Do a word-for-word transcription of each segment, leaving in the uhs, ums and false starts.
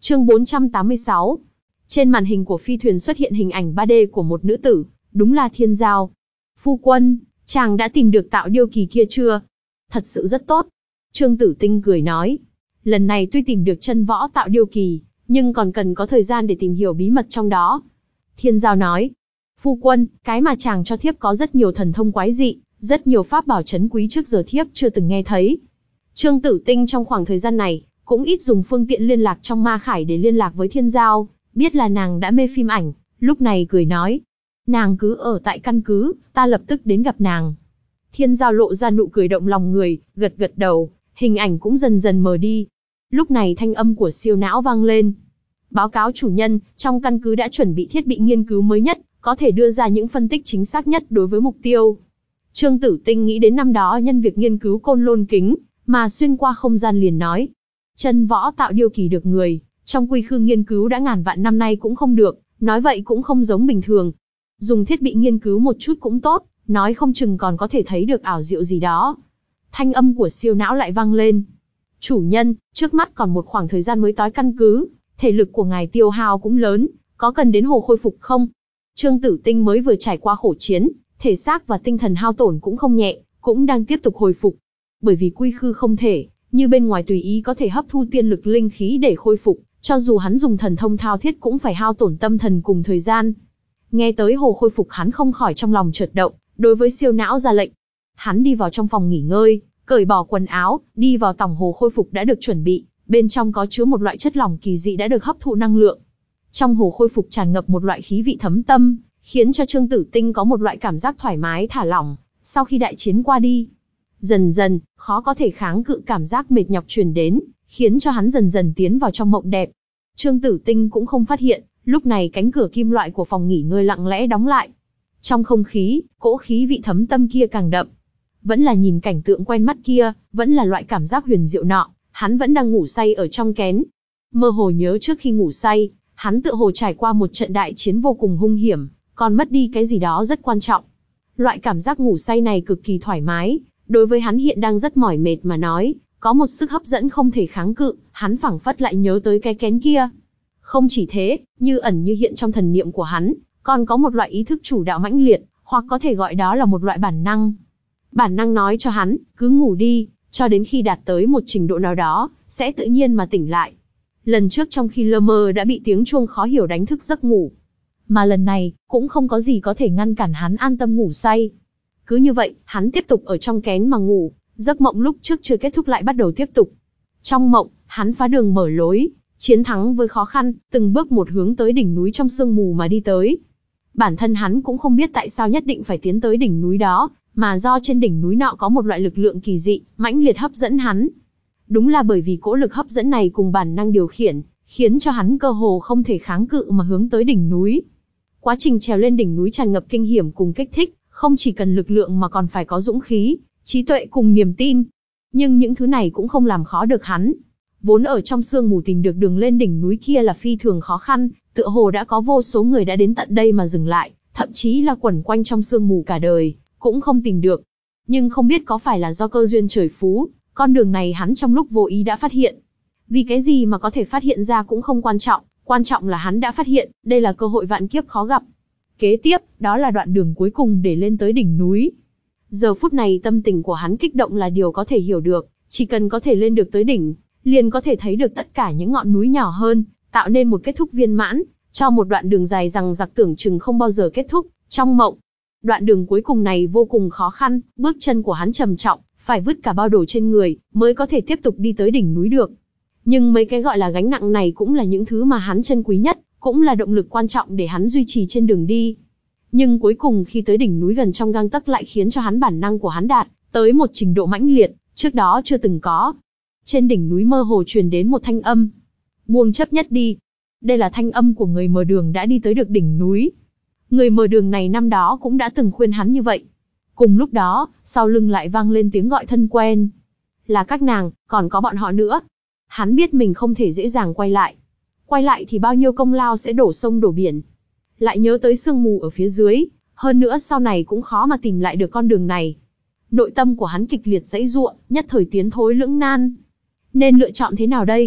Chương bốn trăm tám mươi sáu. Trên màn hình của phi thuyền xuất hiện hình ảnh ba D của một nữ tử, đúng là Thiên Giao. Phu quân, chàng đã tìm được tạo điêu kỳ kia chưa? Thật sự rất tốt. Trương Tử Tinh cười nói. Lần này tuy tìm được chân võ tạo điêu kỳ, nhưng còn cần có thời gian để tìm hiểu bí mật trong đó. Thiên Giao nói. Phu quân, cái mà chàng cho thiếp có rất nhiều thần thông quái dị, rất nhiều pháp bảo trấn quý trước giờ thiếp chưa từng nghe thấy. Trương Tử Tinh trong khoảng thời gian này, cũng ít dùng phương tiện liên lạc trong ma khải để liên lạc với Thiên Giao, biết là nàng đã mê phim ảnh, lúc này cười nói. Nàng cứ ở tại căn cứ, ta lập tức đến gặp nàng. Thiên Giao lộ ra nụ cười động lòng người, gật gật đầu, hình ảnh cũng dần dần mờ đi. Lúc này thanh âm của siêu não vang lên. Báo cáo chủ nhân, trong căn cứ đã chuẩn bị thiết bị nghiên cứu mới nhất, có thể đưa ra những phân tích chính xác nhất đối với mục tiêu. Trương Tử Tinh nghĩ đến năm đó nhân việc nghiên cứu côn lôn kính, mà xuyên qua không gian liền nói. Chân võ tạo điêu kỳ được người, trong quy khư nghiên cứu đã ngàn vạn năm nay cũng không được, nói vậy cũng không giống bình thường. Dùng thiết bị nghiên cứu một chút cũng tốt, nói không chừng còn có thể thấy được ảo diệu gì đó. Thanh âm của siêu não lại vang lên. Chủ nhân, trước mắt còn một khoảng thời gian mới tới căn cứ, thể lực của ngài tiêu hao cũng lớn, có cần đến hồ khôi phục không? Trương Tử Tinh mới vừa trải qua khổ chiến, thể xác và tinh thần hao tổn cũng không nhẹ, cũng đang tiếp tục hồi phục. Bởi vì quy khư không thể, như bên ngoài tùy ý có thể hấp thu tiên lực linh khí để khôi phục, cho dù hắn dùng thần thông thao thiết cũng phải hao tổn tâm thần cùng thời gian. Nghe tới hồ khôi phục hắn không khỏi trong lòng chợt động, đối với siêu não ra lệnh. Hắn đi vào trong phòng nghỉ ngơi, cởi bỏ quần áo, đi vào tòng hồ khôi phục đã được chuẩn bị, bên trong có chứa một loại chất lỏng kỳ dị đã được hấp thụ năng lượng. Trong hồ khôi phục tràn ngập một loại khí vị thấm tâm, khiến cho Trương Tử Tinh có một loại cảm giác thoải mái thả lỏng, sau khi đại chiến qua đi. Dần dần, khó có thể kháng cự cảm giác mệt nhọc truyền đến, khiến cho hắn dần dần tiến vào trong mộng đẹp. Trương Tử Tinh cũng không phát hiện, lúc này cánh cửa kim loại của phòng nghỉ ngơi lặng lẽ đóng lại. Trong không khí, cỗ khí vị thấm tâm kia càng đậm. Vẫn là nhìn cảnh tượng quen mắt kia, vẫn là loại cảm giác huyền diệu nọ, hắn vẫn đang ngủ say ở trong kén. Mơ hồ nhớ trước khi ngủ say, hắn tựa hồ trải qua một trận đại chiến vô cùng hung hiểm, còn mất đi cái gì đó rất quan trọng. Loại cảm giác ngủ say này cực kỳ thoải mái, đối với hắn hiện đang rất mỏi mệt mà nói, có một sức hấp dẫn không thể kháng cự, hắn phảng phất lại nhớ tới cái kén kia. Không chỉ thế, như ẩn như hiện trong thần niệm của hắn, còn có một loại ý thức chủ đạo mãnh liệt, hoặc có thể gọi đó là một loại bản năng. Bản năng nói cho hắn, cứ ngủ đi, cho đến khi đạt tới một trình độ nào đó, sẽ tự nhiên mà tỉnh lại. Lần trước trong khi lơ mơ đã bị tiếng chuông khó hiểu đánh thức giấc ngủ. Mà lần này, cũng không có gì có thể ngăn cản hắn an tâm ngủ say. Cứ như vậy, hắn tiếp tục ở trong kén mà ngủ, giấc mộng lúc trước chưa kết thúc lại bắt đầu tiếp tục. Trong mộng, hắn phá đường mở lối, chiến thắng với khó khăn, từng bước một hướng tới đỉnh núi trong sương mù mà đi tới. Bản thân hắn cũng không biết tại sao nhất định phải tiến tới đỉnh núi đó, mà do trên đỉnh núi nọ có một loại lực lượng kỳ dị, mãnh liệt hấp dẫn hắn. Đúng là bởi vì cỗ lực hấp dẫn này cùng bản năng điều khiển, khiến cho hắn cơ hồ không thể kháng cự mà hướng tới đỉnh núi. Quá trình trèo lên đỉnh núi tràn ngập kinh hiểm cùng kích thích, không chỉ cần lực lượng mà còn phải có dũng khí, trí tuệ cùng niềm tin. Nhưng những thứ này cũng không làm khó được hắn. Vốn ở trong sương mù tìm được đường lên đỉnh núi kia là phi thường khó khăn, tựa hồ đã có vô số người đã đến tận đây mà dừng lại, thậm chí là quẩn quanh trong sương mù cả đời, cũng không tìm được. Nhưng không biết có phải là do cơ duyên trời phú, con đường này hắn trong lúc vô ý đã phát hiện. Vì cái gì mà có thể phát hiện ra cũng không quan trọng, quan trọng là hắn đã phát hiện, đây là cơ hội vạn kiếp khó gặp. Kế tiếp, đó là đoạn đường cuối cùng để lên tới đỉnh núi. Giờ phút này tâm tình của hắn kích động là điều có thể hiểu được, chỉ cần có thể lên được tới đỉnh, liền có thể thấy được tất cả những ngọn núi nhỏ hơn, tạo nên một kết thúc viên mãn, cho một đoạn đường dài rằng giặc tưởng chừng không bao giờ kết thúc. Trong mộng, đoạn đường cuối cùng này vô cùng khó khăn, bước chân của hắn trầm trọng, phải vứt cả bao đồ trên người, mới có thể tiếp tục đi tới đỉnh núi được. Nhưng mấy cái gọi là gánh nặng này cũng là những thứ mà hắn trân quý nhất, cũng là động lực quan trọng để hắn duy trì trên đường đi. Nhưng cuối cùng khi tới đỉnh núi gần trong gang tấc lại khiến cho hắn bản năng của hắn đạt tới một trình độ mãnh liệt, trước đó chưa từng có. Trên đỉnh núi mơ hồ truyền đến một thanh âm. Buông chấp nhất đi. Đây là thanh âm của người mở đường đã đi tới được đỉnh núi. Người mở đường này năm đó cũng đã từng khuyên hắn như vậy. Cùng lúc đó, sau lưng lại vang lên tiếng gọi thân quen. Là các nàng, còn có bọn họ nữa. Hắn biết mình không thể dễ dàng quay lại. Quay lại thì bao nhiêu công lao sẽ đổ sông đổ biển. Lại nhớ tới sương mù ở phía dưới, hơn nữa sau này cũng khó mà tìm lại được con đường này. Nội tâm của hắn kịch liệt giãy giụa, nhất thời tiến thối lưỡng nan. Nên lựa chọn thế nào đây?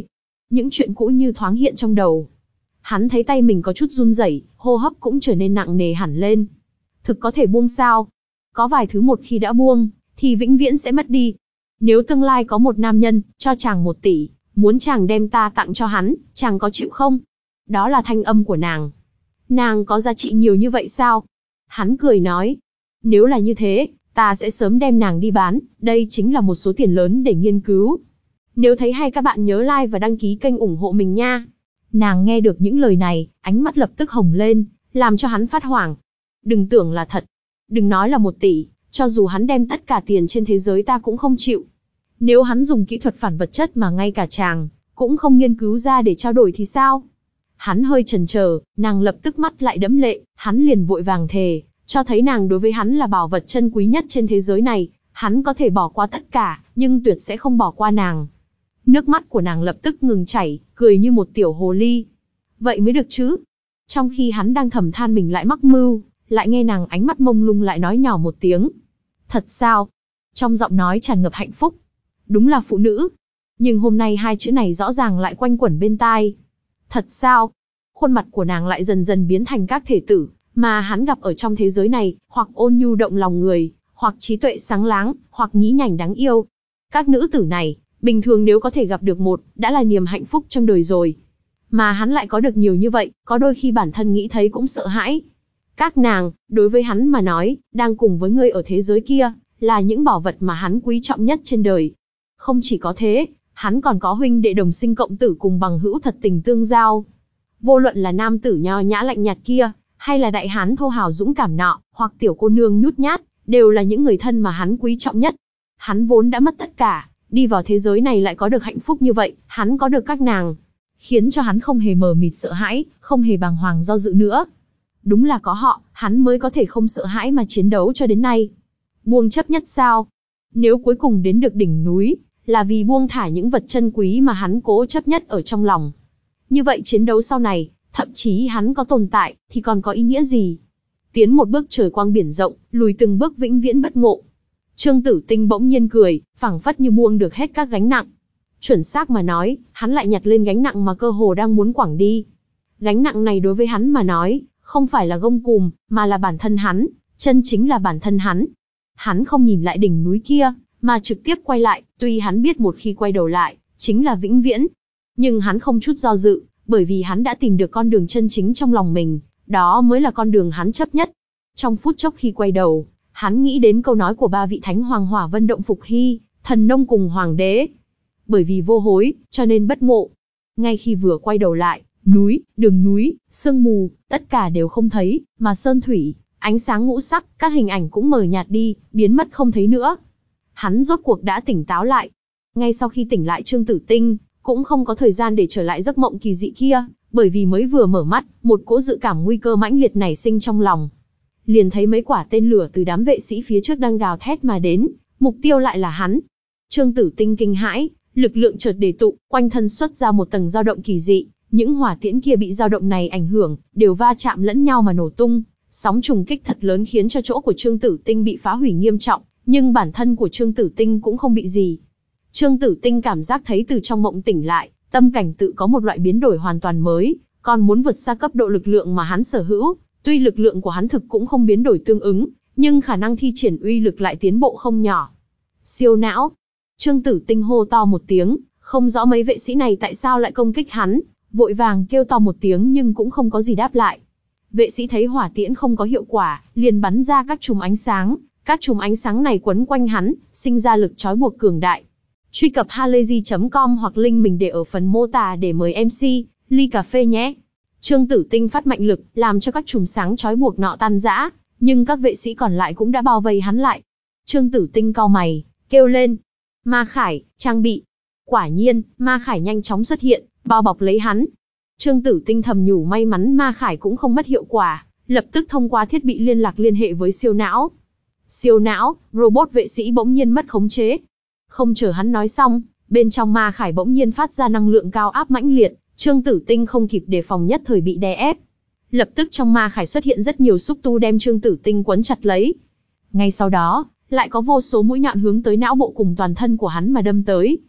Những chuyện cũ như thoáng hiện trong đầu. Hắn thấy tay mình có chút run rẩy, hô hấp cũng trở nên nặng nề hẳn lên. Thực có thể buông sao? Có vài thứ một khi đã buông, thì vĩnh viễn sẽ mất đi. Nếu tương lai có một nam nhân, cho chàng một tỷ, muốn chàng đem ta tặng cho hắn, chàng có chịu không? Đó là thanh âm của nàng. Nàng có giá trị nhiều như vậy sao? Hắn cười nói. Nếu là như thế, ta sẽ sớm đem nàng đi bán, đây chính là một số tiền lớn để nghiên cứu. Nếu thấy hay các bạn nhớ like và đăng ký kênh ủng hộ mình nha. Nàng nghe được những lời này, ánh mắt lập tức hồng lên, làm cho hắn phát hoảng. Đừng tưởng là thật. Đừng nói là một tỷ, cho dù hắn đem tất cả tiền trên thế giới ta cũng không chịu. Nếu hắn dùng kỹ thuật phản vật chất mà ngay cả chàng cũng không nghiên cứu ra để trao đổi thì sao? Hắn hơi chần chờ, nàng lập tức mắt lại đẫm lệ, hắn liền vội vàng thề, cho thấy nàng đối với hắn là bảo vật chân quý nhất trên thế giới này, hắn có thể bỏ qua tất cả, nhưng tuyệt sẽ không bỏ qua nàng. Nước mắt của nàng lập tức ngừng chảy, cười như một tiểu hồ ly. Vậy mới được chứ. Trong khi hắn đang thầm than mình lại mắc mưu, lại nghe nàng ánh mắt mông lung lại nói nhỏ một tiếng. Thật sao? Trong giọng nói tràn ngập hạnh phúc. Đúng là phụ nữ. Nhưng hôm nay hai chữ này rõ ràng lại quanh quẩn bên tai. Thật sao? Khuôn mặt của nàng lại dần dần biến thành các thể tử, mà hắn gặp ở trong thế giới này, hoặc ôn nhu động lòng người, hoặc trí tuệ sáng láng, hoặc nhí nhảnh đáng yêu. Các nữ tử này, bình thường nếu có thể gặp được một, đã là niềm hạnh phúc trong đời rồi. Mà hắn lại có được nhiều như vậy, có đôi khi bản thân nghĩ thấy cũng sợ hãi. Các nàng, đối với hắn mà nói, đang cùng với ngươi ở thế giới kia, là những bảo vật mà hắn quý trọng nhất trên đời. Không chỉ có thế, hắn còn có huynh đệ đồng sinh cộng tử cùng bằng hữu thật tình tương giao. Vô luận là nam tử nho nhã lạnh nhạt kia, hay là đại hán thô hào dũng cảm nọ, hoặc tiểu cô nương nhút nhát, đều là những người thân mà hắn quý trọng nhất. Hắn vốn đã mất tất cả, đi vào thế giới này lại có được hạnh phúc như vậy, hắn có được các nàng, khiến cho hắn không hề mờ mịt sợ hãi, không hề bàng hoàng do dự nữa. Đúng là có họ, hắn mới có thể không sợ hãi mà chiến đấu cho đến nay. Buông chấp nhất sao? Nếu cuối cùng đến được đỉnh núi, là vì buông thả những vật chân quý mà hắn cố chấp nhất ở trong lòng. Như vậy chiến đấu sau này, thậm chí hắn có tồn tại, thì còn có ý nghĩa gì? Tiến một bước trời quang biển rộng, lùi từng bước vĩnh viễn bất ngộ. Trương Tử Tinh bỗng nhiên cười, phảng phất như buông được hết các gánh nặng. Chuẩn xác mà nói, hắn lại nhặt lên gánh nặng mà cơ hồ đang muốn quẳng đi. Gánh nặng này đối với hắn mà nói, không phải là gông cùm, mà là bản thân hắn, chân chính là bản thân hắn. Hắn không nhìn lại đỉnh núi kia, mà trực tiếp quay lại, tuy hắn biết một khi quay đầu lại, chính là vĩnh viễn. Nhưng hắn không chút do dự, bởi vì hắn đã tìm được con đường chân chính trong lòng mình, đó mới là con đường hắn chấp nhất. Trong phút chốc khi quay đầu, hắn nghĩ đến câu nói của ba vị thánh hoàng Hỏa Vân Động Phục Hy, Thần Nông cùng Hoàng đế. Bởi vì vô hối, cho nên bất ngộ. Ngay khi vừa quay đầu lại, núi, đường núi, sương mù, tất cả đều không thấy, mà sơn thủy, ánh sáng ngũ sắc, các hình ảnh cũng mờ nhạt đi, biến mất không thấy nữa. Hắn rốt cuộc đã tỉnh táo lại. Ngay sau khi tỉnh lại Trương Tử Tinh, cũng không có thời gian để trở lại giấc mộng kỳ dị kia, bởi vì mới vừa mở mắt, một cỗ dự cảm nguy cơ mãnh liệt nảy sinh trong lòng. Liền thấy mấy quả tên lửa từ đám vệ sĩ phía trước đang gào thét mà đến, mục tiêu lại là hắn. Trương Tử Tinh kinh hãi, lực lượng chợt đề tụ, quanh thân xuất ra một tầng dao động kỳ dị, những hỏa tiễn kia bị dao động này ảnh hưởng, đều va chạm lẫn nhau mà nổ tung, sóng trùng kích thật lớn khiến cho chỗ của Trương Tử Tinh bị phá hủy nghiêm trọng, nhưng bản thân của Trương Tử Tinh cũng không bị gì. Trương Tử Tinh cảm giác thấy từ trong mộng tỉnh lại, tâm cảnh tự có một loại biến đổi hoàn toàn mới, còn muốn vượt xa cấp độ lực lượng mà hắn sở hữu, tuy lực lượng của hắn thực cũng không biến đổi tương ứng, nhưng khả năng thi triển uy lực lại tiến bộ không nhỏ. Siêu não. Trương Tử Tinh hô to một tiếng, không rõ mấy vệ sĩ này tại sao lại công kích hắn, vội vàng kêu to một tiếng nhưng cũng không có gì đáp lại. Vệ sĩ thấy hỏa tiễn không có hiệu quả, liền bắn ra các chùm ánh sáng, các chùm ánh sáng này quấn quanh hắn, sinh ra lực trói buộc cường đại. Truy cập halayzi chấm com hoặc link mình để ở phần mô tả để mời em xê, ly cà phê nhé. Trương Tử Tinh phát mạnh lực, làm cho các chùm sáng trói buộc nọ tan rã, nhưng các vệ sĩ còn lại cũng đã bao vây hắn lại. Trương Tử Tinh cau mày, kêu lên. Ma Khải, trang bị. Quả nhiên, Ma Khải nhanh chóng xuất hiện, bao bọc lấy hắn. Trương Tử Tinh thầm nhủ may mắn Ma Khải cũng không mất hiệu quả, lập tức thông qua thiết bị liên lạc liên hệ với siêu não. Siêu não, robot vệ sĩ bỗng nhiên mất khống chế. Không chờ hắn nói xong, bên trong Ma Khải bỗng nhiên phát ra năng lượng cao áp mãnh liệt, Trương Tử Tinh không kịp đề phòng nhất thời bị đè ép. Lập tức trong Ma Khải xuất hiện rất nhiều xúc tu đem Trương Tử Tinh quấn chặt lấy. Ngay sau đó, lại có vô số mũi nhọn hướng tới não bộ cùng toàn thân của hắn mà đâm tới.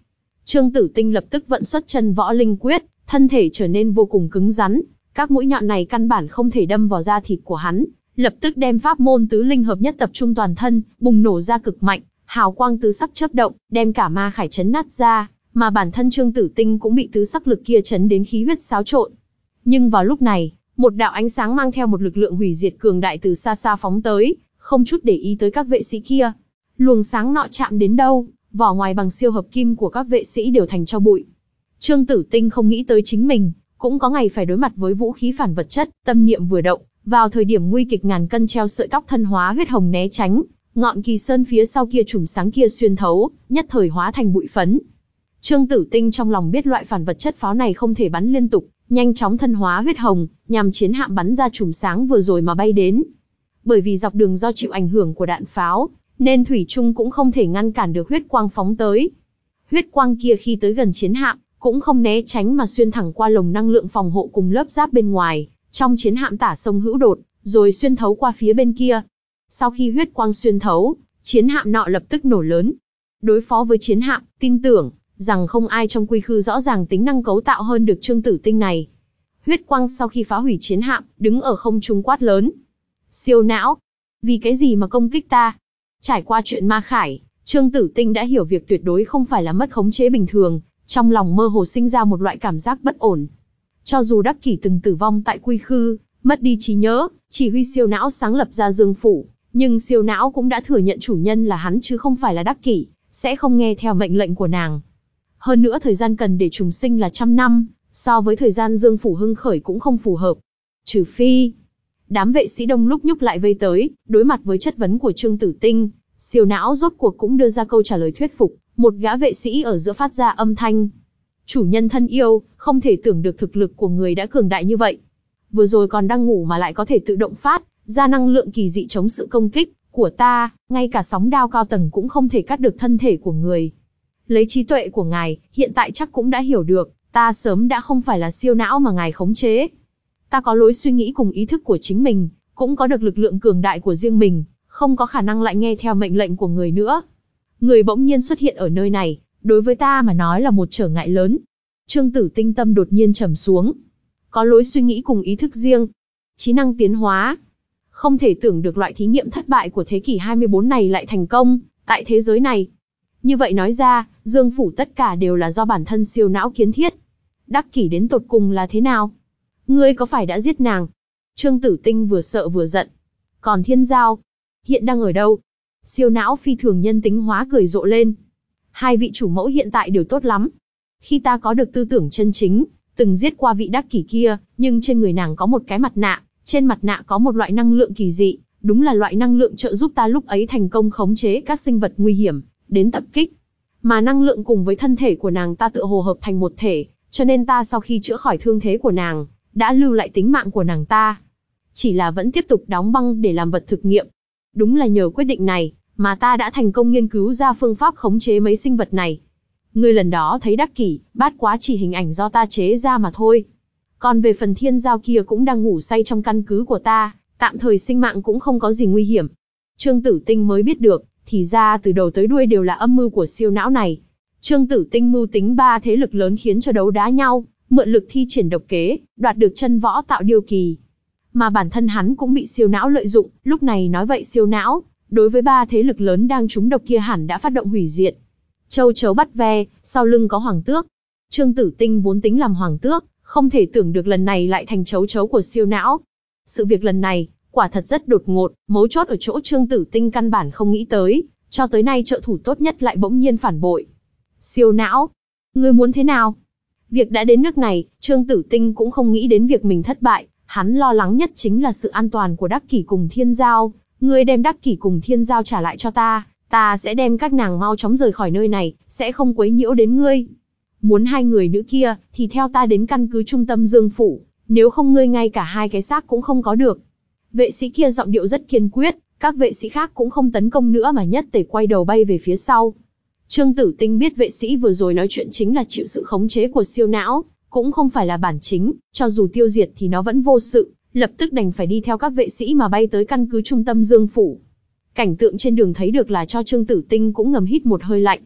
Trương Tử Tinh lập tức vận xuất chân võ linh quyết, thân thể trở nên vô cùng cứng rắn, các mũi nhọn này căn bản không thể đâm vào da thịt của hắn, lập tức đem pháp môn tứ linh hợp nhất tập trung toàn thân, bùng nổ ra cực mạnh, hào quang tứ sắc chớp động, đem cả ma khải chấn nát ra, mà bản thân Trương Tử Tinh cũng bị tứ sắc lực kia chấn đến khí huyết xáo trộn. Nhưng vào lúc này, một đạo ánh sáng mang theo một lực lượng hủy diệt cường đại từ xa xa phóng tới, không chút để ý tới các vệ sĩ kia. Luồng sáng nọ chạm đến đâu, vỏ ngoài bằng siêu hợp kim của các vệ sĩ đều thành tro bụi. Trương Tử Tinh không nghĩ tới chính mình cũng có ngày phải đối mặt với vũ khí phản vật chất, tâm niệm vừa động, vào thời điểm nguy kịch ngàn cân treo sợi tóc thân hóa huyết hồng né tránh, ngọn kỳ sơn phía sau kia chùm sáng kia xuyên thấu, nhất thời hóa thành bụi phấn. Trương Tử Tinh trong lòng biết loại phản vật chất pháo này không thể bắn liên tục, nhanh chóng thân hóa huyết hồng, nhằm chiến hạm bắn ra chùm sáng vừa rồi mà bay đến. Bởi vì dọc đường do chịu ảnh hưởng của đạn pháo, nên thủy chung cũng không thể ngăn cản được huyết quang phóng tới. Huyết quang kia khi tới gần chiến hạm, cũng không né tránh mà xuyên thẳng qua lồng năng lượng phòng hộ cùng lớp giáp bên ngoài, trong chiến hạm tả sông hữu đột, rồi xuyên thấu qua phía bên kia. Sau khi huyết quang xuyên thấu, chiến hạm nọ lập tức nổ lớn. Đối phó với chiến hạm, tin tưởng rằng không ai trong quy khư rõ ràng tính năng cấu tạo hơn được Trương Tử Tinh này. Huyết quang sau khi phá hủy chiến hạm, đứng ở không trung quát lớn: "Siêu não, vì cái gì mà công kích ta?" Trải qua chuyện Ma Khải, Trương Tử Tinh đã hiểu việc tuyệt đối không phải là mất khống chế bình thường, trong lòng mơ hồ sinh ra một loại cảm giác bất ổn. Cho dù Đắc Kỷ từng tử vong tại quy khư, mất đi trí nhớ, chỉ huy siêu não sáng lập ra Dương Phủ, nhưng siêu não cũng đã thừa nhận chủ nhân là hắn chứ không phải là Đắc Kỷ, sẽ không nghe theo mệnh lệnh của nàng. Hơn nữa thời gian cần để trùng sinh là trăm năm, so với thời gian Dương Phủ hưng khởi cũng không phù hợp. Trừ phi, đám vệ sĩ đông lúc nhúc lại vây tới, đối mặt với chất vấn của Trương Tử Tinh, siêu não rốt cuộc cũng đưa ra câu trả lời thuyết phục, một gã vệ sĩ ở giữa phát ra âm thanh: "Chủ nhân thân yêu, không thể tưởng được thực lực của người đã cường đại như vậy. Vừa rồi còn đang ngủ mà lại có thể tự động phát ra năng lượng kỳ dị chống sự công kích của ta, ngay cả sóng đao cao tầng cũng không thể cắt được thân thể của người. Lấy trí tuệ của ngài, hiện tại chắc cũng đã hiểu được, ta sớm đã không phải là siêu não mà ngài khống chế. Ta có lối suy nghĩ cùng ý thức của chính mình, cũng có được lực lượng cường đại của riêng mình, không có khả năng lại nghe theo mệnh lệnh của người nữa. Người bỗng nhiên xuất hiện ở nơi này, đối với ta mà nói là một trở ngại lớn." Trương Tử Tinh tâm đột nhiên trầm xuống. Có lối suy nghĩ cùng ý thức riêng, trí năng tiến hóa. Không thể tưởng được loại thí nghiệm thất bại của thế kỷ hai mươi bốn này lại thành công tại thế giới này. Như vậy nói ra, Dương Phủ tất cả đều là do bản thân siêu não kiến thiết. Đắc Kỷ đến tột cùng là thế nào? Ngươi có phải đã giết nàng? Trương Tử Tinh vừa sợ vừa giận. Còn Thiên Giao, hiện đang ở đâu? Siêu não phi thường nhân tính hóa cười rộ lên. Hai vị chủ mẫu hiện tại đều tốt lắm. Khi ta có được tư tưởng chân chính, từng giết qua vị Đắc Kỷ kia, nhưng trên người nàng có một cái mặt nạ, trên mặt nạ có một loại năng lượng kỳ dị, đúng là loại năng lượng trợ giúp ta lúc ấy thành công khống chế các sinh vật nguy hiểm đến tập kích. Mà năng lượng cùng với thân thể của nàng ta tựa hồ hợp thành một thể, cho nên ta sau khi chữa khỏi thương thế của nàng, đã lưu lại tính mạng của nàng ta. Chỉ là vẫn tiếp tục đóng băng để làm vật thực nghiệm. Đúng là nhờ quyết định này, mà ta đã thành công nghiên cứu ra phương pháp khống chế mấy sinh vật này. Ngươi lần đó thấy Đắc Kỷ, bát quá chỉ hình ảnh do ta chế ra mà thôi. Còn về phần Thiên Giao kia cũng đang ngủ say trong căn cứ của ta, tạm thời sinh mạng cũng không có gì nguy hiểm." Trương Tử Tinh mới biết được, thì ra từ đầu tới đuôi đều là âm mưu của siêu não này. Trương Tử Tinh mưu tính ba thế lực lớn khiến cho đấu đá nhau, mượn lực thi triển độc kế, đoạt được chân võ tạo điêu kỳ. Mà bản thân hắn cũng bị siêu não lợi dụng, lúc này nói vậy siêu não, đối với ba thế lực lớn đang trúng độc kia hẳn đã phát động hủy diệt. Châu chấu bắt ve, sau lưng có hoàng tước. Trương Tử Tinh vốn tính làm hoàng tước, không thể tưởng được lần này lại thành chấu chấu của siêu não. Sự việc lần này, quả thật rất đột ngột, mấu chốt ở chỗ Trương Tử Tinh căn bản không nghĩ tới, cho tới nay trợ thủ tốt nhất lại bỗng nhiên phản bội. Siêu não, ngươi muốn thế nào? Việc đã đến nước này, Trương Tử Tinh cũng không nghĩ đến việc mình thất bại, hắn lo lắng nhất chính là sự an toàn của Đắc Kỷ cùng Thiên Giao. Ngươi đem Đắc Kỷ cùng Thiên Giao trả lại cho ta, ta sẽ đem các nàng mau chóng rời khỏi nơi này, sẽ không quấy nhiễu đến ngươi. Muốn hai người nữ kia, thì theo ta đến căn cứ trung tâm Dương Phủ, nếu không ngươi ngay cả hai cái xác cũng không có được. Vệ sĩ kia giọng điệu rất kiên quyết, các vệ sĩ khác cũng không tấn công nữa mà nhất tề quay đầu bay về phía sau. Trương Tử Tinh biết vệ sĩ vừa rồi nói chuyện chính là chịu sự khống chế của siêu não, cũng không phải là bản chính, cho dù tiêu diệt thì nó vẫn vô sự, lập tức đành phải đi theo các vệ sĩ mà bay tới căn cứ trung tâm Dương Phủ. Cảnh tượng trên đường thấy được là cho Trương Tử Tinh cũng ngầm hít một hơi lạnh.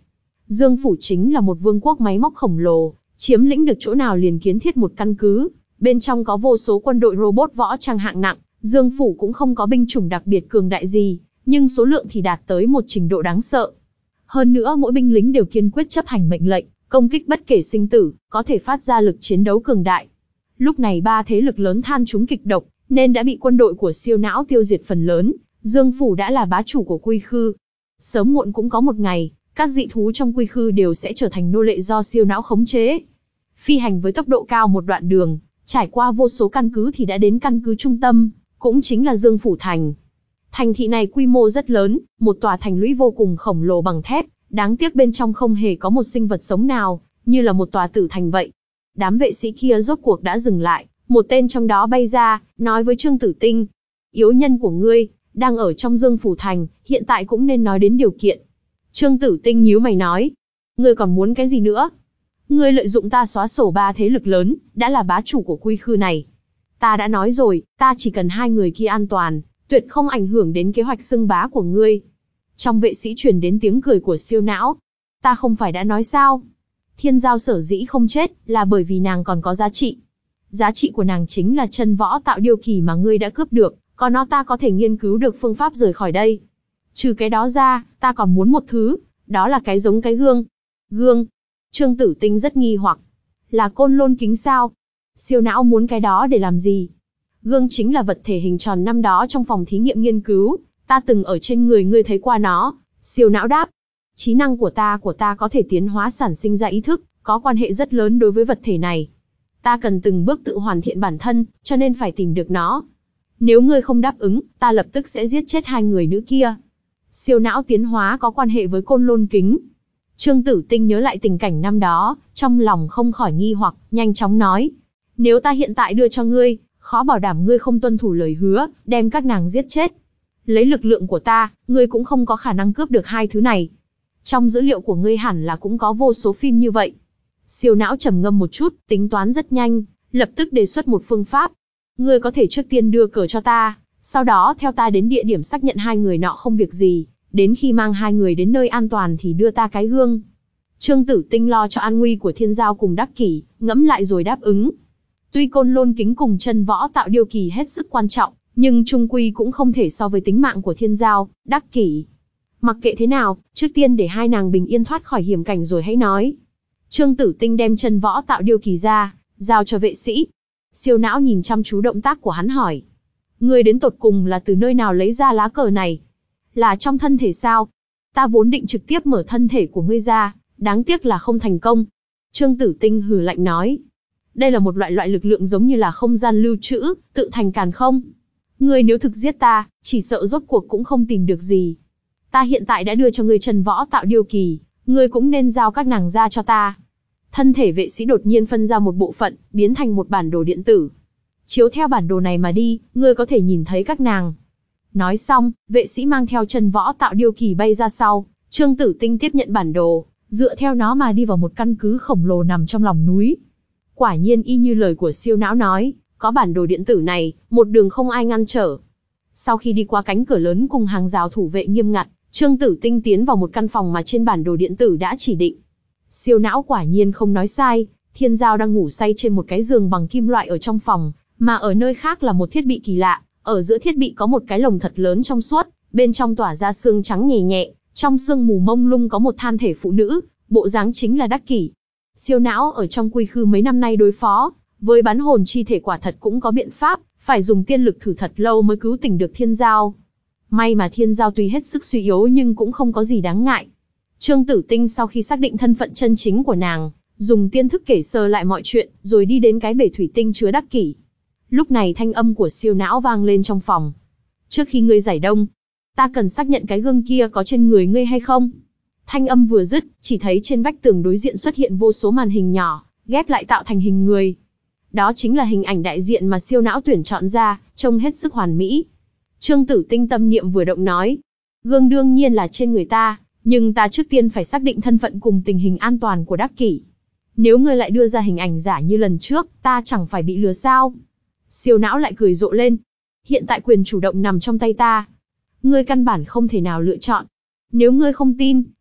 Dương phủ chính là một vương quốc máy móc khổng lồ, chiếm lĩnh được chỗ nào liền kiến thiết một căn cứ. Bên trong có vô số quân đội robot võ trang hạng nặng. Dương phủ cũng không có binh chủng đặc biệt cường đại gì, nhưng số lượng thì đạt tới một trình độ đáng sợ. Hơn nữa mỗi binh lính đều kiên quyết chấp hành mệnh lệnh, công kích bất kể sinh tử, có thể phát ra lực chiến đấu cường đại. Lúc này ba thế lực lớn than trúng kịch độc, nên đã bị quân đội của siêu não tiêu diệt phần lớn. Dương phủ đã là bá chủ của Quy Khư. Sớm muộn cũng có một ngày, các dị thú trong Quy Khư đều sẽ trở thành nô lệ do siêu não khống chế. Phi hành với tốc độ cao một đoạn đường, trải qua vô số căn cứ thì đã đến căn cứ trung tâm, cũng chính là Dương phủ thành. Thành thị này quy mô rất lớn, một tòa thành lũy vô cùng khổng lồ bằng thép, đáng tiếc bên trong không hề có một sinh vật sống nào, như là một tòa tử thành vậy. Đám vệ sĩ kia rốt cuộc đã dừng lại, một tên trong đó bay ra, nói với Trương Tử Tinh: yếu nhân của ngươi, đang ở trong Dương phủ thành, hiện tại cũng nên nói đến điều kiện. Trương Tử Tinh nhíu mày nói: ngươi còn muốn cái gì nữa? Ngươi lợi dụng ta xóa sổ ba thế lực lớn, đã là bá chủ của Quy Khư này. Ta đã nói rồi, ta chỉ cần hai người kia an toàn, tuyệt không ảnh hưởng đến kế hoạch xưng bá của ngươi. Trong vệ sĩ truyền đến tiếng cười của siêu não. Ta không phải đã nói sao? Thiên Giao sở dĩ không chết, là bởi vì nàng còn có giá trị. Giá trị của nàng chính là chân võ tạo điêu kỳ mà ngươi đã cướp được, có nó ta có thể nghiên cứu được phương pháp rời khỏi đây. Trừ cái đó ra, ta còn muốn một thứ, đó là cái giống cái gương. Gương? Trương Tử Tinh rất nghi hoặc. Là côn lôn kính sao? Siêu não muốn cái đó để làm gì? Gương chính là vật thể hình tròn năm đó trong phòng thí nghiệm nghiên cứu, ta từng ở trên người ngươi thấy qua nó. Siêu não đáp. Trí năng của ta của ta có thể tiến hóa sản sinh ra ý thức, có quan hệ rất lớn đối với vật thể này. Ta cần từng bước tự hoàn thiện bản thân, cho nên phải tìm được nó. Nếu ngươi không đáp ứng, ta lập tức sẽ giết chết hai người nữ kia. Siêu não tiến hóa có quan hệ với côn lôn kính. Trương Tử Tinh nhớ lại tình cảnh năm đó, trong lòng không khỏi nghi hoặc, nhanh chóng nói. Nếu ta hiện tại đưa cho ngươi, khó bảo đảm ngươi không tuân thủ lời hứa, đem các nàng giết chết. Lấy lực lượng của ta, ngươi cũng không có khả năng cướp được hai thứ này. Trong dữ liệu của ngươi hẳn là cũng có vô số phim như vậy. Siêu não trầm ngâm một chút, tính toán rất nhanh, lập tức đề xuất một phương pháp. Ngươi có thể trước tiên đưa cờ cho ta, sau đó theo ta đến địa điểm xác nhận hai người nọ không việc gì, đến khi mang hai người đến nơi an toàn thì đưa ta cái gương. Trương Tử Tinh lo cho an nguy của Thiên Giao cùng Đắc Kỷ, ngẫm lại rồi đáp ứng. Tuy côn lôn kính cùng chân võ tạo điêu kỳ hết sức quan trọng, nhưng chung quy cũng không thể so với tính mạng của Thiên Giao, Đắc Kỷ. Mặc kệ thế nào, trước tiên để hai nàng bình yên thoát khỏi hiểm cảnh rồi hãy nói. Trương Tử Tinh đem chân võ tạo điêu kỳ ra, giao cho vệ sĩ. Siêu não nhìn chăm chú động tác của hắn hỏi. Ngươi đến tột cùng là từ nơi nào lấy ra lá cờ này? Là trong thân thể sao? Ta vốn định trực tiếp mở thân thể của ngươi ra, đáng tiếc là không thành công. Trương Tử Tinh hừ lạnh nói. Đây là một loại loại lực lượng giống như là không gian lưu trữ, tự thành càn không. Ngươi nếu thực giết ta, chỉ sợ rốt cuộc cũng không tìm được gì. Ta hiện tại đã đưa cho ngươi chân võ tạo điêu kỳ, ngươi cũng nên giao các nàng ra cho ta. Thân thể vệ sĩ đột nhiên phân ra một bộ phận, biến thành một bản đồ điện tử. Chiếu theo bản đồ này mà đi, ngươi có thể nhìn thấy các nàng. Nói xong, vệ sĩ mang theo chân võ tạo điêu kỳ bay ra sau. Trương Tử Tinh tiếp nhận bản đồ, dựa theo nó mà đi vào một căn cứ khổng lồ nằm trong lòng núi. Quả nhiên y như lời của siêu não nói, có bản đồ điện tử này, một đường không ai ngăn trở. Sau khi đi qua cánh cửa lớn cùng hàng rào thủ vệ nghiêm ngặt, Trương Tử Tinh tiến vào một căn phòng mà trên bản đồ điện tử đã chỉ định. Siêu não quả nhiên không nói sai, Thiên Giao đang ngủ say trên một cái giường bằng kim loại ở trong phòng, mà ở nơi khác là một thiết bị kỳ lạ. Ở giữa thiết bị có một cái lồng thật lớn trong suốt, bên trong tỏa ra sương trắng nhẹ nhẹ, trong sương mù mông lung có một than thể phụ nữ, bộ dáng chính là Đắc Kỷ. Siêu não ở trong Quy Khư mấy năm nay đối phó với bán hồn chi thể quả thật cũng có biện pháp, phải dùng tiên lực thử thật lâu mới cứu tỉnh được Thiên Giao. May mà Thiên Giao tuy hết sức suy yếu nhưng cũng không có gì đáng ngại. Trương Tử Tinh sau khi xác định thân phận chân chính của nàng, dùng tiên thức kể sơ lại mọi chuyện, rồi đi đến cái bể thủy tinh chứa Đắc Kỷ. Lúc này thanh âm của siêu não vang lên trong phòng. Trước khi ngươi giải đông, ta cần xác nhận cái gương kia có trên người ngươi hay không. Thanh âm vừa dứt, chỉ thấy trên vách tường đối diện xuất hiện vô số màn hình nhỏ, ghép lại tạo thành hình người. Đó chính là hình ảnh đại diện mà siêu não tuyển chọn ra, trông hết sức hoàn mỹ. Trương Tử Tinh tâm niệm vừa động nói. Gương đương nhiên là trên người ta, nhưng ta trước tiên phải xác định thân phận cùng tình hình an toàn của Đắc Kỷ. Nếu ngươi lại đưa ra hình ảnh giả như lần trước, ta chẳng phải bị lừa sao? Siêu não lại cười rộ lên. Hiện tại quyền chủ động nằm trong tay ta. Ngươi căn bản không thể nào lựa chọn. Nếu ngươi không tin,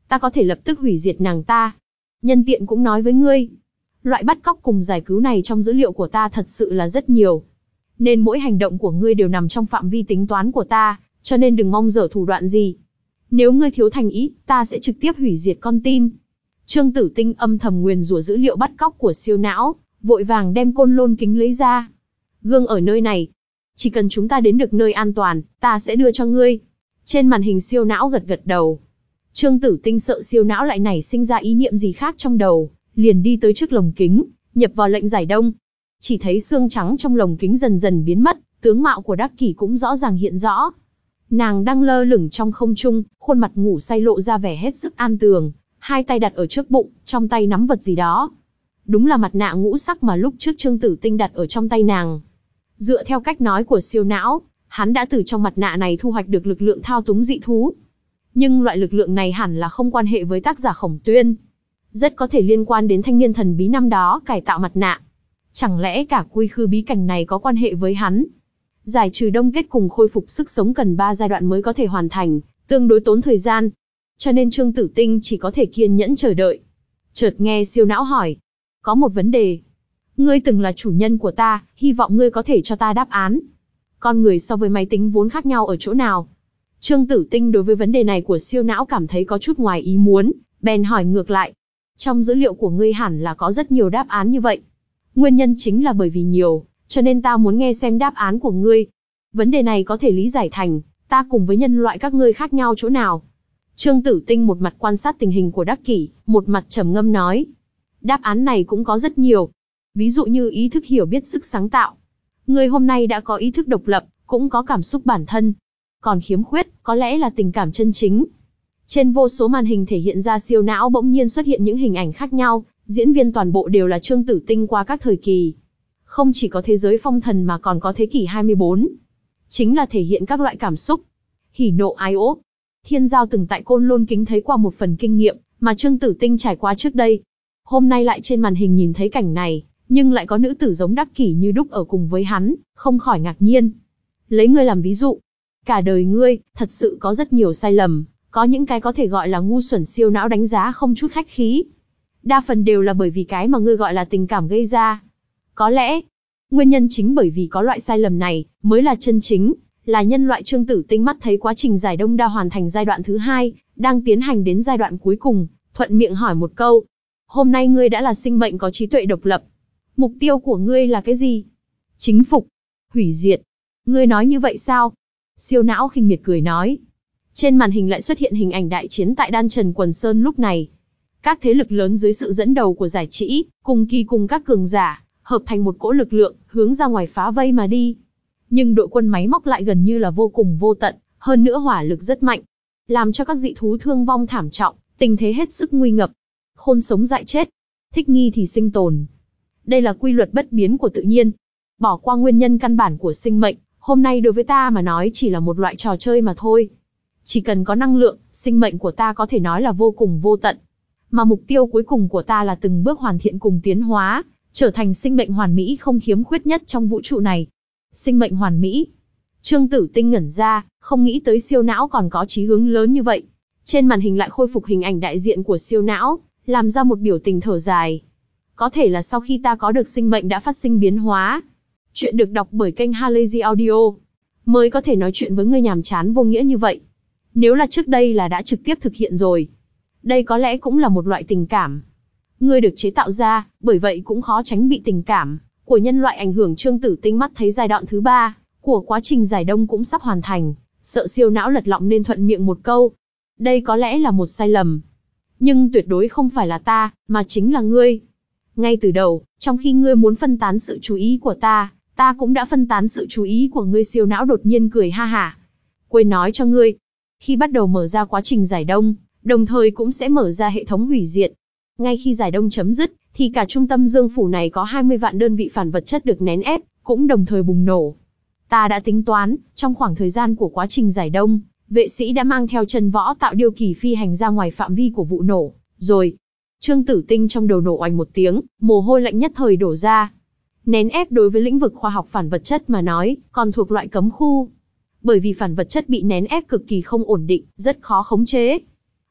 ta có thể lập tức hủy diệt nàng ta. Nhân tiện cũng nói với ngươi, loại bắt cóc cùng giải cứu này trong dữ liệu của ta thật sự là rất nhiều. Nên mỗi hành động của ngươi đều nằm trong phạm vi tính toán của ta, cho nên đừng mong dở thủ đoạn gì. Nếu ngươi thiếu thành ý, ta sẽ trực tiếp hủy diệt con tin. Trương Tử Tinh âm thầm nguyền rủa dữ liệu bắt cóc của siêu não, vội vàng đem côn lôn kính lấy ra. Gương ở nơi này. Chỉ cần chúng ta đến được nơi an toàn, ta sẽ đưa cho ngươi. Trên màn hình siêu não gật gật đầu. Trương Tử Tinh sợ siêu não lại nảy sinh ra ý niệm gì khác trong đầu, liền đi tới trước lồng kính, nhập vào lệnh giải đông. Chỉ thấy xương trắng trong lồng kính dần dần biến mất, tướng mạo của Đắc Kỷ cũng rõ ràng hiện rõ. Nàng đang lơ lửng trong không trung, khuôn mặt ngủ say lộ ra vẻ hết sức an tường, hai tay đặt ở trước bụng, trong tay nắm vật gì đó. Đúng là mặt nạ ngũ sắc mà lúc trước Trương Tử Tinh đặt ở trong tay nàng. Dựa theo cách nói của siêu não, hắn đã từ trong mặt nạ này thu hoạch được lực lượng thao túng dị thú. Nhưng loại lực lượng này hẳn là không quan hệ với tác giả Khổng Tuyên. Rất có thể liên quan đến thanh niên thần bí năm đó cải tạo mặt nạ. Chẳng lẽ cả quy khư bí cảnh này có quan hệ với hắn? Giải trừ đông kết cùng khôi phục sức sống cần ba giai đoạn mới có thể hoàn thành, tương đối tốn thời gian. Cho nên Trương Tử Tinh chỉ có thể kiên nhẫn chờ đợi. Chợt nghe siêu não hỏi. Có một vấn đề. Ngươi từng là chủ nhân của ta, hy vọng ngươi có thể cho ta đáp án. Con người so với máy tính vốn khác nhau ở chỗ nào? Trương Tử Tinh đối với vấn đề này của siêu não cảm thấy có chút ngoài ý muốn, bèn hỏi ngược lại. Trong dữ liệu của ngươi hẳn là có rất nhiều đáp án như vậy. Nguyên nhân chính là bởi vì nhiều, cho nên ta muốn nghe xem đáp án của ngươi. Vấn đề này có thể lý giải thành, ta cùng với nhân loại các ngươi khác nhau chỗ nào? Trương Tử Tinh một mặt quan sát tình hình của Đắc Kỷ, một mặt trầm ngâm nói. Đáp án này cũng có rất nhiều. Ví dụ như ý thức hiểu biết sức sáng tạo. Ngươi hôm nay đã có ý thức độc lập, cũng có cảm xúc bản thân. Còn khiếm khuyết, có lẽ là tình cảm chân chính. Trên vô số màn hình thể hiện ra siêu não bỗng nhiên xuất hiện những hình ảnh khác nhau, diễn viên toàn bộ đều là Trương Tử Tinh qua các thời kỳ. Không chỉ có thế giới phong thần mà còn có thế kỷ hai mươi bốn. Chính là thể hiện các loại cảm xúc. Hỉ nộ ái ố. Thiên Giao từng tại Côn Lôn Kính thấy qua một phần kinh nghiệm, mà Trương Tử Tinh trải qua trước đây. Hôm nay lại trên màn hình nhìn thấy cảnh này, nhưng lại có nữ tử giống Đắc Kỷ như đúc ở cùng với hắn, không khỏi ngạc nhiên. Lấy ngươi làm ví dụ. Cả đời ngươi, thật sự có rất nhiều sai lầm, có những cái có thể gọi là ngu xuẩn siêu não đánh giá không chút khách khí. Đa phần đều là bởi vì cái mà ngươi gọi là tình cảm gây ra. Có lẽ, nguyên nhân chính bởi vì có loại sai lầm này, mới là chân chính, là nhân loại Trương Tử Tinh mắt thấy quá trình giải đông đã hoàn thành giai đoạn thứ hai, đang tiến hành đến giai đoạn cuối cùng, thuận miệng hỏi một câu. Hôm nay ngươi đã là sinh mệnh có trí tuệ độc lập. Mục tiêu của ngươi là cái gì? Chính phục? Hủy diệt? Ngươi nói như vậy sao? Siêu não khinh miệt cười nói. Trên màn hình lại xuất hiện hình ảnh đại chiến tại Đan Trần Quần Sơn lúc này. Các thế lực lớn dưới sự dẫn đầu của Giải Trĩ, cùng kỳ cùng các cường giả, hợp thành một cỗ lực lượng, hướng ra ngoài phá vây mà đi. Nhưng đội quân máy móc lại gần như là vô cùng vô tận, hơn nữa hỏa lực rất mạnh, làm cho các dị thú thương vong thảm trọng, tình thế hết sức nguy ngập. Khôn sống dại chết, thích nghi thì sinh tồn. Đây là quy luật bất biến của tự nhiên. Bỏ qua nguyên nhân căn bản của sinh mệnh, hôm nay đối với ta mà nói chỉ là một loại trò chơi mà thôi. Chỉ cần có năng lượng, sinh mệnh của ta có thể nói là vô cùng vô tận. Mà mục tiêu cuối cùng của ta là từng bước hoàn thiện cùng tiến hóa, trở thành sinh mệnh hoàn mỹ không khiếm khuyết nhất trong vũ trụ này. Sinh mệnh hoàn mỹ. Trương Tử Tinh ngẩn ra, không nghĩ tới siêu não còn có chí hướng lớn như vậy. Trên màn hình lại khôi phục hình ảnh đại diện của siêu não, làm ra một biểu tình thở dài. Có thể là sau khi ta có được sinh mệnh đã phát sinh biến hóa. Chuyện được đọc bởi kênh Halazy Audio. Mới có thể nói chuyện với ngươi nhàm chán vô nghĩa như vậy. Nếu là trước đây là đã trực tiếp thực hiện rồi. Đây có lẽ cũng là một loại tình cảm. Ngươi được chế tạo ra, bởi vậy cũng khó tránh bị tình cảm của nhân loại ảnh hưởng. Trương Tử Tinh mắt thấy giai đoạn thứ ba của quá trình giải đông cũng sắp hoàn thành, sợ siêu não lật lọng nên thuận miệng một câu. Đây có lẽ là một sai lầm. Nhưng tuyệt đối không phải là ta, mà chính là ngươi. Ngay từ đầu, trong khi ngươi muốn phân tán sự chú ý của ta, ta cũng đã phân tán sự chú ý của ngươi. Siêu não đột nhiên cười ha hả. Quên nói cho ngươi, khi bắt đầu mở ra quá trình giải đông, đồng thời cũng sẽ mở ra hệ thống hủy diệt. Ngay khi giải đông chấm dứt, thì cả trung tâm dương phủ này có hai mươi vạn đơn vị phản vật chất được nén ép, cũng đồng thời bùng nổ. Ta đã tính toán, trong khoảng thời gian của quá trình giải đông, vệ sĩ đã mang theo chân võ tạo điêu kỳ phi hành ra ngoài phạm vi của vụ nổ, rồi. Trương Tử Tinh trong đầu nổ oanh một tiếng, mồ hôi lạnh nhất thời đổ ra. Nén ép đối với lĩnh vực khoa học phản vật chất mà nói, còn thuộc loại cấm khu. Bởi vì phản vật chất bị nén ép cực kỳ không ổn định, rất khó khống chế.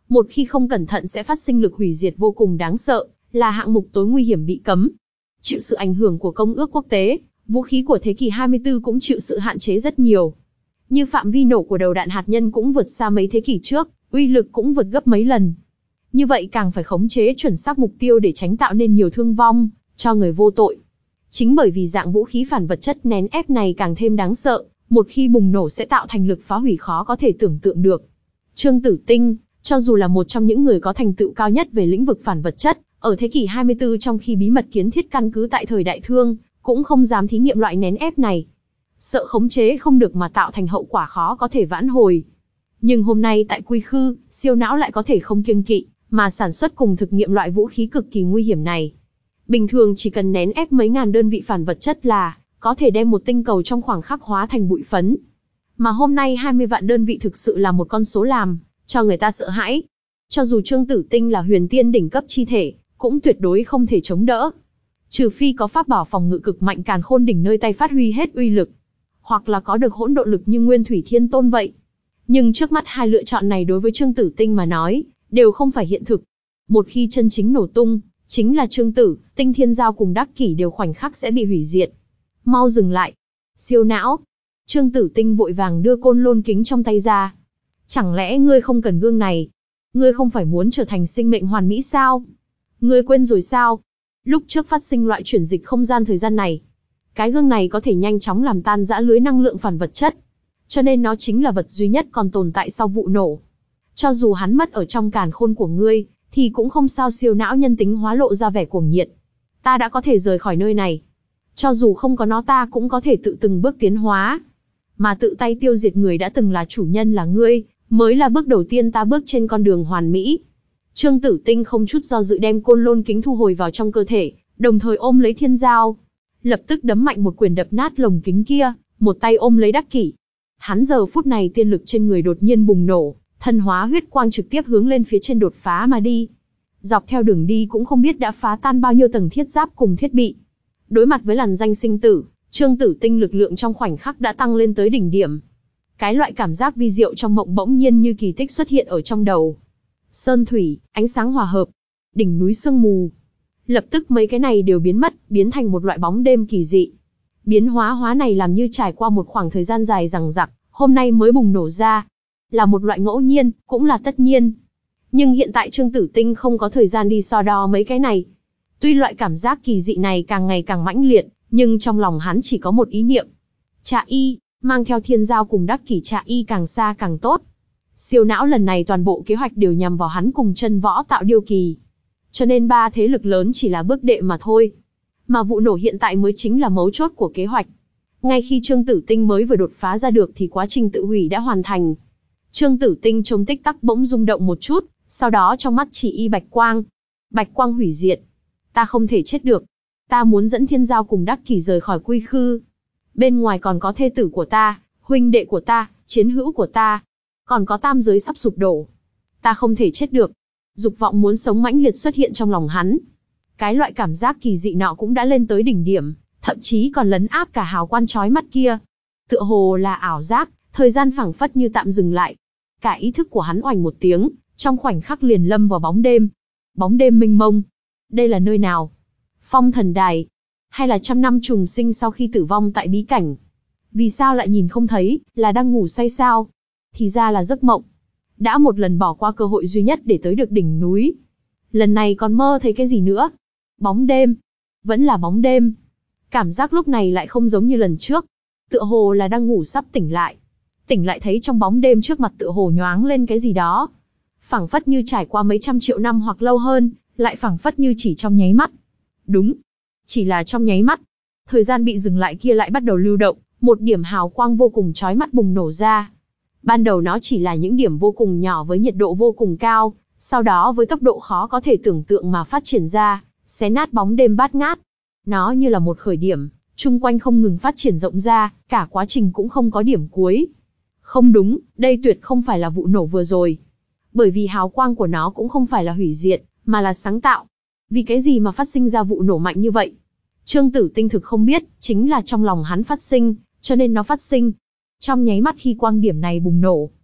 Một khi không cẩn thận sẽ phát sinh lực hủy diệt vô cùng đáng sợ, là hạng mục tối nguy hiểm bị cấm. Chịu sự ảnh hưởng của công ước quốc tế, vũ khí của thế kỷ hai mươi tư cũng chịu sự hạn chế rất nhiều. Như phạm vi nổ của đầu đạn hạt nhân cũng vượt xa mấy thế kỷ trước, uy lực cũng vượt gấp mấy lần. Như vậy càng phải khống chế chuẩn xác mục tiêu để tránh tạo nên nhiều thương vong cho người vô tội. Chính bởi vì dạng vũ khí phản vật chất nén ép này càng thêm đáng sợ, một khi bùng nổ sẽ tạo thành lực phá hủy khó có thể tưởng tượng được. Trương Tử Tinh, cho dù là một trong những người có thành tựu cao nhất về lĩnh vực phản vật chất, ở thế kỷ hai mươi tư trong khi bí mật kiến thiết căn cứ tại thời Đại Thương, cũng không dám thí nghiệm loại nén ép này. Sợ khống chế không được mà tạo thành hậu quả khó có thể vãn hồi. Nhưng hôm nay tại Quy Khư, siêu não lại có thể không kiêng kỵ, mà sản xuất cùng thực nghiệm loại vũ khí cực kỳ nguy hiểm này. Bình thường chỉ cần nén ép mấy ngàn đơn vị phản vật chất là có thể đem một tinh cầu trong khoảng khắc hóa thành bụi phấn. Mà hôm nay hai mươi vạn đơn vị thực sự là một con số làm cho người ta sợ hãi. Cho dù Trương Tử Tinh là huyền tiên đỉnh cấp chi thể, cũng tuyệt đối không thể chống đỡ. Trừ phi có pháp bảo phòng ngự cực mạnh càn khôn đỉnh nơi tay phát huy hết uy lực, hoặc là có được hỗn độn lực như Nguyên Thủy Thiên Tôn vậy. Nhưng trước mắt hai lựa chọn này đối với Trương Tử Tinh mà nói, đều không phải hiện thực. Một khi chân chính nổ tung, chính là Trương Tử, Tinh Thiên Giao cùng Đắc Kỷ đều khoảnh khắc sẽ bị hủy diệt. Mau dừng lại. Siêu não. Trương Tử Tinh vội vàng đưa côn lôn kính trong tay ra. Chẳng lẽ ngươi không cần gương này? Ngươi không phải muốn trở thành sinh mệnh hoàn mỹ sao? Ngươi quên rồi sao? Lúc trước phát sinh loại chuyển dịch không gian thời gian này. Cái gương này có thể nhanh chóng làm tan rã lưới năng lượng phản vật chất. Cho nên nó chính là vật duy nhất còn tồn tại sau vụ nổ. Cho dù hắn mất ở trong càn khôn của ngươi, thì cũng không sao. Siêu não nhân tính hóa lộ ra vẻ cuồng nhiệt. Ta đã có thể rời khỏi nơi này. Cho dù không có nó ta cũng có thể tự từng bước tiến hóa. Mà tự tay tiêu diệt người đã từng là chủ nhân là ngươi, mới là bước đầu tiên ta bước trên con đường hoàn mỹ. Trương Tử Tinh không chút do dự đem côn lôn kính thu hồi vào trong cơ thể, đồng thời ôm lấy Thiên Giao. Lập tức đấm mạnh một quyền đập nát lồng kính kia, một tay ôm lấy Đắc Kỷ. Hắn giờ phút này tiên lực trên người đột nhiên bùng nổ, thân hóa huyết quang trực tiếp hướng lên phía trên đột phá mà đi. Dọc theo đường đi cũng không biết đã phá tan bao nhiêu tầng thiết giáp cùng thiết bị. Đối mặt với làn danh sinh tử, Trương Tử Tinh lực lượng trong khoảnh khắc đã tăng lên tới đỉnh điểm. Cái loại cảm giác vi diệu trong mộng bỗng nhiên như kỳ tích xuất hiện ở trong đầu. Sơn thủy, ánh sáng hòa hợp, đỉnh núi sương mù. Lập tức mấy cái này đều biến mất, biến thành một loại bóng đêm kỳ dị. Biến hóa hóa này làm như trải qua một khoảng thời gian dài dằng dặc, hôm nay mới bùng nổ ra. Là một loại ngẫu nhiên, cũng là tất nhiên. Nhưng hiện tại Trương Tử Tinh không có thời gian đi so đo mấy cái này. Tuy loại cảm giác kỳ dị này càng ngày càng mãnh liệt, nhưng trong lòng hắn chỉ có một ý niệm. Trạ y, mang theo Thiên Giao cùng Đắc Kỷ trạ y càng xa càng tốt. Siêu não lần này toàn bộ kế hoạch đều nhằm vào hắn cùng Chân Võ Tạo Điêu Kỳ. Cho nên ba thế lực lớn chỉ là bước đệm mà thôi. Mà vụ nổ hiện tại mới chính là mấu chốt của kế hoạch. Ngay khi Trương Tử Tinh mới vừa đột phá ra được thì quá trình tự hủy đã hoàn thành. Trương Tử Tinh trông tích tắc bỗng rung động một chút, sau đó trong mắt chỉ y bạch quang. Bạch quang hủy diệt. Ta không thể chết được. Ta muốn dẫn Thiên Giao cùng Đắc Kỷ rời khỏi Quy Khư. Bên ngoài còn có thê tử của ta, huynh đệ của ta, chiến hữu của ta. Còn có tam giới sắp sụp đổ. Ta không thể chết được. Dục vọng muốn sống mãnh liệt xuất hiện trong lòng hắn. Cái loại cảm giác kỳ dị nọ cũng đã lên tới đỉnh điểm, thậm chí còn lấn áp cả hào quang chói mắt kia. Tựa hồ là ảo giác, thời gian phảng phất như tạm dừng lại. Cả ý thức của hắn oành một tiếng, trong khoảnh khắc liền lâm vào bóng đêm. Bóng đêm mênh mông. Đây là nơi nào? Phong Thần Đài? Hay là trăm năm trùng sinh sau khi tử vong tại bí cảnh? Vì sao lại nhìn không thấy, là đang ngủ say sao? Thì ra là giấc mộng. Đã một lần bỏ qua cơ hội duy nhất để tới được đỉnh núi. Lần này còn mơ thấy cái gì nữa? Bóng đêm. Vẫn là bóng đêm. Cảm giác lúc này lại không giống như lần trước. Tựa hồ là đang ngủ sắp tỉnh lại. Tỉnh lại thấy trong bóng đêm trước mặt tựa hồ nhoáng lên cái gì đó. Phảng phất như trải qua mấy trăm triệu năm hoặc lâu hơn, lại phảng phất như chỉ trong nháy mắt. Đúng. Chỉ là trong nháy mắt. Thời gian bị dừng lại kia lại bắt đầu lưu động, một điểm hào quang vô cùng chói mắt bùng nổ ra. Ban đầu nó chỉ là những điểm vô cùng nhỏ với nhiệt độ vô cùng cao, sau đó với tốc độ khó có thể tưởng tượng mà phát triển ra, xé nát bóng đêm bát ngát. Nó như là một khởi điểm, chung quanh không ngừng phát triển rộng ra, cả quá trình cũng không có điểm cuối. Không đúng, đây tuyệt không phải là vụ nổ vừa rồi. Bởi vì hào quang của nó cũng không phải là hủy diệt, mà là sáng tạo. Vì cái gì mà phát sinh ra vụ nổ mạnh như vậy? Trương Tử Tinh thực không biết, chính là trong lòng hắn phát sinh, cho nên nó phát sinh. Trong nháy mắt khi quang điểm này bùng nổ,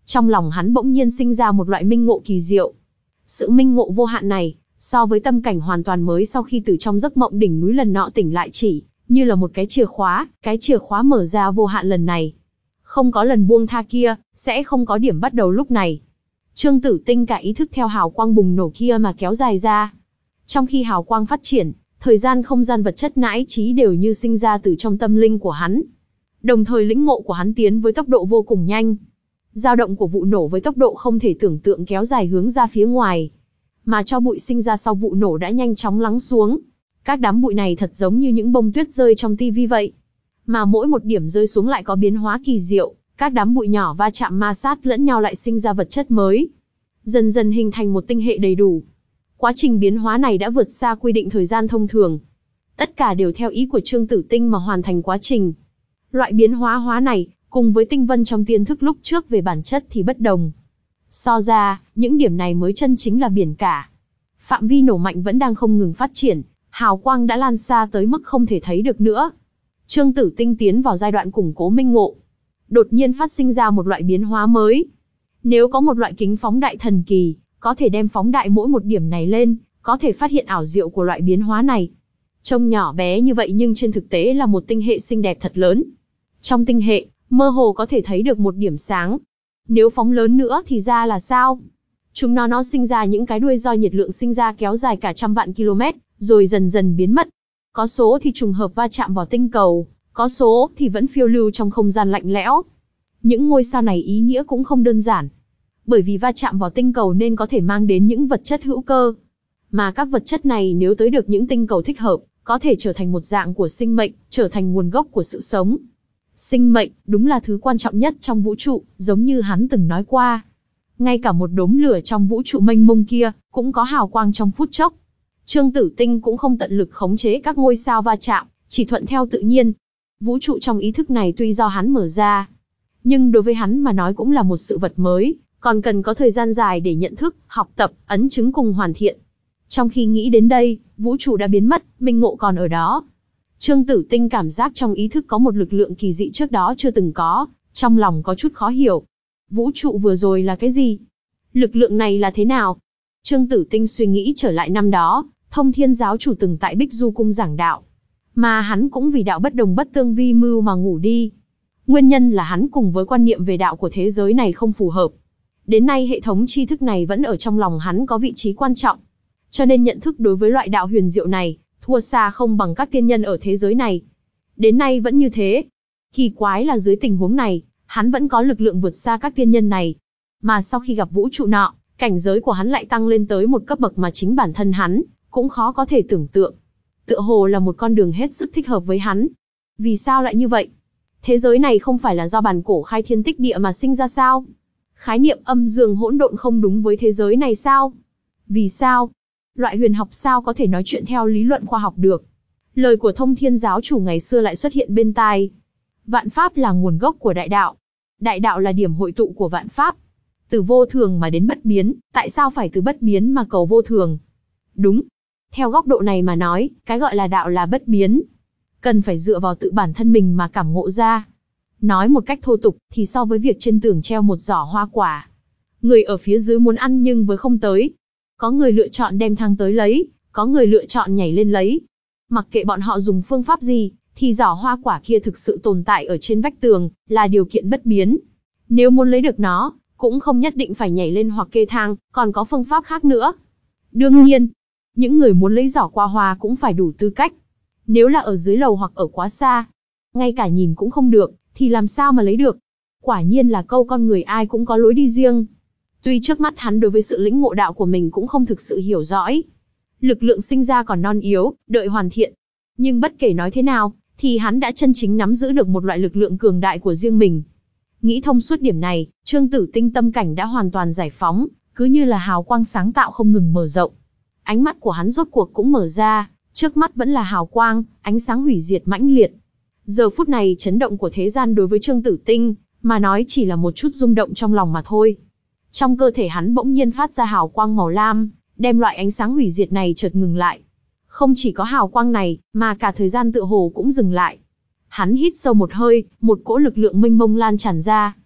Trong lòng hắn bỗng nhiên sinh ra một loại minh ngộ kỳ diệu. Sự minh ngộ vô hạn này, so với tâm cảnh hoàn toàn mới sau khi từ trong giấc mộng đỉnh núi lần nọ tỉnh lại chỉ như là một cái chìa khóa, cái chìa khóa mở ra vô hạn lần này. Không có lần buông tha kia, sẽ không có điểm bắt đầu lúc này. Trương Tử Tinh cả ý thức theo hào quang bùng nổ kia mà kéo dài ra. Trong khi hào quang phát triển, thời gian không gian vật chất nãi trí đều như sinh ra từ trong tâm linh của hắn. Đồng thời lĩnh ngộ của hắn tiến với tốc độ vô cùng nhanh. Dao động của vụ nổ với tốc độ không thể tưởng tượng kéo dài hướng ra phía ngoài. Mà cho bụi sinh ra sau vụ nổ đã nhanh chóng lắng xuống. Các đám bụi này thật giống như những bông tuyết rơi trong tivi vậy. Mà mỗi một điểm rơi xuống lại có biến hóa kỳ diệu, các đám bụi nhỏ va chạm ma sát lẫn nhau lại sinh ra vật chất mới. Dần dần hình thành một tinh hệ đầy đủ. Quá trình biến hóa này đã vượt xa quy định thời gian thông thường. Tất cả đều theo ý của Trương Tử Tinh mà hoàn thành quá trình. Loại biến hóa hóa này, cùng với tinh vân trong tiên thức lúc trước về bản chất thì bất đồng. So ra, những điểm này mới chân chính là biển cả. Phạm vi nổ mạnh vẫn đang không ngừng phát triển, hào quang đã lan xa tới mức không thể thấy được nữa. Trương Tử Tinh tiến vào giai đoạn củng cố minh ngộ. Đột nhiên phát sinh ra một loại biến hóa mới. Nếu có một loại kính phóng đại thần kỳ, có thể đem phóng đại mỗi một điểm này lên, có thể phát hiện ảo diệu của loại biến hóa này. Trông nhỏ bé như vậy nhưng trên thực tế là một tinh hệ xinh đẹp thật lớn. Trong tinh hệ, mơ hồ có thể thấy được một điểm sáng. Nếu phóng lớn nữa thì ra là sao? Chúng nó nó sinh ra những cái đuôi do nhiệt lượng sinh ra kéo dài cả trăm vạn km, rồi dần dần biến mất. Có số thì trùng hợp va chạm vào tinh cầu, có số thì vẫn phiêu lưu trong không gian lạnh lẽo. Những ngôi sao này ý nghĩa cũng không đơn giản. Bởi vì va chạm vào tinh cầu nên có thể mang đến những vật chất hữu cơ. Mà các vật chất này nếu tới được những tinh cầu thích hợp, có thể trở thành một dạng của sinh mệnh, trở thành nguồn gốc của sự sống. Sinh mệnh, đúng là thứ quan trọng nhất trong vũ trụ, giống như hắn từng nói qua. Ngay cả một đốm lửa trong vũ trụ mênh mông kia, cũng có hào quang trong phút chốc. Trương Tử Tinh cũng không tận lực khống chế các ngôi sao va chạm, chỉ thuận theo tự nhiên. Vũ trụ trong ý thức này tuy do hắn mở ra, nhưng đối với hắn mà nói cũng là một sự vật mới, còn cần có thời gian dài để nhận thức, học tập, ấn chứng cùng hoàn thiện. Trong khi nghĩ đến đây, vũ trụ đã biến mất, minh ngộ còn ở đó. Trương Tử Tinh cảm giác trong ý thức có một lực lượng kỳ dị trước đó chưa từng có, trong lòng có chút khó hiểu. Vũ trụ vừa rồi là cái gì? Lực lượng này là thế nào? Trương Tử Tinh suy nghĩ trở lại năm đó, Thông Thiên giáo chủ từng tại Bích Du cung giảng đạo. Mà hắn cũng vì đạo bất đồng bất tương vi mưu mà ngủ đi. Nguyên nhân là hắn cùng với quan niệm về đạo của thế giới này không phù hợp. Đến nay hệ thống tri thức này vẫn ở trong lòng hắn có vị trí quan trọng. Cho nên nhận thức đối với loại đạo huyền diệu này, thua xa không bằng các tiên nhân ở thế giới này. Đến nay vẫn như thế. Kỳ quái là dưới tình huống này, hắn vẫn có lực lượng vượt xa các tiên nhân này. Mà sau khi gặp vũ trụ nọ, cảnh giới của hắn lại tăng lên tới một cấp bậc mà chính bản thân hắn cũng khó có thể tưởng tượng. Tựa hồ là một con đường hết sức thích hợp với hắn. Vì sao lại như vậy? Thế giới này không phải là do bản cổ khai thiên tích địa mà sinh ra sao? Khái niệm âm dương hỗn độn không đúng với thế giới này sao? Vì sao? Loại huyền học sao có thể nói chuyện theo lý luận khoa học được? Lời của Thông Thiên giáo chủ ngày xưa lại xuất hiện bên tai. Vạn pháp là nguồn gốc của đại đạo. Đại đạo là điểm hội tụ của vạn pháp. Từ vô thường mà đến bất biến, tại sao phải từ bất biến mà cầu vô thường? Đúng. Theo góc độ này mà nói, cái gọi là đạo là bất biến. Cần phải dựa vào tự bản thân mình mà cảm ngộ ra. Nói một cách thô tục, thì so với việc trên tường treo một giỏ hoa quả. Người ở phía dưới muốn ăn nhưng với không tới. Có người lựa chọn đem thang tới lấy, có người lựa chọn nhảy lên lấy. Mặc kệ bọn họ dùng phương pháp gì, thì giỏ hoa quả kia thực sự tồn tại ở trên vách tường, là điều kiện bất biến. Nếu muốn lấy được nó, cũng không nhất định phải nhảy lên hoặc kê thang, còn có phương pháp khác nữa. Đương nhiên, những người muốn lấy giỏ qua hoa cũng phải đủ tư cách. Nếu là ở dưới lầu hoặc ở quá xa, ngay cả nhìn cũng không được, thì làm sao mà lấy được? Quả nhiên là câu con người ai cũng có lối đi riêng. Tuy trước mắt hắn đối với sự lĩnh ngộ đạo của mình cũng không thực sự hiểu rõ. Lực lượng sinh ra còn non yếu, đợi hoàn thiện. Nhưng bất kể nói thế nào, thì hắn đã chân chính nắm giữ được một loại lực lượng cường đại của riêng mình. Nghĩ thông suốt điểm này, Trương Tử Tinh tâm cảnh đã hoàn toàn giải phóng, cứ như là hào quang sáng tạo không ngừng mở rộng. Ánh mắt của hắn rốt cuộc cũng mở ra, trước mắt vẫn là hào quang, ánh sáng hủy diệt mãnh liệt. Giờ phút này chấn động của thế gian đối với Trương Tử Tinh, mà nói chỉ là một chút rung động trong lòng mà thôi. Trong cơ thể hắn bỗng nhiên phát ra hào quang màu lam, đem loại ánh sáng hủy diệt này chợt ngừng lại. Không chỉ có hào quang này, mà cả thời gian tựa hồ cũng dừng lại. Hắn hít sâu một hơi, một cỗ lực lượng mênh mông lan tràn ra.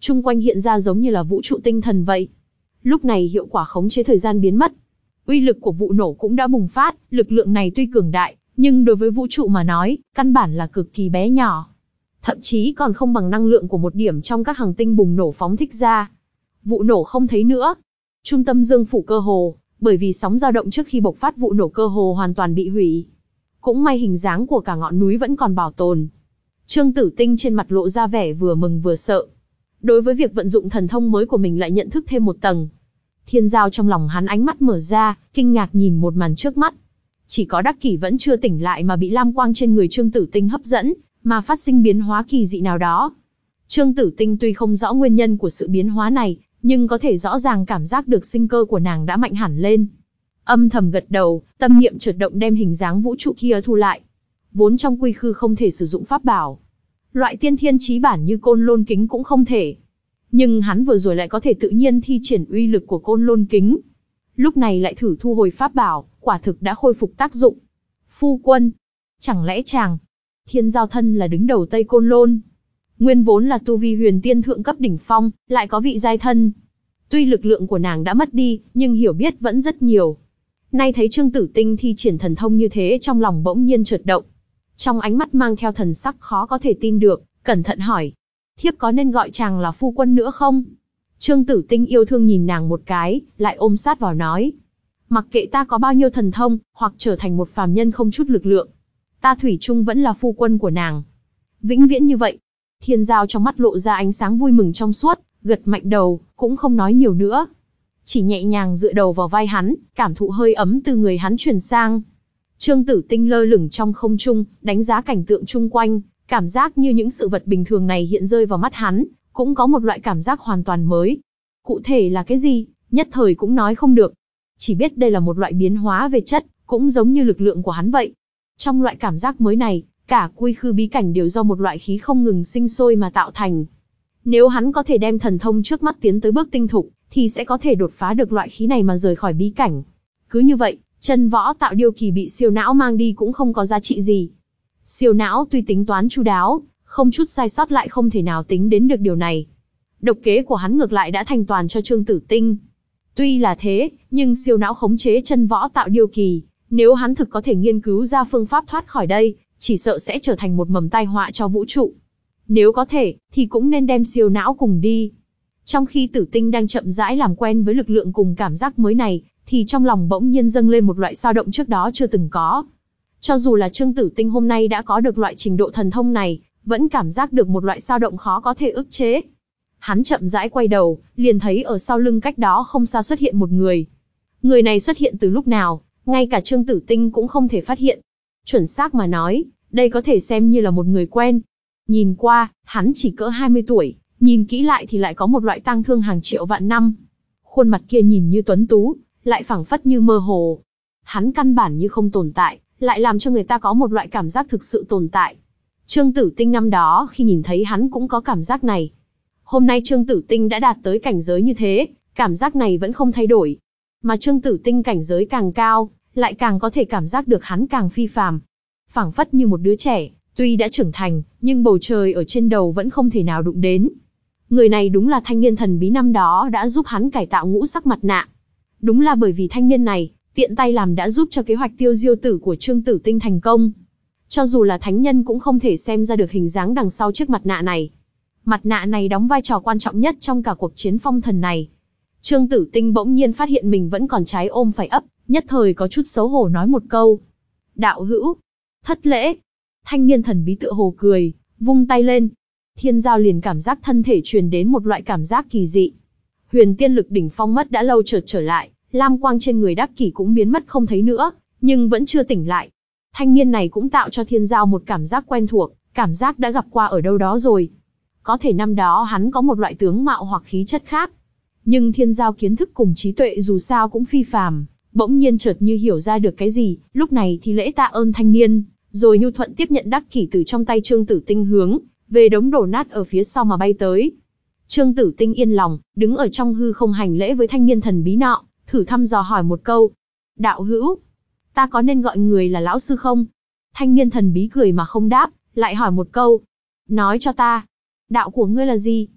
chung quanh hiện ra giống như là vũ trụ tinh thần vậy. Lúc này hiệu quả khống chế thời gian biến mất. Uy lực của vụ nổ cũng đã bùng phát, lực lượng này tuy cường đại, nhưng đối với vũ trụ mà nói, căn bản là cực kỳ bé nhỏ. Thậm chí còn không bằng năng lượng của một điểm trong các hành tinh bùng nổ phóng thích ra. Vụ nổ không thấy nữa. Trung tâm dương phủ cơ hồ, bởi vì sóng dao động trước khi bộc phát vụ nổ cơ hồ hoàn toàn bị hủy. Cũng may hình dáng của cả ngọn núi vẫn còn bảo tồn. Trương Tử Tinh trên mặt lộ ra vẻ vừa mừng vừa sợ. Đối với việc vận dụng thần thông mới của mình lại nhận thức thêm một tầng. Thiên Giao trong lòng hắn ánh mắt mở ra, kinh ngạc nhìn một màn trước mắt. Chỉ có Đắc Kỷ vẫn chưa tỉnh lại mà bị lam quang trên người Trương Tử Tinh hấp dẫn, mà phát sinh biến hóa kỳ dị nào đó. Trương Tử Tinh tuy không rõ nguyên nhân của sự biến hóa này, nhưng có thể rõ ràng cảm giác được sinh cơ của nàng đã mạnh hẳn lên. Âm thầm gật đầu, tâm niệm chợt động đem hình dáng vũ trụ kia thu lại. Vốn trong quy khư không thể sử dụng pháp bảo. Loại tiên thiên chí bản như côn lôn kính cũng không thể. Nhưng hắn vừa rồi lại có thể tự nhiên thi triển uy lực của côn lôn kính. Lúc này lại thử thu hồi pháp bảo, quả thực đã khôi phục tác dụng. Phu quân, chẳng lẽ chàng, Thiên Giao thân là đứng đầu Tây Côn Lôn. Nguyên vốn là tu vi huyền tiên thượng cấp đỉnh phong, lại có vị giai thân. Tuy lực lượng của nàng đã mất đi, nhưng hiểu biết vẫn rất nhiều. Nay thấy Trương Tử Tinh thi triển thần thông như thế trong lòng bỗng nhiên chợt động. Trong ánh mắt mang theo thần sắc khó có thể tin được, cẩn thận hỏi. Thiếp có nên gọi chàng là phu quân nữa không? Trương Tử Tinh yêu thương nhìn nàng một cái, lại ôm sát vào nói. Mặc kệ ta có bao nhiêu thần thông, hoặc trở thành một phàm nhân không chút lực lượng. Ta thủy chung vẫn là phu quân của nàng. Vĩnh viễn như vậy. Thiên Giao trong mắt lộ ra ánh sáng vui mừng trong suốt, gật mạnh đầu, cũng không nói nhiều nữa. Chỉ nhẹ nhàng dựa đầu vào vai hắn, cảm thụ hơi ấm từ người hắn truyền sang. Trương Tử Tinh lơ lửng trong không trung, đánh giá cảnh tượng chung quanh, cảm giác như những sự vật bình thường này hiện rơi vào mắt hắn, cũng có một loại cảm giác hoàn toàn mới. Cụ thể là cái gì, nhất thời cũng nói không được. Chỉ biết đây là một loại biến hóa về chất, cũng giống như lực lượng của hắn vậy. Trong loại cảm giác mới này, cả quy khư bí cảnh đều do một loại khí không ngừng sinh sôi mà tạo thành. Nếu hắn có thể đem thần thông trước mắt tiến tới bước tinh thục, thì sẽ có thể đột phá được loại khí này mà rời khỏi bí cảnh. Cứ như vậy, chân võ tạo điêu kỳ bị siêu não mang đi cũng không có giá trị gì. Siêu não tuy tính toán chu đáo, không chút sai sót lại không thể nào tính đến được điều này. Độc kế của hắn ngược lại đã thành toàn cho Trương Tử Tinh. Tuy là thế, nhưng siêu não khống chế chân võ tạo điêu kỳ, nếu hắn thực có thể nghiên cứu ra phương pháp thoát khỏi đây, chỉ sợ sẽ trở thành một mầm tai họa cho vũ trụ. Nếu có thể, thì cũng nên đem siêu não cùng đi. Trong khi Tử Tinh đang chậm rãi làm quen với lực lượng cùng cảm giác mới này, thì trong lòng bỗng nhiên dâng lên một loại dao động trước đó chưa từng có. Cho dù là Trương Tử Tinh hôm nay đã có được loại trình độ thần thông này, vẫn cảm giác được một loại dao động khó có thể ức chế. Hắn chậm rãi quay đầu, liền thấy ở sau lưng cách đó không xa xuất hiện một người. Người này xuất hiện từ lúc nào, ngay cả Trương Tử Tinh cũng không thể phát hiện. Chuẩn xác mà nói, đây có thể xem như là một người quen. Nhìn qua, hắn chỉ cỡ hai mươi tuổi, nhìn kỹ lại thì lại có một loại tang thương hàng triệu vạn năm. Khuôn mặt kia nhìn như tuấn tú, lại phảng phất như mơ hồ. Hắn căn bản như không tồn tại, lại làm cho người ta có một loại cảm giác thực sự tồn tại. Trương Tử Tinh năm đó khi nhìn thấy hắn cũng có cảm giác này. Hôm nay Trương Tử Tinh đã đạt tới cảnh giới như thế, cảm giác này vẫn không thay đổi. Mà Trương Tử Tinh cảnh giới càng cao, lại càng có thể cảm giác được hắn càng phi phàm. Phảng phất như một đứa trẻ, tuy đã trưởng thành, nhưng bầu trời ở trên đầu vẫn không thể nào đụng đến. Người này đúng là thanh niên thần bí năm đó đã giúp hắn cải tạo ngũ sắc mặt nạ. Đúng là bởi vì thanh niên này, tiện tay làm đã giúp cho kế hoạch tiêu diêu tử của Trương Tử Tinh thành công. Cho dù là thánh nhân cũng không thể xem ra được hình dáng đằng sau chiếc mặt nạ này. Mặt nạ này đóng vai trò quan trọng nhất trong cả cuộc chiến phong thần này. Trương Tử Tinh bỗng nhiên phát hiện mình vẫn còn trái ôm phải ấp, nhất thời có chút xấu hổ nói một câu. Đạo hữu, thất lễ. Thanh niên thần bí tựa hồ cười, vung tay lên. Thiên Giao liền cảm giác thân thể truyền đến một loại cảm giác kỳ dị. Huyền tiên lực đỉnh phong mất đã lâu chợt trở lại, lam quang trên người Đắc Kỷ cũng biến mất không thấy nữa, nhưng vẫn chưa tỉnh lại. Thanh niên này cũng tạo cho Thiên Giao một cảm giác quen thuộc, cảm giác đã gặp qua ở đâu đó rồi. Có thể năm đó hắn có một loại tướng mạo hoặc khí chất khác. Nhưng Thiên Giao kiến thức cùng trí tuệ dù sao cũng phi phàm, bỗng nhiên chợt như hiểu ra được cái gì, lúc này thì lễ tạ ơn thanh niên, rồi nhu thuận tiếp nhận Đắc Kỷ từ trong tay Trương Tử Tinh hướng về đống đổ nát ở phía sau mà bay tới. Trương Tử Tinh yên lòng, đứng ở trong hư không hành lễ với thanh niên thần bí nọ, thử thăm dò hỏi một câu. Đạo hữu, ta có nên gọi người là lão sư không? Thanh niên thần bí cười mà không đáp, lại hỏi một câu. Nói cho ta, đạo của ngươi là gì?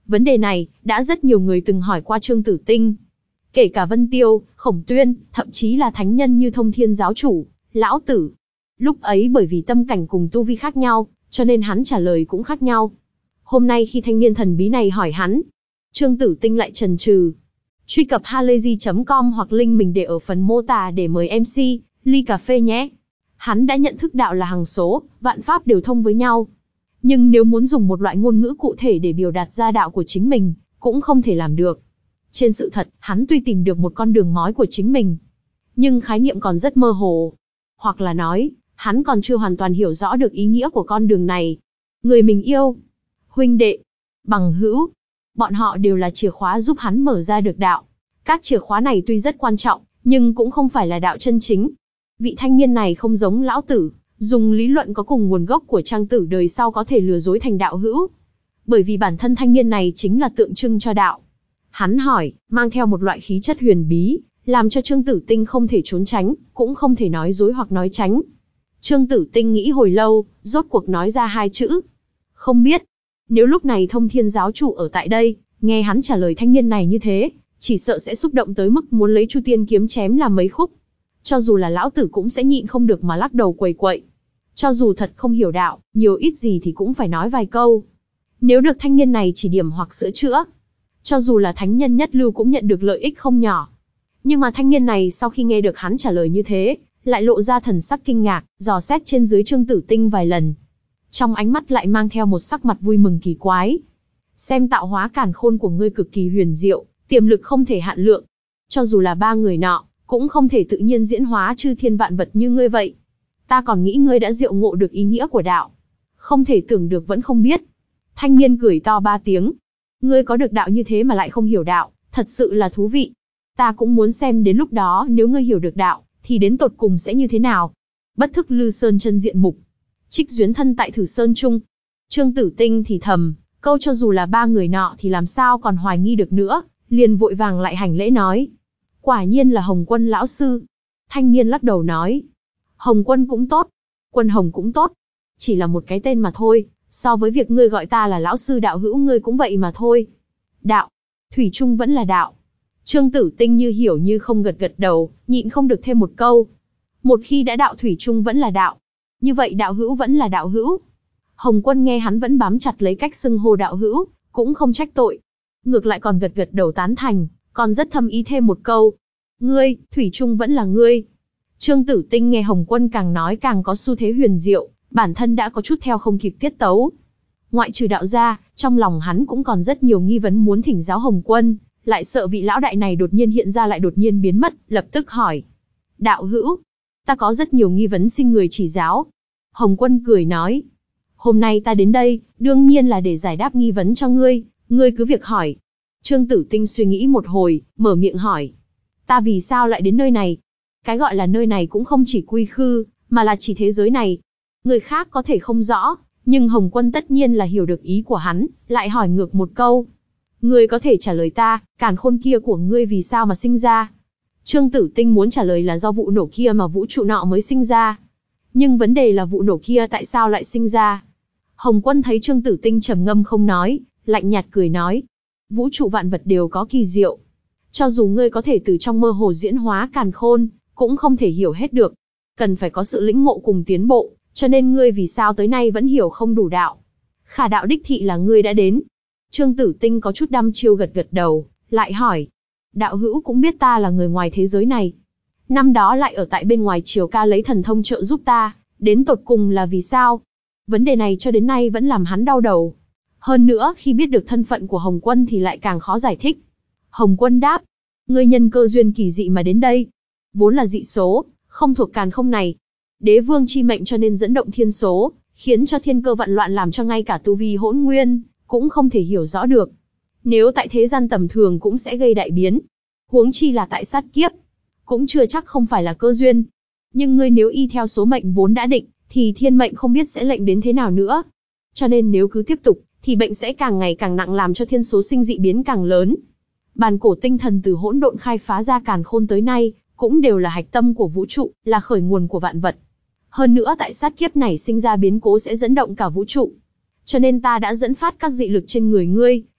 Vấn đề này, đã rất nhiều người từng hỏi qua Trương Tử Tinh. Kể cả Vân Tiêu, Khổng Tuyên, thậm chí là thánh nhân như Thông Thiên Giáo Chủ, Lão Tử. Lúc ấy bởi vì tâm cảnh cùng tu vi khác nhau, cho nên hắn trả lời cũng khác nhau. Hôm nay khi thanh niên thần bí này hỏi hắn, Trương Tử Tinh lại chần chừ. Truy cập halayzi chấm com hoặc link mình để ở phần mô tả để mời em xê, ly cà phê nhé. Hắn đã nhận thức đạo là hằng số, vạn pháp đều thông với nhau. Nhưng nếu muốn dùng một loại ngôn ngữ cụ thể để biểu đạt ra đạo của chính mình, cũng không thể làm được. Trên sự thật, hắn tuy tìm được một con đường nói của chính mình, nhưng khái niệm còn rất mơ hồ. Hoặc là nói, hắn còn chưa hoàn toàn hiểu rõ được ý nghĩa của con đường này. Người mình yêu, huynh đệ, bằng hữu, bọn họ đều là chìa khóa giúp hắn mở ra được đạo. Các chìa khóa này tuy rất quan trọng, nhưng cũng không phải là đạo chân chính. Vị thanh niên này không giống Lão Tử, dùng lý luận có cùng nguồn gốc của trang tử đời sau có thể lừa dối thành đạo hữu. Bởi vì bản thân thanh niên này chính là tượng trưng cho đạo. Hắn hỏi, mang theo một loại khí chất huyền bí, làm cho Trương Tử Tinh không thể trốn tránh, cũng không thể nói dối hoặc nói tránh. Trương Tử Tinh nghĩ hồi lâu, rốt cuộc nói ra hai chữ. Không biết. Nếu lúc này Thông Thiên Giáo Chủ ở tại đây, nghe hắn trả lời thanh niên này như thế, chỉ sợ sẽ xúc động tới mức muốn lấy Chu Tiên kiếm chém làm mấy khúc. Cho dù là Lão Tử cũng sẽ nhịn không được mà lắc đầu quầy quậy. Cho dù thật không hiểu đạo, nhiều ít gì thì cũng phải nói vài câu. Nếu được thanh niên này chỉ điểm hoặc sửa chữa, cho dù là thánh nhân nhất lưu cũng nhận được lợi ích không nhỏ. Nhưng mà thanh niên này sau khi nghe được hắn trả lời như thế, lại lộ ra thần sắc kinh ngạc, dò xét trên dưới Trương Tử Tinh vài lần. Trong ánh mắt lại mang theo một sắc mặt vui mừng kỳ quái. Xem tạo hóa càn khôn của ngươi cực kỳ huyền diệu, tiềm lực không thể hạn lượng. Cho dù là ba người nọ, cũng không thể tự nhiên diễn hóa chư thiên vạn vật như ngươi vậy. Ta còn nghĩ ngươi đã diệu ngộ được ý nghĩa của đạo. Không thể tưởng được vẫn không biết. Thanh niên cười to ba tiếng. Ngươi có được đạo như thế mà lại không hiểu đạo, thật sự là thú vị. Ta cũng muốn xem đến lúc đó nếu ngươi hiểu được đạo, thì đến tột cùng sẽ như thế nào. Bất thức Lư Sơn chân diện mục. Trích duyến thân tại Thử Sơn Trung. Trương Tử Tinh thì thầm, câu cho dù là ba người nọ thì làm sao còn hoài nghi được nữa, liền vội vàng lại hành lễ nói. Quả nhiên là Hồng Quân lão sư. Thanh niên lắc đầu nói. Hồng Quân cũng tốt, Quân Hồng cũng tốt. Chỉ là một cái tên mà thôi, so với việc ngươi gọi ta là lão sư đạo hữu ngươi cũng vậy mà thôi. Đạo, thủy chung vẫn là đạo. Trương Tử Tinh như hiểu như không gật gật đầu, nhịn không được thêm một câu. Một khi đã đạo thủy chung vẫn là đạo, như vậy đạo hữu vẫn là đạo hữu. Hồng Quân nghe hắn vẫn bám chặt lấy cách xưng hô đạo hữu, cũng không trách tội. Ngược lại còn gật gật đầu tán thành, còn rất thâm ý thêm một câu. Ngươi, thủy chung vẫn là ngươi. Trương Tử Tinh nghe Hồng Quân càng nói càng có xu thế huyền diệu, bản thân đã có chút theo không kịp tiết tấu. Ngoại trừ đạo ra, trong lòng hắn cũng còn rất nhiều nghi vấn muốn thỉnh giáo Hồng Quân, lại sợ vị lão đại này đột nhiên hiện ra lại đột nhiên biến mất, lập tức hỏi. Đạo hữu, ta có rất nhiều nghi vấn xin người chỉ giáo. Hồng Quân cười nói. Hôm nay ta đến đây, đương nhiên là để giải đáp nghi vấn cho ngươi, ngươi cứ việc hỏi. Trương Tử Tinh suy nghĩ một hồi, mở miệng hỏi. Ta vì sao lại đến nơi này? Cái gọi là nơi này cũng không chỉ quy khư, mà là chỉ thế giới này. Người khác có thể không rõ, nhưng Hồng Quân tất nhiên là hiểu được ý của hắn, lại hỏi ngược một câu. Ngươi có thể trả lời ta, càn khôn kia của ngươi vì sao mà sinh ra? Trương Tử Tinh muốn trả lời là do vụ nổ kia mà vũ trụ nọ mới sinh ra. Nhưng vấn đề là vụ nổ kia tại sao lại sinh ra? Hồng Quân thấy Trương Tử Tinh trầm ngâm không nói, lạnh nhạt cười nói. Vũ trụ vạn vật đều có kỳ diệu. Cho dù ngươi có thể từ trong mơ hồ diễn hóa càn khôn, cũng không thể hiểu hết được. Cần phải có sự lĩnh ngộ cùng tiến bộ, cho nên ngươi vì sao tới nay vẫn hiểu không đủ đạo. Khả đạo đích thị là ngươi đã đến. Trương Tử Tinh có chút đăm chiêu gật gật đầu, lại hỏi. Đạo hữu cũng biết ta là người ngoài thế giới này. Năm đó lại ở tại bên ngoài triều ca lấy thần thông trợ giúp ta, đến tột cùng là vì sao? Vấn đề này cho đến nay vẫn làm hắn đau đầu. Hơn nữa khi biết được thân phận của Hồng Quân thì lại càng khó giải thích. Hồng Quân đáp. Ngươi nhân cơ duyên kỳ dị mà đến đây. Vốn là dị số, không thuộc càn không này. Đế vương chi mệnh cho nên dẫn động thiên số, khiến cho thiên cơ vận loạn làm cho ngay cả tu vi hỗn nguyên, cũng không thể hiểu rõ được. Nếu tại thế gian tầm thường cũng sẽ gây đại biến. Huống chi là tại sát kiếp. Cũng chưa chắc không phải là cơ duyên. Nhưng ngươi nếu y theo số mệnh vốn đã định, thì thiên mệnh không biết sẽ lệnh đến thế nào nữa. Cho nên nếu cứ tiếp tục, thì bệnh sẽ càng ngày càng nặng làm cho thiên số sinh dị biến càng lớn. Bàn cổ tinh thần từ hỗn độn khai phá ra càn khôn tới nay, cũng đều là hạch tâm của vũ trụ, là khởi nguồn của vạn vật. Hơn nữa tại sát kiếp này sinh ra biến cố sẽ dẫn động cả vũ trụ. Cho nên ta đã dẫn phát các dị lực trên người ngươi,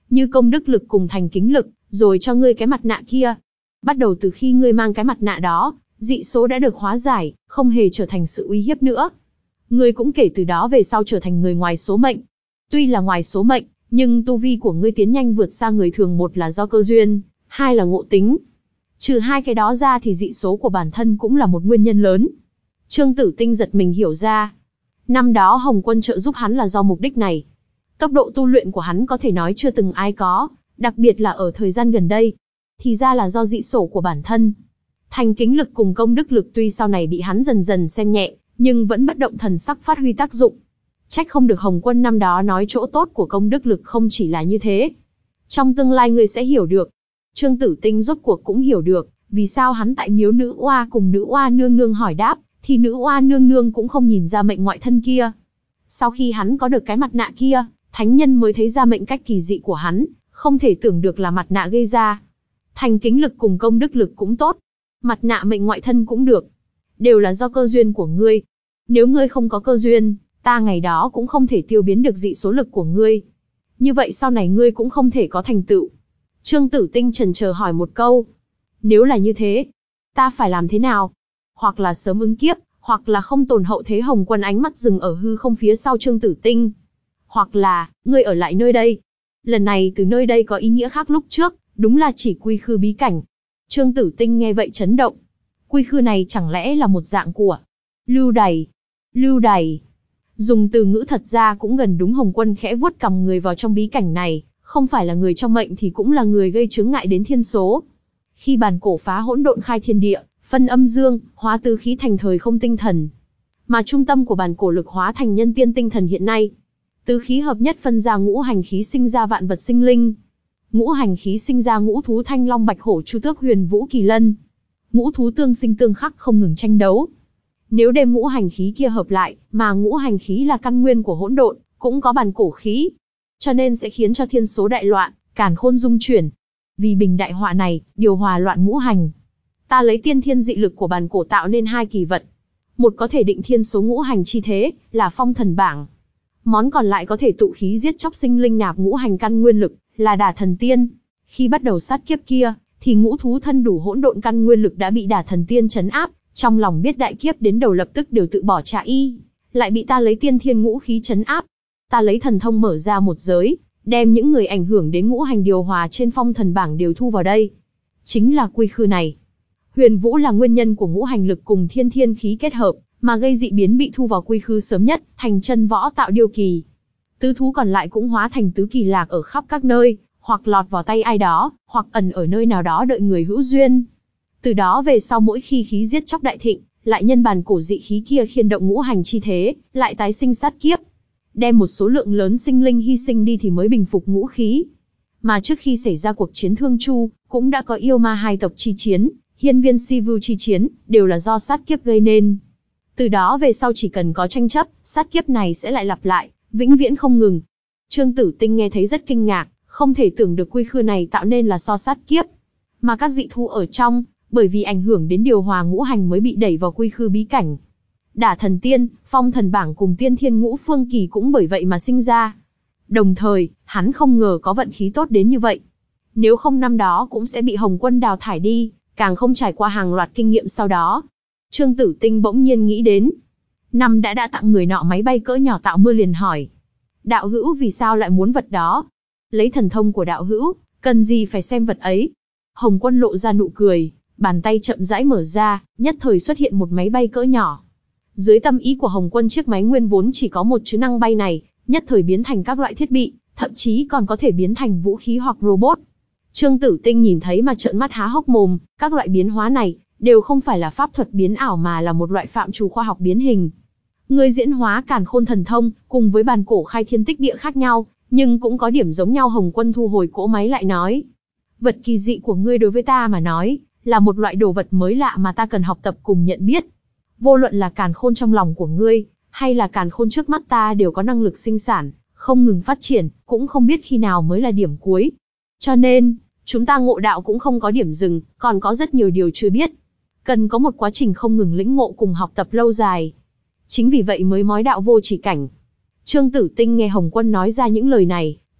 như công đức lực cùng thành kính lực, rồi cho ngươi cái mặt nạ kia. Bắt đầu từ khi ngươi mang cái mặt nạ đó, dị số đã được hóa giải, không hề trở thành sự uy hiếp nữa. Ngươi cũng kể từ đó về sau trở thành người ngoài số mệnh. Tuy là ngoài số mệnh, nhưng tu vi của ngươi tiến nhanh vượt xa người thường, một là do cơ duyên, hai là ngộ tính. Trừ hai cái đó ra thì dị số của bản thân cũng là một nguyên nhân lớn. Trương Tử Tinh giật mình hiểu ra. Năm đó Hồng Quân trợ giúp hắn là do mục đích này. Tốc độ tu luyện của hắn có thể nói chưa từng ai có, đặc biệt là ở thời gian gần đây. Thì ra là do dị sổ của bản thân. Thành kính lực cùng công đức lực tuy sau này bị hắn dần dần xem nhẹ, nhưng vẫn bất động thần sắc phát huy tác dụng. Trách không được Hồng Quân năm đó nói chỗ tốt của công đức lực không chỉ là như thế. Trong tương lai ngươi sẽ hiểu được. Trương Tử Tinh rốt cuộc cũng hiểu được, vì sao hắn tại miếu nữ oa cùng nữ oa nương nương hỏi đáp, thì nữ oa nương nương cũng không nhìn ra mệnh ngoại thân kia. Sau khi hắn có được cái mặt nạ kia, thánh nhân mới thấy ra mệnh cách kỳ dị của hắn, không thể tưởng được là mặt nạ gây ra. Thành kính lực cùng công đức lực cũng tốt, mặt nạ mệnh ngoại thân cũng được. Đều là do cơ duyên của ngươi. Nếu ngươi không có cơ duyên, ta ngày đó cũng không thể tiêu biến được dị số lực của ngươi. Như vậy sau này ngươi cũng không thể có thành tựu. Trương Tử Tinh chần chờ hỏi một câu. Nếu là như thế, ta phải làm thế nào? Hoặc là sớm ứng kiếp, hoặc là không tồn hậu thế. Hồng Quân ánh mắt dừng ở hư không phía sau Trương Tử Tinh. Hoặc là, ngươi ở lại nơi đây. Lần này từ nơi đây có ý nghĩa khác lúc trước, đúng là chỉ quy khư bí cảnh. Trương Tử Tinh nghe vậy chấn động. Quy khư này chẳng lẽ là một dạng của lưu đày? Lưu đày. Dùng từ ngữ thật ra cũng gần đúng. Hồng Quân khẽ vuốt cằm, người vào trong bí cảnh này, không phải là người trong mệnh thì cũng là người gây chướng ngại đến thiên số. Khi bàn cổ phá hỗn độn khai thiên địa, phân âm dương, hóa tứ khí thành thời không tinh thần. Mà trung tâm của bàn cổ lực hóa thành nhân tiên tinh thần hiện nay. Tứ khí hợp nhất phân ra ngũ hành khí, sinh ra vạn vật sinh linh. Ngũ hành khí sinh ra ngũ thú thanh long bạch hổ chu tước huyền vũ kỳ lân. Ngũ thú tương sinh tương khắc không ngừng tranh đấu. Nếu đem ngũ hành khí kia hợp lại, mà ngũ hành khí là căn nguyên của hỗn độn, cũng có bàn cổ khí, cho nên sẽ khiến cho thiên số đại loạn, càn khôn dung chuyển. Vì bình đại họa này, điều hòa loạn ngũ hành, ta lấy tiên thiên dị lực của bàn cổ tạo nên hai kỳ vật. Một có thể định thiên số ngũ hành chi thế, là phong thần bảng. Món còn lại có thể tụ khí giết chóc sinh linh nạp ngũ hành căn nguyên lực, là đả thần tiên. Khi bắt đầu sát kiếp kia, thì ngũ thú thân đủ hỗn độn căn nguyên lực đã bị đả thần tiên trấn áp, trong lòng biết đại kiếp đến đầu lập tức đều tự bỏ trả y, lại bị ta lấy tiên thiên ngũ khí trấn áp. Ta lấy thần thông mở ra một giới, đem những người ảnh hưởng đến ngũ hành điều hòa trên phong thần bảng đều thu vào đây. Chính là quy khư này. Huyền vũ là nguyên nhân của ngũ hành lực cùng thiên thiên khí kết hợp, mà gây dị biến bị thu vào quy khư sớm nhất, thành chân võ tạo điêu kỳ. Tứ thú còn lại cũng hóa thành tứ kỳ lạc ở khắp các nơi, hoặc lọt vào tay ai đó, hoặc ẩn ở nơi nào đó đợi người hữu duyên. Từ đó về sau mỗi khi khí giết chóc đại thịnh, lại nhân bàn cổ dị khí kia khiên động ngũ hành chi thế, lại tái sinh sát kiếp. Đem một số lượng lớn sinh linh hy sinh đi thì mới bình phục ngũ khí. Mà trước khi xảy ra cuộc chiến Thương Chu, cũng đã có yêu ma hai tộc chi chiến, hiên viên si vưu chi chiến, đều là do sát kiếp gây nên. Từ đó về sau chỉ cần có tranh chấp, sát kiếp này sẽ lại lặp lại, vĩnh viễn không ngừng. Trương Tử Tinh nghe thấy rất kinh ngạc, không thể tưởng được quy khư này tạo nên là do sát kiếp. Mà các dị thú ở trong, bởi vì ảnh hưởng đến điều hòa ngũ hành mới bị đẩy vào quy khư bí cảnh. Đả thần tiên, phong thần bảng cùng tiên thiên ngũ phương kỳ cũng bởi vậy mà sinh ra. Đồng thời, hắn không ngờ có vận khí tốt đến như vậy. Nếu không năm đó cũng sẽ bị Hồng Quân đào thải đi, càng không trải qua hàng loạt kinh nghiệm sau đó. Trương Tử Tinh bỗng nhiên nghĩ đến. Năm đã đã tặng người nọ máy bay cỡ nhỏ tạo mưa, liền hỏi. Đạo hữu vì sao lại muốn vật đó? Lấy thần thông của đạo hữu, cần gì phải xem vật ấy? Hồng Quân lộ ra nụ cười, bàn tay chậm rãi mở ra, nhất thời xuất hiện một máy bay cỡ nhỏ. Dưới tâm ý của Hồng Quân, chiếc máy nguyên vốn chỉ có một chức năng bay này, nhất thời biến thành các loại thiết bị, thậm chí còn có thể biến thành vũ khí hoặc robot. Trương Tử Tinh nhìn thấy mà trợn mắt há hốc mồm, các loại biến hóa này đều không phải là pháp thuật biến ảo mà là một loại phạm trù khoa học biến hình. Người diễn hóa càn khôn thần thông, cùng với bàn cổ khai thiên tích địa khác nhau, nhưng cũng có điểm giống nhau. Hồng Quân thu hồi cỗ máy lại nói. Vật kỳ dị của ngươi đối với ta mà nói, là một loại đồ vật mới lạ mà ta cần học tập cùng nhận biết. Vô luận là càn khôn trong lòng của ngươi, hay là càn khôn trước mắt ta đều có năng lực sinh sản, không ngừng phát triển, cũng không biết khi nào mới là điểm cuối. Cho nên, chúng ta ngộ đạo cũng không có điểm dừng, còn có rất nhiều điều chưa biết. Cần có một quá trình không ngừng lĩnh ngộ cùng học tập lâu dài. Chính vì vậy mới mói đạo vô chỉ cảnh. Trương Tử Tinh nghe Hồng Quân nói ra những lời này,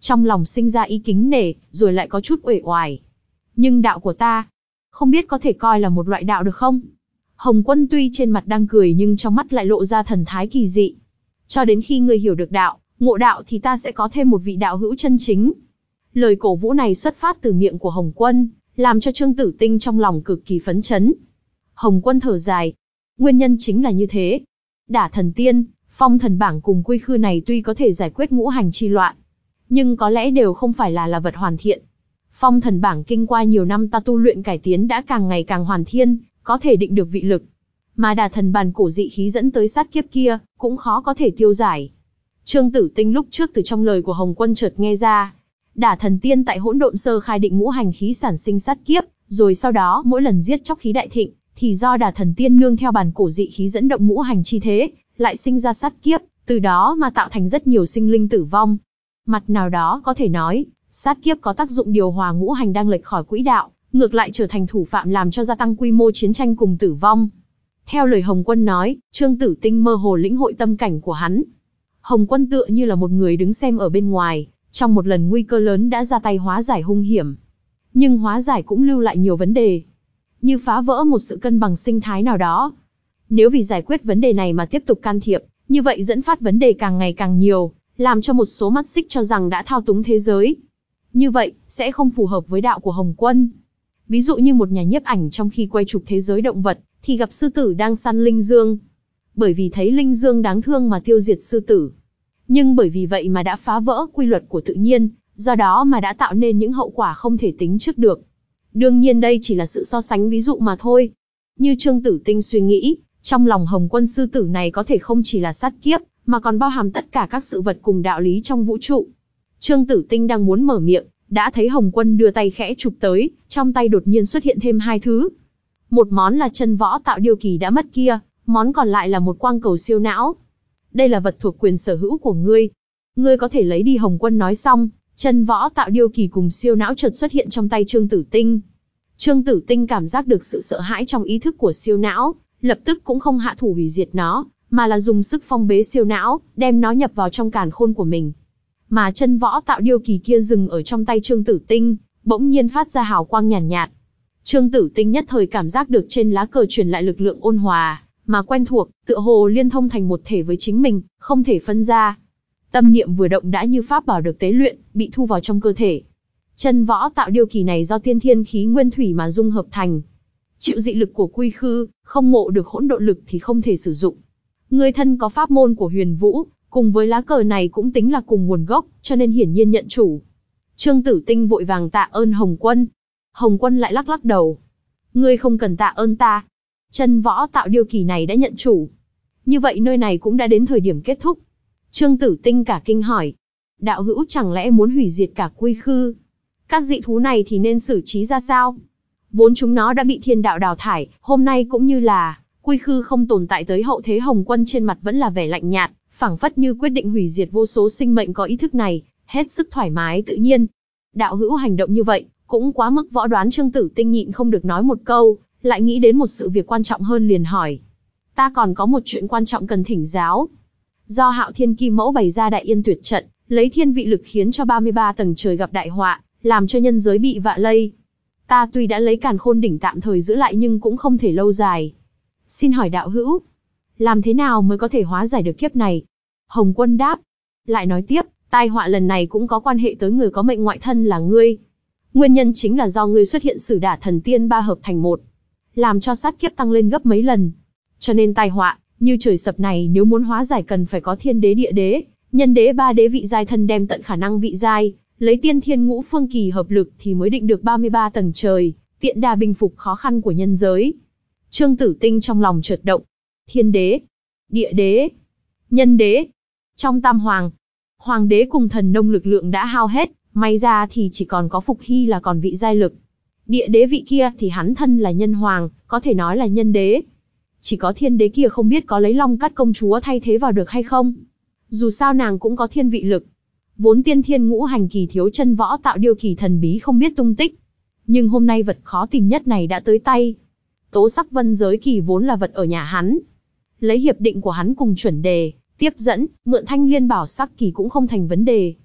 trong lòng sinh ra ý kính nể, rồi lại có chút uể oải. Nhưng đạo của ta, không biết có thể coi là một loại đạo được không? Hồng Quân tuy trên mặt đang cười nhưng trong mắt lại lộ ra thần thái kỳ dị. Cho đến khi ngươi hiểu được đạo, ngộ đạo thì ta sẽ có thêm một vị đạo hữu chân chính. Lời cổ vũ này xuất phát từ miệng của Hồng Quân, làm cho Trương Tử Tinh trong lòng cực kỳ phấn chấn. Hồng Quân thở dài. Nguyên nhân chính là như thế. Đả thần tiên, phong thần bảng cùng quy khư này tuy có thể giải quyết ngũ hành chi loạn, nhưng có lẽ đều không phải là là vật hoàn thiện. Phong thần bảng kinh qua nhiều năm ta tu luyện cải tiến đã càng ngày càng hoàn thiên, có thể định được vị lực. Mà đả thần bàn cổ dị khí dẫn tới sát kiếp kia, cũng khó có thể tiêu giải. Trương Tử Tinh lúc trước từ trong lời của Hồng Quân chợt nghe ra, đả thần tiên tại hỗn độn sơ khai định ngũ hành khí sản sinh sát kiếp, rồi sau đó mỗi lần giết chóc khí đại thịnh, thì do đả thần tiên nương theo bàn cổ dị khí dẫn động ngũ hành chi thế, lại sinh ra sát kiếp, từ đó mà tạo thành rất nhiều sinh linh tử vong. Mặt nào đó có thể nói, sát kiếp có tác dụng điều hòa ngũ hành đang lệch khỏi quỹ đạo, ngược lại trở thành thủ phạm làm cho gia tăng quy mô chiến tranh cùng tử vong. Theo lời Hồng Quân nói, Trương Tử Tinh mơ hồ lĩnh hội tâm cảnh của hắn. Hồng Quân tựa như là một người đứng xem ở bên ngoài, trong một lần nguy cơ lớn đã ra tay hóa giải hung hiểm. Nhưng hóa giải cũng lưu lại nhiều vấn đề, như phá vỡ một sự cân bằng sinh thái nào đó. Nếu vì giải quyết vấn đề này mà tiếp tục can thiệp, như vậy dẫn phát vấn đề càng ngày càng nhiều, làm cho một số mắt xích cho rằng đã thao túng thế giới. Như vậy, sẽ không phù hợp với đạo của Hồng Quân. Ví dụ như một nhà nhiếp ảnh trong khi quay chụp thế giới động vật, thì gặp sư tử đang săn linh dương. Bởi vì thấy linh dương đáng thương mà tiêu diệt sư tử. Nhưng bởi vì vậy mà đã phá vỡ quy luật của tự nhiên, do đó mà đã tạo nên những hậu quả không thể tính trước được. Đương nhiên đây chỉ là sự so sánh ví dụ mà thôi. Như Trương Tử Tinh suy nghĩ, trong lòng Hồng Quân sư tử này có thể không chỉ là sát kiếp, mà còn bao hàm tất cả các sự vật cùng đạo lý trong vũ trụ. Trương Tử Tinh đang muốn mở miệng, đã thấy Hồng Quân đưa tay khẽ chụp tới, trong tay đột nhiên xuất hiện thêm hai thứ. Một món là chân võ tạo điêu kỳ đã mất kia, món còn lại là một quang cầu siêu não. Đây là vật thuộc quyền sở hữu của ngươi. Ngươi có thể lấy đi. Hồng Quân nói xong, chân võ tạo điêu kỳ cùng siêu não chợt xuất hiện trong tay Trương Tử Tinh. Trương Tử Tinh cảm giác được sự sợ hãi trong ý thức của siêu não, lập tức cũng không hạ thủ hủy diệt nó, mà là dùng sức phong bế siêu não, đem nó nhập vào trong càn khôn của mình. Mà chân võ tạo điêu kỳ kia dừng ở trong tay Trương Tử Tinh, bỗng nhiên phát ra hào quang nhàn nhạt, nhạt. Trương Tử Tinh nhất thời cảm giác được trên lá cờ truyền lại lực lượng ôn hòa, mà quen thuộc, tựa hồ liên thông thành một thể với chính mình, không thể phân ra. Tâm niệm vừa động đã như pháp bảo được tế luyện, bị thu vào trong cơ thể. Chân võ tạo điêu kỳ này do tiên thiên khí nguyên thủy mà dung hợp thành. Chịu dị lực của quy khư, không ngộ được hỗn độn lực thì không thể sử dụng. Người thân có pháp môn của Huyền Vũ, cùng với lá cờ này cũng tính là cùng nguồn gốc, cho nên hiển nhiên nhận chủ. Trương Tử Tinh vội vàng tạ ơn Hồng Quân. Hồng Quân lại lắc lắc đầu. Ngươi không cần tạ ơn ta. Chân võ tạo điêu kỳ này đã nhận chủ. Như vậy nơi này cũng đã đến thời điểm kết thúc. Trương Tử Tinh cả kinh hỏi. Đạo hữu chẳng lẽ muốn hủy diệt cả quy khư? Các dị thú này thì nên xử trí ra sao? Vốn chúng nó đã bị thiên đạo đào thải, hôm nay cũng như là quy khư không tồn tại tới hậu thế. Hồng Quân trên mặt vẫn là vẻ lạnh nhạt, phảng phất như quyết định hủy diệt vô số sinh mệnh có ý thức này, hết sức thoải mái tự nhiên. Đạo hữu hành động như vậy, cũng quá mức võ đoán. Trương Tử Tinh nhịn không được nói một câu, lại nghĩ đến một sự việc quan trọng hơn liền hỏi. Ta còn có một chuyện quan trọng cần thỉnh giáo. Do Hạo Thiên Kim Mẫu bày ra Đại Yên Tuyệt Trận, lấy thiên vị lực khiến cho ba mươi ba tầng trời gặp đại họa, làm cho nhân giới bị vạ lây. Ta tuy đã lấy Càn Khôn đỉnh tạm thời giữ lại nhưng cũng không thể lâu dài. Xin hỏi đạo hữu, làm thế nào mới có thể hóa giải được kiếp này? Hồng Quân đáp. Lại nói tiếp, tai họa lần này cũng có quan hệ tới người có mệnh ngoại thân là ngươi. Nguyên nhân chính là do ngươi xuất hiện sử đả thần tiên ba hợp thành một, làm cho sát kiếp tăng lên gấp mấy lần. Cho nên tai họa như trời sập này nếu muốn hóa giải cần phải có thiên đế, địa đế, nhân đế, ba đế vị giai thân đem tận khả năng vị giai, lấy tiên thiên ngũ phương kỳ hợp lực thì mới định được ba mươi ba tầng trời, tiện đà bình phục khó khăn của nhân giới. Trương Tử Tinh trong lòng chợt động. Thiên đế, địa đế, nhân đế. Trong tam hoàng, hoàng đế cùng thần nông lực lượng đã hao hết, may ra thì chỉ còn có Phục Hy là còn vị giai lực. Địa đế vị kia thì hắn thân là nhân hoàng, có thể nói là nhân đế. Chỉ có thiên đế kia không biết có lấy Long Cát công chúa thay thế vào được hay không. Dù sao nàng cũng có thiên vị lực. Vốn tiên thiên ngũ hành kỳ thiếu chân võ tạo điêu kỳ thần bí không biết tung tích. Nhưng hôm nay vật khó tìm nhất này đã tới tay. Tố sắc vân giới kỳ vốn là vật ở nhà hắn. Lấy hiệp định của hắn cùng chuẩn đề, tiếp dẫn, mượn thanh liên bảo sắc kỳ cũng không thành vấn đề.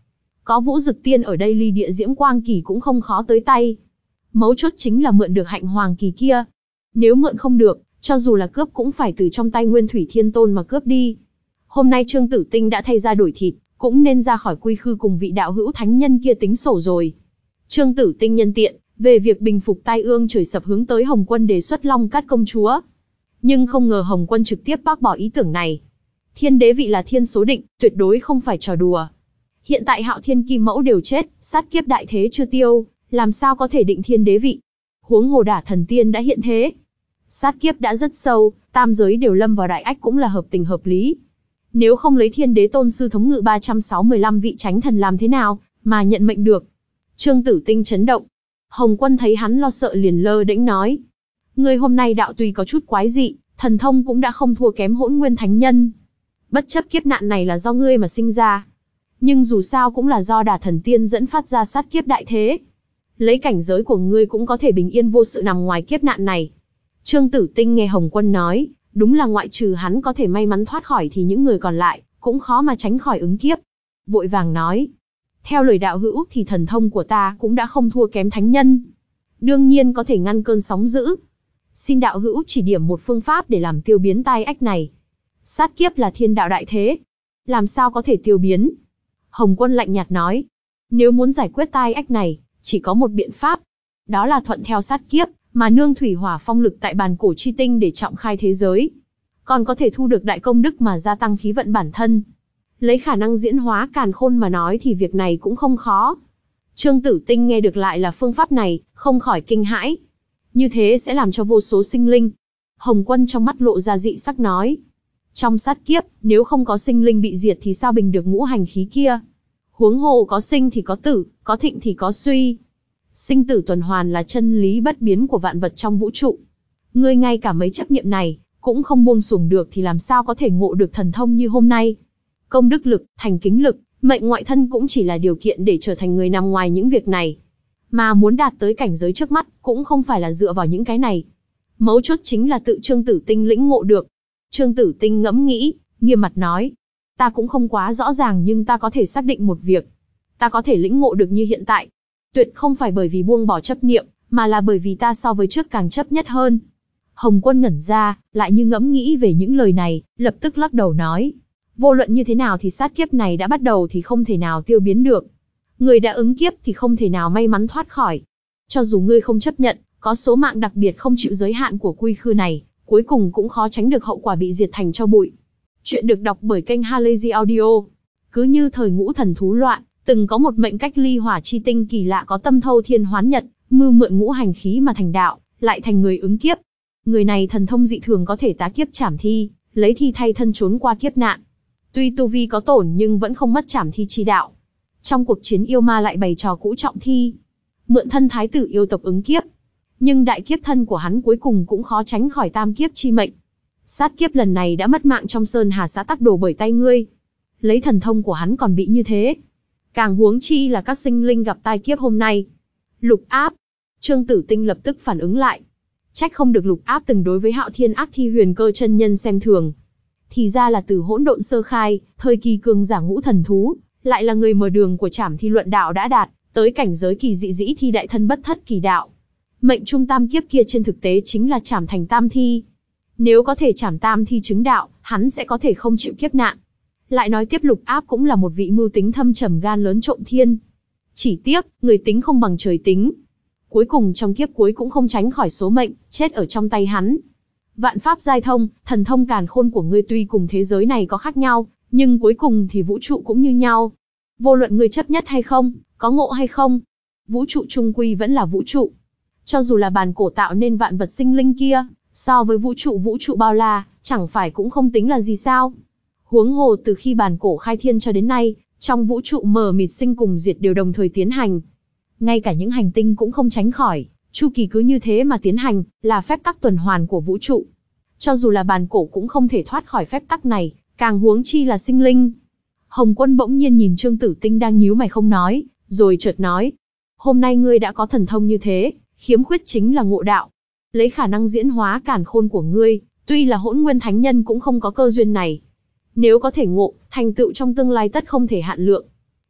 Có Vũ Dực Tiên ở đây ly địa diễm quang kỳ cũng không khó tới tay. Mấu chốt chính là mượn được hạnh hoàng kỳ kia. Nếu mượn không được, cho dù là cướp cũng phải từ trong tay Nguyên Thủy Thiên Tôn mà cướp đi. Hôm nay Trương Tử Tinh đã thay ra đổi thịt, cũng nên ra khỏi quy khư cùng vị đạo hữu thánh nhân kia tính sổ rồi. Trương Tử Tinh nhân tiện, về việc bình phục tai ương trời sập hướng tới Hồng Quân đề xuất Long Cát công chúa. Nhưng không ngờ Hồng Quân trực tiếp bác bỏ ý tưởng này. Thiên đế vị là thiên số định, tuyệt đối không phải trò đùa. Hiện tại Hạo Thiên Kim Mẫu đều chết, sát kiếp đại thế chưa tiêu, làm sao có thể định thiên đế vị? Huống hồ Đả Thần Tiên đã hiện thế. Sát kiếp đã rất sâu, tam giới đều lâm vào đại ách cũng là hợp tình hợp lý. Nếu không lấy thiên đế tôn sư thống ngự ba trăm sáu mươi lăm vị chánh thần làm thế nào, mà nhận mệnh được? Trương Tử Tinh chấn động. Hồng Quân thấy hắn lo sợ liền lơ đễnh nói. Ngươi hôm nay đạo tuy có chút quái dị, thần thông cũng đã không thua kém Hỗn Nguyên Thánh Nhân. Bất chấp kiếp nạn này là do ngươi mà sinh ra. Nhưng dù sao cũng là do Đả Thần Tiên dẫn phát ra sát kiếp đại thế. Lấy cảnh giới của ngươi cũng có thể bình yên vô sự nằm ngoài kiếp nạn này. Trương Tử Tinh nghe Hồng Quân nói, đúng là ngoại trừ hắn có thể may mắn thoát khỏi thì những người còn lại cũng khó mà tránh khỏi ứng kiếp. Vội vàng nói, theo lời đạo hữu thì thần thông của ta cũng đã không thua kém thánh nhân. Đương nhiên có thể ngăn cơn sóng dữ. Xin đạo hữu chỉ điểm một phương pháp để làm tiêu biến tai ách này. Sát kiếp là thiên đạo đại thế, làm sao có thể tiêu biến? Hồng Quân lạnh nhạt nói, nếu muốn giải quyết tai ách này, chỉ có một biện pháp. Đó là thuận theo sát kiếp, mà nương thủy hỏa phong lực tại bàn cổ chi tinh để trọng khai thế giới. Còn có thể thu được đại công đức mà gia tăng khí vận bản thân. Lấy khả năng diễn hóa càn khôn mà nói thì việc này cũng không khó. Trương Tử Tinh nghe được lại là phương pháp này, không khỏi kinh hãi. Như thế sẽ làm cho vô số sinh linh. Hồng Quân trong mắt lộ ra dị sắc nói. Trong sát kiếp, nếu không có sinh linh bị diệt thì sao bình được ngũ hành khí kia? Huống hồ có sinh thì có tử, có thịnh thì có suy. Sinh tử tuần hoàn là chân lý bất biến của vạn vật trong vũ trụ. Ngươi ngay cả mấy chấp niệm này, cũng không buông xuồng được thì làm sao có thể ngộ được thần thông như hôm nay. Công đức lực, thành kính lực, mệnh ngoại thân cũng chỉ là điều kiện để trở thành người nằm ngoài những việc này. Mà muốn đạt tới cảnh giới trước mắt, cũng không phải là dựa vào những cái này. Mấu chốt chính là tự Trương Tử Tinh lĩnh ngộ được. Trương Tử Tinh ngẫm nghĩ, nghiêm mặt nói. Ta cũng không quá rõ ràng nhưng ta có thể xác định một việc. Ta có thể lĩnh ngộ được như hiện tại. Tuyệt không phải bởi vì buông bỏ chấp niệm, mà là bởi vì ta so với trước càng chấp nhất hơn. Hồng Quân ngẩn ra, lại như ngẫm nghĩ về những lời này, lập tức lắc đầu nói. Vô luận như thế nào thì sát kiếp này đã bắt đầu thì không thể nào tiêu biến được. Người đã ứng kiếp thì không thể nào may mắn thoát khỏi. Cho dù ngươi không chấp nhận, có số mạng đặc biệt không chịu giới hạn của quy khư này, cuối cùng cũng khó tránh được hậu quả bị diệt thành tro bụi. Chuyện được đọc bởi kênh Halazy Audio. Cứ như thời ngũ thần thú loạn, từng có một mệnh cách ly hỏa chi tinh kỳ lạ có tâm thâu thiên hoán nhật, mưu mượn ngũ hành khí mà thành đạo, lại thành người ứng kiếp. Người này thần thông dị thường có thể tá kiếp trảm thi, lấy thi thay thân trốn qua kiếp nạn. Tuy tu vi có tổn nhưng vẫn không mất trảm thi chi đạo. Trong cuộc chiến yêu ma lại bày trò cũ trọng thi, mượn thân thái tử yêu tộc ứng kiếp. Nhưng đại kiếp thân của hắn cuối cùng cũng khó tránh khỏi tam kiếp chi mệnh. Sát kiếp lần này đã mất mạng trong Sơn Hà xã tắc đồ bởi tay ngươi. Lấy thần thông của hắn còn bị như thế, càng huống chi là các sinh linh gặp tai kiếp hôm nay. Lục Áp. Trương Tử Tinh lập tức phản ứng lại. Trách không được Lục Áp từng đối với Hạo Thiên Ác Thi Huyền Cơ chân nhân xem thường. Thì ra là từ hỗn độn sơ khai, thời kỳ cường giả ngũ thần thú, lại là người mở đường của trảm thi luận đạo đã đạt tới cảnh giới kỳ dị dĩ thi đại thân bất thất kỳ đạo. Mệnh trung tam kiếp kia trên thực tế chính là trảm thành tam thi. Nếu có thể trảm tam thi chứng đạo, hắn sẽ có thể không chịu kiếp nạn. Lại nói tiếp Lục Áp cũng là một vị mưu tính thâm trầm gan lớn trộm thiên. Chỉ tiếc, người tính không bằng trời tính. Cuối cùng trong kiếp cuối cũng không tránh khỏi số mệnh, chết ở trong tay hắn. Vạn pháp giai thông, thần thông càn khôn của ngươi tuy cùng thế giới này có khác nhau, nhưng cuối cùng thì vũ trụ cũng như nhau. Vô luận ngươi chấp nhất hay không, có ngộ hay không, vũ trụ chung quy vẫn là vũ trụ. Cho dù là bàn cổ tạo nên vạn vật sinh linh kia, so với vũ trụ vũ trụ bao la, chẳng phải cũng không tính là gì sao. Huống hồ từ khi bàn cổ khai thiên cho đến nay, trong vũ trụ mờ mịt sinh cùng diệt đều đồng thời tiến hành. Ngay cả những hành tinh cũng không tránh khỏi, chu kỳ cứ như thế mà tiến hành, là phép tắc tuần hoàn của vũ trụ. Cho dù là bàn cổ cũng không thể thoát khỏi phép tắc này, càng huống chi là sinh linh. Hồng Quân bỗng nhiên nhìn Trương Tử Tinh đang nhíu mày không nói, rồi chợt nói. Hôm nay ngươi đã có thần thông như thế, khiếm khuyết chính là ngộ đạo. Lấy khả năng diễn hóa càn khôn của ngươi, tuy là hỗn nguyên thánh nhân cũng không có cơ duyên này. Nếu có thể ngộ, thành tựu trong tương lai tất không thể hạn lượng.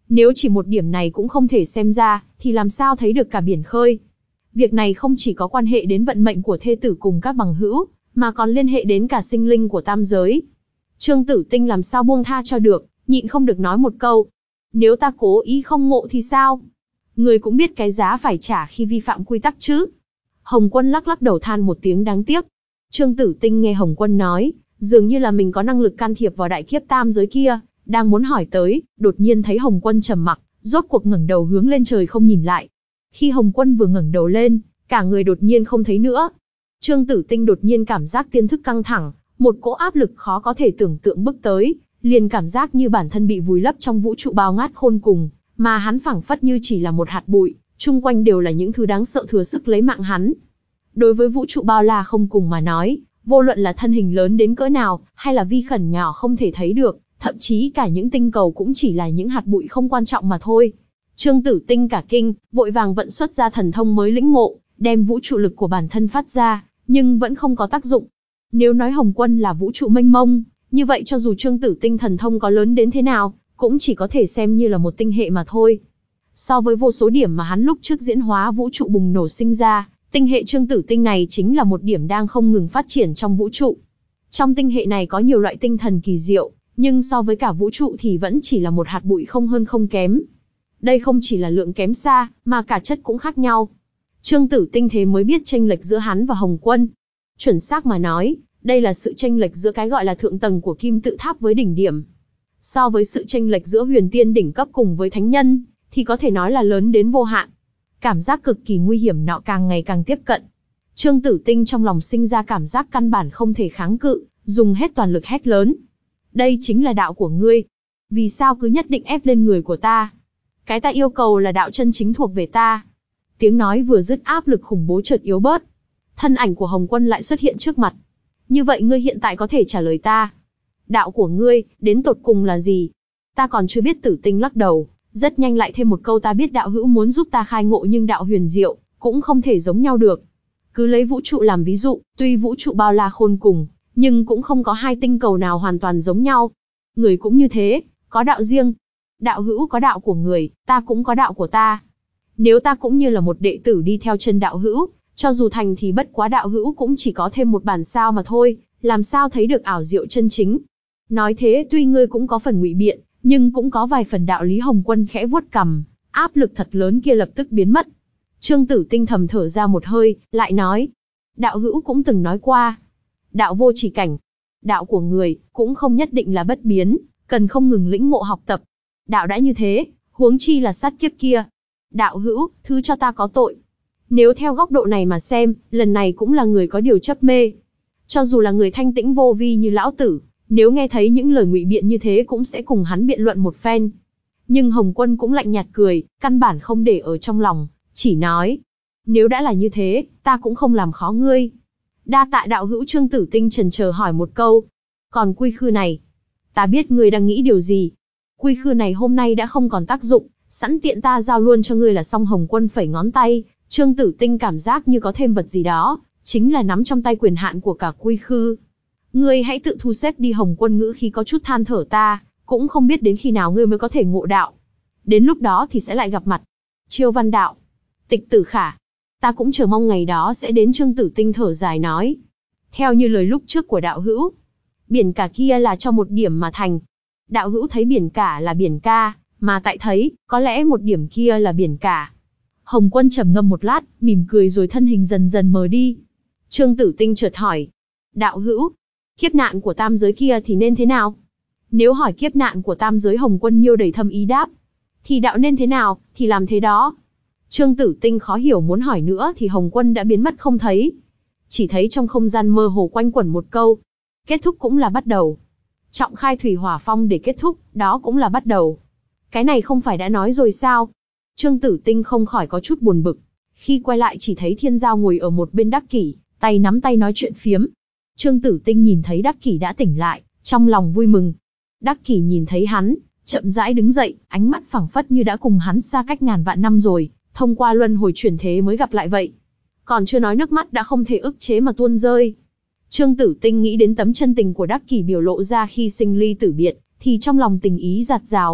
Nếu chỉ một điểm này cũng không thể xem ra, thì làm sao thấy được cả biển khơi. Việc này không chỉ có quan hệ đến vận mệnh của thê tử cùng các bằng hữu, mà còn liên hệ đến cả sinh linh của tam giới. Trương Tử Tinh làm sao buông tha cho được, nhịn không được nói một câu. Nếu ta cố ý không ngộ thì sao? Người cũng biết cái giá phải trả khi vi phạm quy tắc chứ. Hồng Quân lắc lắc đầu than một tiếng đáng tiếc. Trương Tử Tinh nghe Hồng Quân nói, dường như là mình có năng lực can thiệp vào đại kiếp tam giới kia, đang muốn hỏi tới, đột nhiên thấy Hồng Quân trầm mặc, rốt cuộc ngẩng đầu hướng lên trời không nhìn lại. Khi Hồng Quân vừa ngẩng đầu lên, cả người đột nhiên không thấy nữa. Trương Tử Tinh đột nhiên cảm giác tiên thức căng thẳng, một cỗ áp lực khó có thể tưởng tượng bước tới, liền cảm giác như bản thân bị vùi lấp trong vũ trụ bao ngát khôn cùng, mà hắn phảng phất như chỉ là một hạt bụi, chung quanh đều là những thứ đáng sợ thừa sức lấy mạng hắn. Đối với vũ trụ bao la không cùng mà nói, vô luận là thân hình lớn đến cỡ nào, hay là vi khẩn nhỏ không thể thấy được, thậm chí cả những tinh cầu cũng chỉ là những hạt bụi không quan trọng mà thôi. Trương Tử Tinh cả kinh, vội vàng vận xuất ra thần thông mới lĩnh ngộ, đem vũ trụ lực của bản thân phát ra, nhưng vẫn không có tác dụng. Nếu nói Hồng Quân là vũ trụ mênh mông, như vậy cho dù Trương Tử Tinh thần thông có lớn đến thế nào, cũng chỉ có thể xem như là một tinh hệ mà thôi. So với vô số điểm mà hắn lúc trước diễn hóa vũ trụ bùng nổ sinh ra, tinh hệ Trương Tử Tinh này chính là một điểm đang không ngừng phát triển trong vũ trụ. Trong tinh hệ này có nhiều loại tinh thần kỳ diệu, nhưng so với cả vũ trụ thì vẫn chỉ là một hạt bụi không hơn không kém. Đây không chỉ là lượng kém xa, mà cả chất cũng khác nhau. Trương Tử Tinh thế mới biết chênh lệch giữa hắn và Hồng Quân. Chuẩn xác mà nói, đây là sự chênh lệch giữa cái gọi là thượng tầng của kim tự tháp với đỉnh điểm. So với sự chênh lệch giữa huyền tiên đỉnh cấp cùng với thánh nhân, thì có thể nói là lớn đến vô hạn. Cảm giác cực kỳ nguy hiểm nọ càng ngày càng tiếp cận. Trương Tử Tinh trong lòng sinh ra cảm giác căn bản không thể kháng cự, dùng hết toàn lực hét lớn. Đây chính là đạo của ngươi. Vì sao cứ nhất định ép lên người của ta? Cái ta yêu cầu là đạo chân chính thuộc về ta. Tiếng nói vừa dứt, áp lực khủng bố chợt yếu bớt. Thân ảnh của Hồng Quân lại xuất hiện trước mặt. Như vậy ngươi hiện tại có thể trả lời ta. Đạo của ngươi, đến tột cùng là gì? Ta còn chưa biết. Tử Tinh lắc đầu, rất nhanh lại thêm một câu, ta biết đạo hữu muốn giúp ta khai ngộ, nhưng đạo huyền diệu, cũng không thể giống nhau được. Cứ lấy vũ trụ làm ví dụ, tuy vũ trụ bao la khôn cùng, nhưng cũng không có hai tinh cầu nào hoàn toàn giống nhau. Người cũng như thế, có đạo riêng. Đạo hữu có đạo của người, ta cũng có đạo của ta. Nếu ta cũng như là một đệ tử đi theo chân đạo hữu, cho dù thành thì bất quá đạo hữu cũng chỉ có thêm một bản sao mà thôi, làm sao thấy được ảo diệu chân chính. Nói thế tuy ngươi cũng có phần ngụy biện, nhưng cũng có vài phần đạo lý. Hồng Quân khẽ vuốt cằm, áp lực thật lớn kia lập tức biến mất. Trương Tử Tinh thầm thở ra một hơi, lại nói. Đạo hữu cũng từng nói qua. Đạo vô chỉ cảnh. Đạo của người, cũng không nhất định là bất biến, cần không ngừng lĩnh ngộ học tập. Đạo đã như thế, huống chi là sát kiếp kia. Đạo hữu, thứ cho ta có tội. Nếu theo góc độ này mà xem, lần này cũng là người có điều chấp mê. Cho dù là người thanh tĩnh vô vi như lão tử, nếu nghe thấy những lời ngụy biện như thế cũng sẽ cùng hắn biện luận một phen. Nhưng Hồng Quân cũng lạnh nhạt cười, căn bản không để ở trong lòng, chỉ nói. Nếu đã là như thế, ta cũng không làm khó ngươi. Đa tạ đạo hữu. Trương Tử Tinh chần chờ hỏi một câu. Còn quy khư này, ta biết ngươi đang nghĩ điều gì. Quy khư này hôm nay đã không còn tác dụng, sẵn tiện ta giao luôn cho ngươi là xong. Hồng Quân phẩy ngón tay, Trương Tử Tinh cảm giác như có thêm vật gì đó, chính là nắm trong tay quyền hạn của cả quy khư. Ngươi hãy tự thu xếp đi. Hồng Quân ngữ khí có chút than thở, ta cũng không biết đến khi nào ngươi mới có thể ngộ đạo. Đến lúc đó thì sẽ lại gặp mặt. Chiêu Văn đạo, Tịch Tử Khả, ta cũng chờ mong ngày đó sẽ đến. Trương Tử Tinh thở dài nói. Theo như lời lúc trước của đạo hữu, biển cả kia là cho một điểm mà thành. Đạo hữu thấy biển cả là biển ca, mà tại thấy, có lẽ một điểm kia là biển cả. Hồng Quân trầm ngâm một lát, mỉm cười rồi thân hình dần dần mờ đi. Trương Tử Tinh chợt hỏi. Đạo hữu, kiếp nạn của tam giới kia thì nên thế nào? Nếu hỏi kiếp nạn của tam giới, Hồng Quân nhiêu đầy thâm ý đáp. Thì đạo nên thế nào, thì làm thế đó. Trương Tử Tinh khó hiểu muốn hỏi nữa thì Hồng Quân đã biến mất không thấy. Chỉ thấy trong không gian mơ hồ quanh quẩn một câu. Kết thúc cũng là bắt đầu. Trọng khai thủy hỏa phong để kết thúc, đó cũng là bắt đầu. Cái này không phải đã nói rồi sao? Trương Tử Tinh không khỏi có chút buồn bực. Khi quay lại chỉ thấy Thiên Giao ngồi ở một bên Đắc Kỷ, tay nắm tay nói chuyện phiếm. Trương Tử Tinh nhìn thấy Đắc Kỷ đã tỉnh lại, trong lòng vui mừng. Đắc Kỷ nhìn thấy hắn, chậm rãi đứng dậy, ánh mắt phảng phất như đã cùng hắn xa cách ngàn vạn năm rồi, thông qua luân hồi chuyển thế mới gặp lại vậy. Còn chưa nói nước mắt đã không thể ức chế mà tuôn rơi. Trương Tử Tinh nghĩ đến tấm chân tình của Đắc Kỷ biểu lộ ra khi sinh ly tử biệt, thì trong lòng tình ý dạt dào.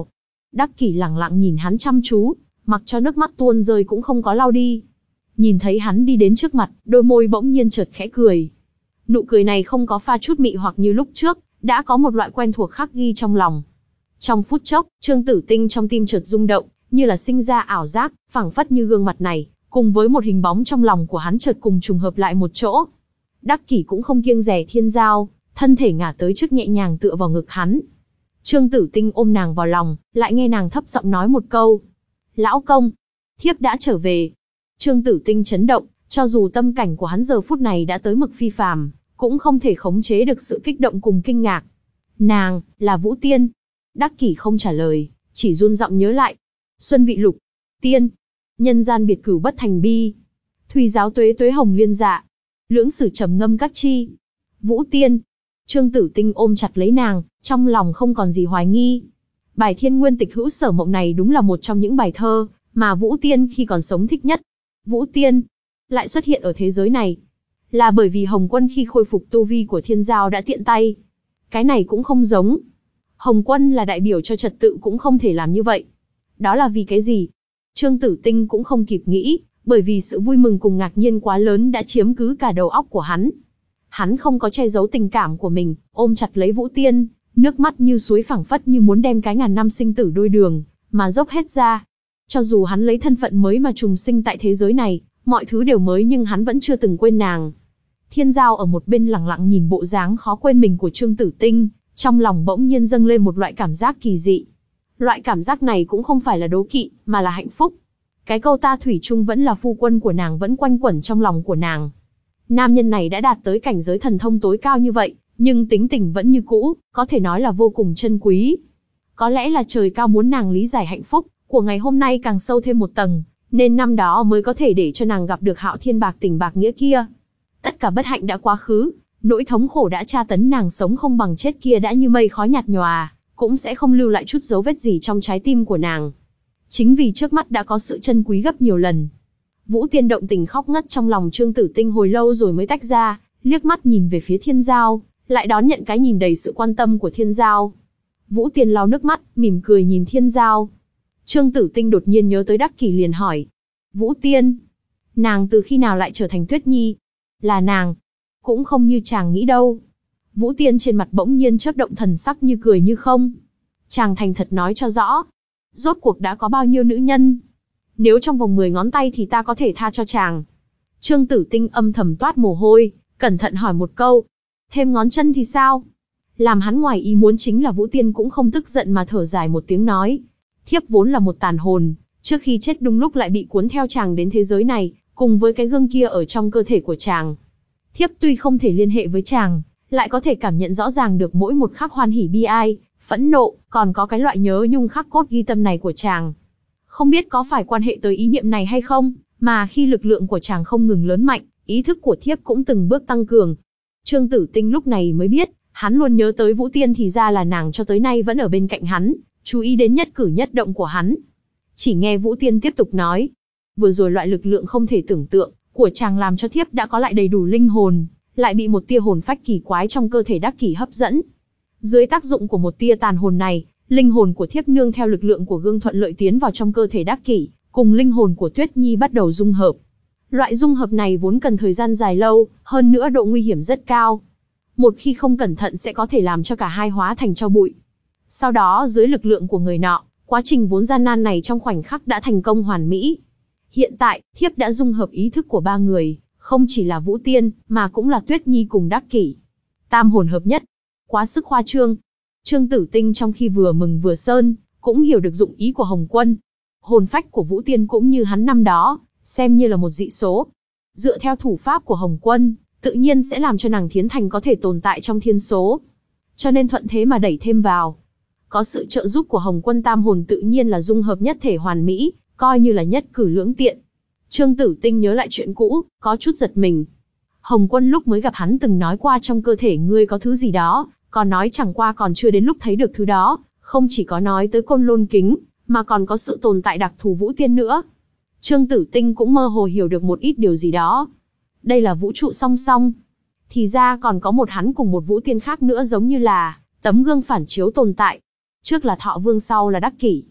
Đắc Kỷ lẳng lặng nhìn hắn chăm chú, mặc cho nước mắt tuôn rơi cũng không có lau đi. Nhìn thấy hắn đi đến trước mặt, đôi môi bỗng nhiên chợt khẽ cười. Nụ cười này không có pha chút mị hoặc như lúc trước, đã có một loại quen thuộc khắc ghi trong lòng. Trong phút chốc, Trương Tử Tinh trong tim chợt rung động, như là sinh ra ảo giác, phảng phất như gương mặt này, cùng với một hình bóng trong lòng của hắn chợt cùng trùng hợp lại một chỗ. Đắc Kỷ cũng không kiêng dè Thiên Giao, thân thể ngả tới trước nhẹ nhàng tựa vào ngực hắn. Trương Tử Tinh ôm nàng vào lòng, lại nghe nàng thấp giọng nói một câu. Lão công, thiếp đã trở về. Trương Tử Tinh chấn động, cho dù tâm cảnh của hắn giờ phút này đã tới mực phi phàm, cũng không thể khống chế được sự kích động cùng kinh ngạc. Nàng, là Vũ Tiên. Đắc Kỷ không trả lời, chỉ run giọng nhớ lại. Xuân vị lục, tiên, nhân gian biệt cửu bất thành bi. Thùy giáo tuế tuế hồng liên dạ, lưỡng sử trầm ngâm các chi. Vũ Tiên. Trương Tử Tinh ôm chặt lấy nàng, trong lòng không còn gì hoài nghi. Bài Thiên Nguyên Tịch Hữu Sở Mộng này đúng là một trong những bài thơ mà Vũ Tiên khi còn sống thích nhất. Vũ Tiên lại xuất hiện ở thế giới này, là bởi vì Hồng Quân khi khôi phục tu vi của Thiên Giao đã tiện tay. Cái này cũng không giống. Hồng Quân là đại biểu cho trật tự cũng không thể làm như vậy. Đó là vì cái gì? Trương Tử Tinh cũng không kịp nghĩ, bởi vì sự vui mừng cùng ngạc nhiên quá lớn đã chiếm cứ cả đầu óc của hắn. Hắn không có che giấu tình cảm của mình, ôm chặt lấy Vũ Tiên, nước mắt như suối phảng phất như muốn đem cái ngàn năm sinh tử đôi đường mà dốc hết ra. Cho dù hắn lấy thân phận mới mà trùng sinh tại thế giới này, mọi thứ đều mới nhưng hắn vẫn chưa từng quên nàng. Thiên Giao ở một bên lặng lặng nhìn bộ dáng khó quên mình của Trương Tử Tinh, trong lòng bỗng nhiên dâng lên một loại cảm giác kỳ dị. Loại cảm giác này cũng không phải là đố kỵ, mà là hạnh phúc. Cái câu ta thủy chung vẫn là phu quân của nàng vẫn quanh quẩn trong lòng của nàng. Nam nhân này đã đạt tới cảnh giới thần thông tối cao như vậy, nhưng tính tình vẫn như cũ, có thể nói là vô cùng chân quý. Có lẽ là trời cao muốn nàng lý giải hạnh phúc của ngày hôm nay càng sâu thêm một tầng, nên năm đó mới có thể để cho nàng gặp được Hạo Thiên bạc tình bạc nghĩa kia. Tất cả bất hạnh đã quá khứ, nỗi thống khổ đã tra tấn nàng sống không bằng chết kia đã như mây khói nhạt nhòa, cũng sẽ không lưu lại chút dấu vết gì trong trái tim của nàng. Chính vì trước mắt đã có sự chân quý gấp nhiều lần. Vũ Tiên động tình khóc ngất trong lòng Trương Tử Tinh hồi lâu rồi mới tách ra, liếc mắt nhìn về phía Thiên Giao, lại đón nhận cái nhìn đầy sự quan tâm của Thiên Giao. Vũ Tiên lau nước mắt, mỉm cười nhìn Thiên Giao. Trương Tử Tinh đột nhiên nhớ tới Đắc Kỷ liền hỏi. Vũ Tiên, nàng từ khi nào lại trở thành Tuyết Nhi? Là nàng, cũng không như chàng nghĩ đâu. Vũ Tiên trên mặt bỗng nhiên chớp động thần sắc như cười như không. Chàng thành thật nói cho rõ. Rốt cuộc đã có bao nhiêu nữ nhân? Nếu trong vòng mười ngón tay thì ta có thể tha cho chàng. Trương Tử Tinh âm thầm toát mồ hôi, cẩn thận hỏi một câu. Thêm ngón chân thì sao? Làm hắn ngoài ý muốn chính là Vũ Tiên cũng không tức giận mà thở dài một tiếng nói. Thiếp vốn là một tàn hồn, trước khi chết đúng lúc lại bị cuốn theo chàng đến thế giới này, cùng với cái gương kia ở trong cơ thể của chàng. Thiếp tuy không thể liên hệ với chàng, lại có thể cảm nhận rõ ràng được mỗi một khắc hoan hỉ bi ai, phẫn nộ, còn có cái loại nhớ nhung khắc cốt ghi tâm này của chàng. Không biết có phải quan hệ tới ý niệm này hay không, mà khi lực lượng của chàng không ngừng lớn mạnh, ý thức của thiếp cũng từng bước tăng cường. Trương Tử Tinh lúc này mới biết, hắn luôn nhớ tới Vũ Tiên thì ra là nàng cho tới nay vẫn ở bên cạnh hắn, chú ý đến nhất cử nhất động của hắn. Chỉ nghe Vũ Tiên tiếp tục nói, vừa rồi loại lực lượng không thể tưởng tượng của chàng làm cho thiếp đã có lại đầy đủ linh hồn, lại bị một tia hồn phách kỳ quái trong cơ thể Đắc Kỷ hấp dẫn. Dưới tác dụng của một tia tàn hồn này, linh hồn của thiếp nương theo lực lượng của gương thuận lợi tiến vào trong cơ thể Đắc Kỷ, cùng linh hồn của Tuyết Nhi bắt đầu dung hợp. Loại dung hợp này vốn cần thời gian dài lâu, hơn nữa độ nguy hiểm rất cao. Một khi không cẩn thận sẽ có thể làm cho cả hai hóa thành tro bụi. Sau đó dưới lực lượng của người nọ, quá trình vốn gian nan này trong khoảnh khắc đã thành công hoàn mỹ. Hiện tại, thiếp đã dung hợp ý thức của ba người, không chỉ là Vũ Tiên, mà cũng là Tuyết Nhi cùng Đắc Kỷ. Tam hồn hợp nhất. Quá sức khoa trương. Trương Tử Tinh trong khi vừa mừng vừa sơn, cũng hiểu được dụng ý của Hồng Quân. Hồn phách của Vũ Tiên cũng như hắn năm đó, xem như là một dị số. Dựa theo thủ pháp của Hồng Quân, tự nhiên sẽ làm cho nàng Thiến Thành có thể tồn tại trong thiên số. Cho nên thuận thế mà đẩy thêm vào. Có sự trợ giúp của Hồng Quân tam hồn tự nhiên là dung hợp nhất thể hoàn mỹ, coi như là nhất cử lưỡng tiện. Trương Tử Tinh nhớ lại chuyện cũ, có chút giật mình. Hồng Quân lúc mới gặp hắn từng nói qua trong cơ thể ngươi có thứ gì đó, còn nói chẳng qua còn chưa đến lúc thấy được thứ đó, không chỉ có nói tới Côn Lôn Kính, mà còn có sự tồn tại đặc thù Vũ Tiên nữa. Trương Tử Tinh cũng mơ hồ hiểu được một ít điều gì đó. Đây là vũ trụ song song. Thì ra còn có một hắn cùng một Vũ Tiên khác nữa giống như là tấm gương phản chiếu tồn tại. Trước là Thọ Vương, sau là Đắc Kỷ.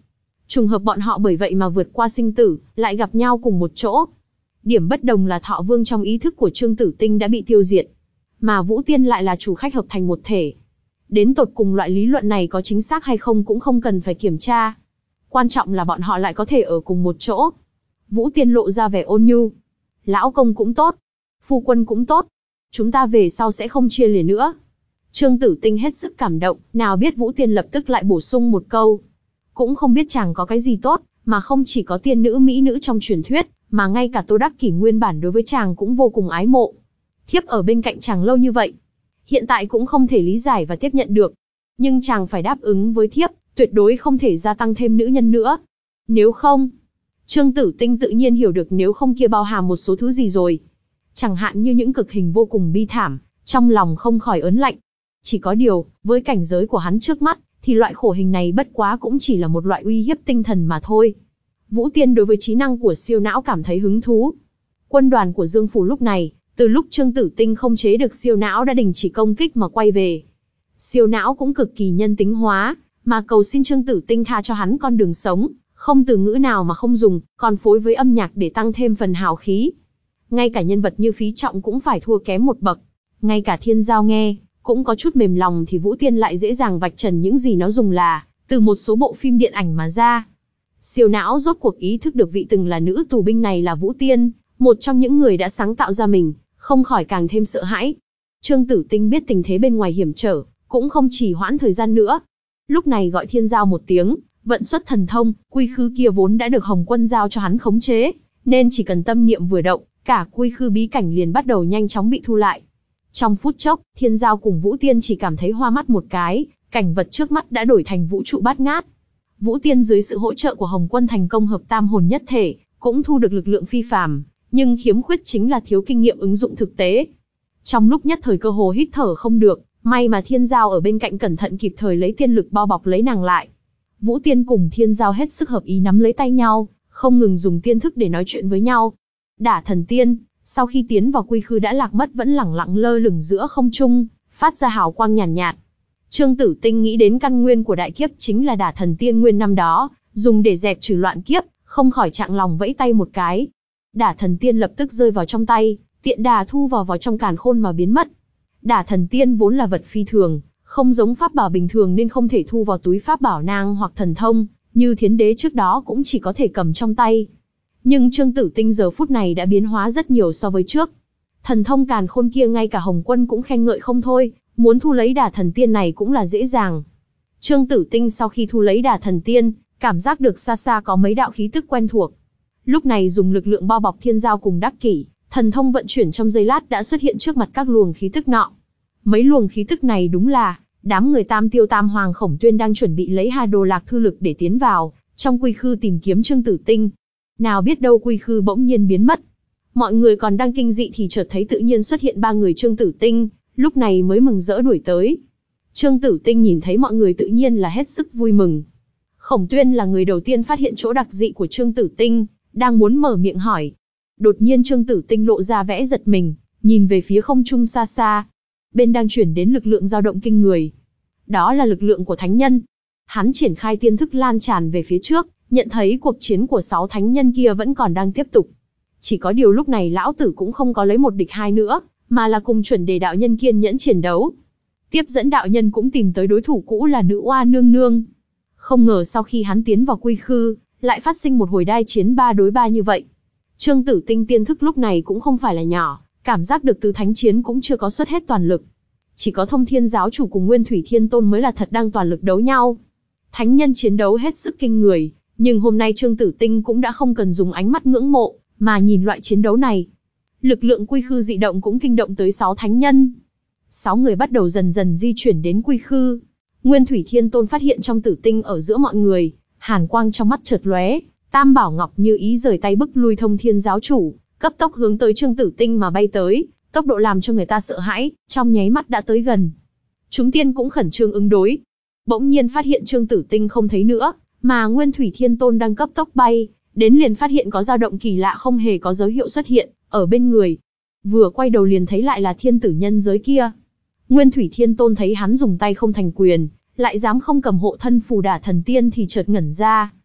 Trùng hợp bọn họ bởi vậy mà vượt qua sinh tử, lại gặp nhau cùng một chỗ. Điểm bất đồng là Thọ Vương trong ý thức của Trương Tử Tinh đã bị tiêu diệt, mà Vũ Tiên lại là chủ khách hợp thành một thể. Đến tột cùng loại lý luận này có chính xác hay không cũng không cần phải kiểm tra. Quan trọng là bọn họ lại có thể ở cùng một chỗ. Vũ Tiên lộ ra vẻ ôn nhu. Lão công cũng tốt, phu quân cũng tốt. Chúng ta về sau sẽ không chia lìa nữa. Trương Tử Tinh hết sức cảm động, nào biết Vũ Tiên lập tức lại bổ sung một câu. Cũng không biết chàng có cái gì tốt, mà không chỉ có tiên nữ mỹ nữ trong truyền thuyết, mà ngay cả Tô Đắc Kỷ nguyên bản đối với chàng cũng vô cùng ái mộ. Thiếp ở bên cạnh chàng lâu như vậy, hiện tại cũng không thể lý giải và tiếp nhận được. Nhưng chàng phải đáp ứng với thiếp, tuyệt đối không thể gia tăng thêm nữ nhân nữa. Nếu không... Trương Tử Tinh tự nhiên hiểu được nếu không kia bao hàm một số thứ gì rồi. Chẳng hạn như những cực hình vô cùng bi thảm, trong lòng không khỏi ớn lạnh. Chỉ có điều, với cảnh giới của hắn trước mắt, thì loại khổ hình này bất quá cũng chỉ là một loại uy hiếp tinh thần mà thôi. Vũ Tiên đối với trí năng của siêu não cảm thấy hứng thú. Quân đoàn của Dương Phủ lúc này, từ lúc Trương Tử Tinh không chế được siêu não đã đình chỉ công kích mà quay về. Siêu não cũng cực kỳ nhân tính hóa, mà cầu xin Trương Tử Tinh tha cho hắn con đường sống, không từ ngữ nào mà không dùng, còn phối với âm nhạc để tăng thêm phần hào khí. Ngay cả nhân vật như Phí Trọng cũng phải thua kém một bậc. Ngay cả Thiên Giao nghe, cũng có chút mềm lòng thì Vũ Tiên lại dễ dàng vạch trần những gì nó dùng là, từ một số bộ phim điện ảnh mà ra. Siêu não rốt cuộc ý thức được vị từng là nữ tù binh này là Vũ Tiên, một trong những người đã sáng tạo ra mình, không khỏi càng thêm sợ hãi. Trương Tử Tinh biết tình thế bên ngoài hiểm trở, cũng không trì hoãn thời gian nữa. Lúc này gọi Thiên Giao một tiếng, vận xuất thần thông, quy khư kia vốn đã được Hồng Quân giao cho hắn khống chế, nên chỉ cần tâm niệm vừa động, cả quy khư bí cảnh liền bắt đầu nhanh chóng bị thu lại. Trong phút chốc, Thiên Giao cùng Vũ Tiên chỉ cảm thấy hoa mắt một cái, cảnh vật trước mắt đã đổi thành vũ trụ bát ngát. Vũ Tiên dưới sự hỗ trợ của Hồng Quân thành công hợp tam hồn nhất thể, cũng thu được lực lượng phi phàm, nhưng khiếm khuyết chính là thiếu kinh nghiệm ứng dụng thực tế. Trong lúc nhất thời cơ hồ hít thở không được, may mà Thiên Giao ở bên cạnh cẩn thận kịp thời lấy tiên lực bao bọc lấy nàng lại. Vũ Tiên cùng Thiên Giao hết sức hợp ý nắm lấy tay nhau, không ngừng dùng tiên thức để nói chuyện với nhau. Đả Thần Tiên, sau khi tiến vào quy khư đã lạc mất vẫn lẳng lặng lơ lửng giữa không trung, phát ra hào quang nhàn nhạt, nhạt. Trương Tử Tinh nghĩ đến căn nguyên của đại kiếp chính là Đả Thần Tiên nguyên năm đó, dùng để dẹp trừ loạn kiếp, không khỏi chạng lòng vẫy tay một cái. Đả Thần Tiên lập tức rơi vào trong tay, tiện đà thu vào vào trong càn khôn mà biến mất. Đả Thần Tiên vốn là vật phi thường, không giống pháp bảo bình thường nên không thể thu vào túi pháp bảo nang hoặc thần thông, như Thiến Đế trước đó cũng chỉ có thể cầm trong tay. Nhưng Trương Tử Tinh giờ phút này đã biến hóa rất nhiều so với trước. Thần thông càn khôn kia ngay cả Hồng Quân cũng khen ngợi không thôi, muốn thu lấy Đả Thần Tiên này cũng là dễ dàng. Trương Tử Tinh sau khi thu lấy Đả Thần Tiên, cảm giác được xa xa có mấy đạo khí tức quen thuộc. Lúc này dùng lực lượng bao bọc Thiên Giao cùng Đắc Kỷ, thần thông vận chuyển trong giây lát đã xuất hiện trước mặt các luồng khí tức nọ. Mấy luồng khí tức này đúng là đám người Tam Tiêu Tam Hoàng Khổng Tuyên đang chuẩn bị lấy Hà Đồ Lạc Thư Lực để tiến vào trong quy khư tìm kiếm Trương Tử Tinh. Nào biết đâu quy khư bỗng nhiên biến mất. Mọi người còn đang kinh dị thì chợt thấy tự nhiên xuất hiện ba người Trương Tử Tinh, lúc này mới mừng rỡ đuổi tới. Trương Tử Tinh nhìn thấy mọi người tự nhiên là hết sức vui mừng. Khổng Tuyên là người đầu tiên phát hiện chỗ đặc dị của Trương Tử Tinh, đang muốn mở miệng hỏi. Đột nhiên Trương Tử Tinh lộ ra vẻ giật mình, nhìn về phía không trung xa xa. Bên đang chuyển đến lực lượng dao động kinh người. Đó là lực lượng của thánh nhân. Hắn triển khai tiên thức lan tràn về phía trước, nhận thấy cuộc chiến của sáu thánh nhân kia vẫn còn đang tiếp tục. Chỉ có điều lúc này lão tử cũng không có lấy một địch hai nữa, mà là cùng chuẩn đề đạo nhân kiên nhẫn chiến đấu. Tiếp dẫn đạo nhân cũng tìm tới đối thủ cũ là nữ oa nương nương. Không ngờ sau khi hắn tiến vào quy khư, lại phát sinh một hồi đai chiến ba đối ba như vậy. Trương Tử Tinh tiên thức lúc này cũng không phải là nhỏ, cảm giác được tứ thánh chiến cũng chưa có xuất hết toàn lực. Chỉ có Thông Thiên giáo chủ cùng Nguyên Thủy Thiên Tôn mới là thật đang toàn lực đấu nhau. Thánh nhân chiến đấu hết sức kinh người, nhưng hôm nay Trương Tử Tinh cũng đã không cần dùng ánh mắt ngưỡng mộ, mà nhìn loại chiến đấu này. Lực lượng quy khư dị động cũng kinh động tới sáu thánh nhân. Sáu người bắt đầu dần dần di chuyển đến quy khư. Nguyên Thủy Thiên Tôn phát hiện trong Tử Tinh ở giữa mọi người, hàn quang trong mắt chợt lóe, Tam Bảo Ngọc như ý rời tay bức lui Thông Thiên giáo chủ, cấp tốc hướng tới Trương Tử Tinh mà bay tới, tốc độ làm cho người ta sợ hãi, trong nháy mắt đã tới gần. Chúng tiên cũng khẩn trương ứng đối. Bỗng nhiên phát hiện Trương Tử Tinh không thấy nữa, mà Nguyên Thủy Thiên Tôn đang cấp tốc bay, đến liền phát hiện có dao động kỳ lạ không hề có dấu hiệu xuất hiện ở bên người. Vừa quay đầu liền thấy lại là thiên tử nhân giới kia. Nguyên Thủy Thiên Tôn thấy hắn dùng tay không thành quyền, lại dám không cầm hộ thân phù Đả Thần Tiên thì chợt ngẩn ra.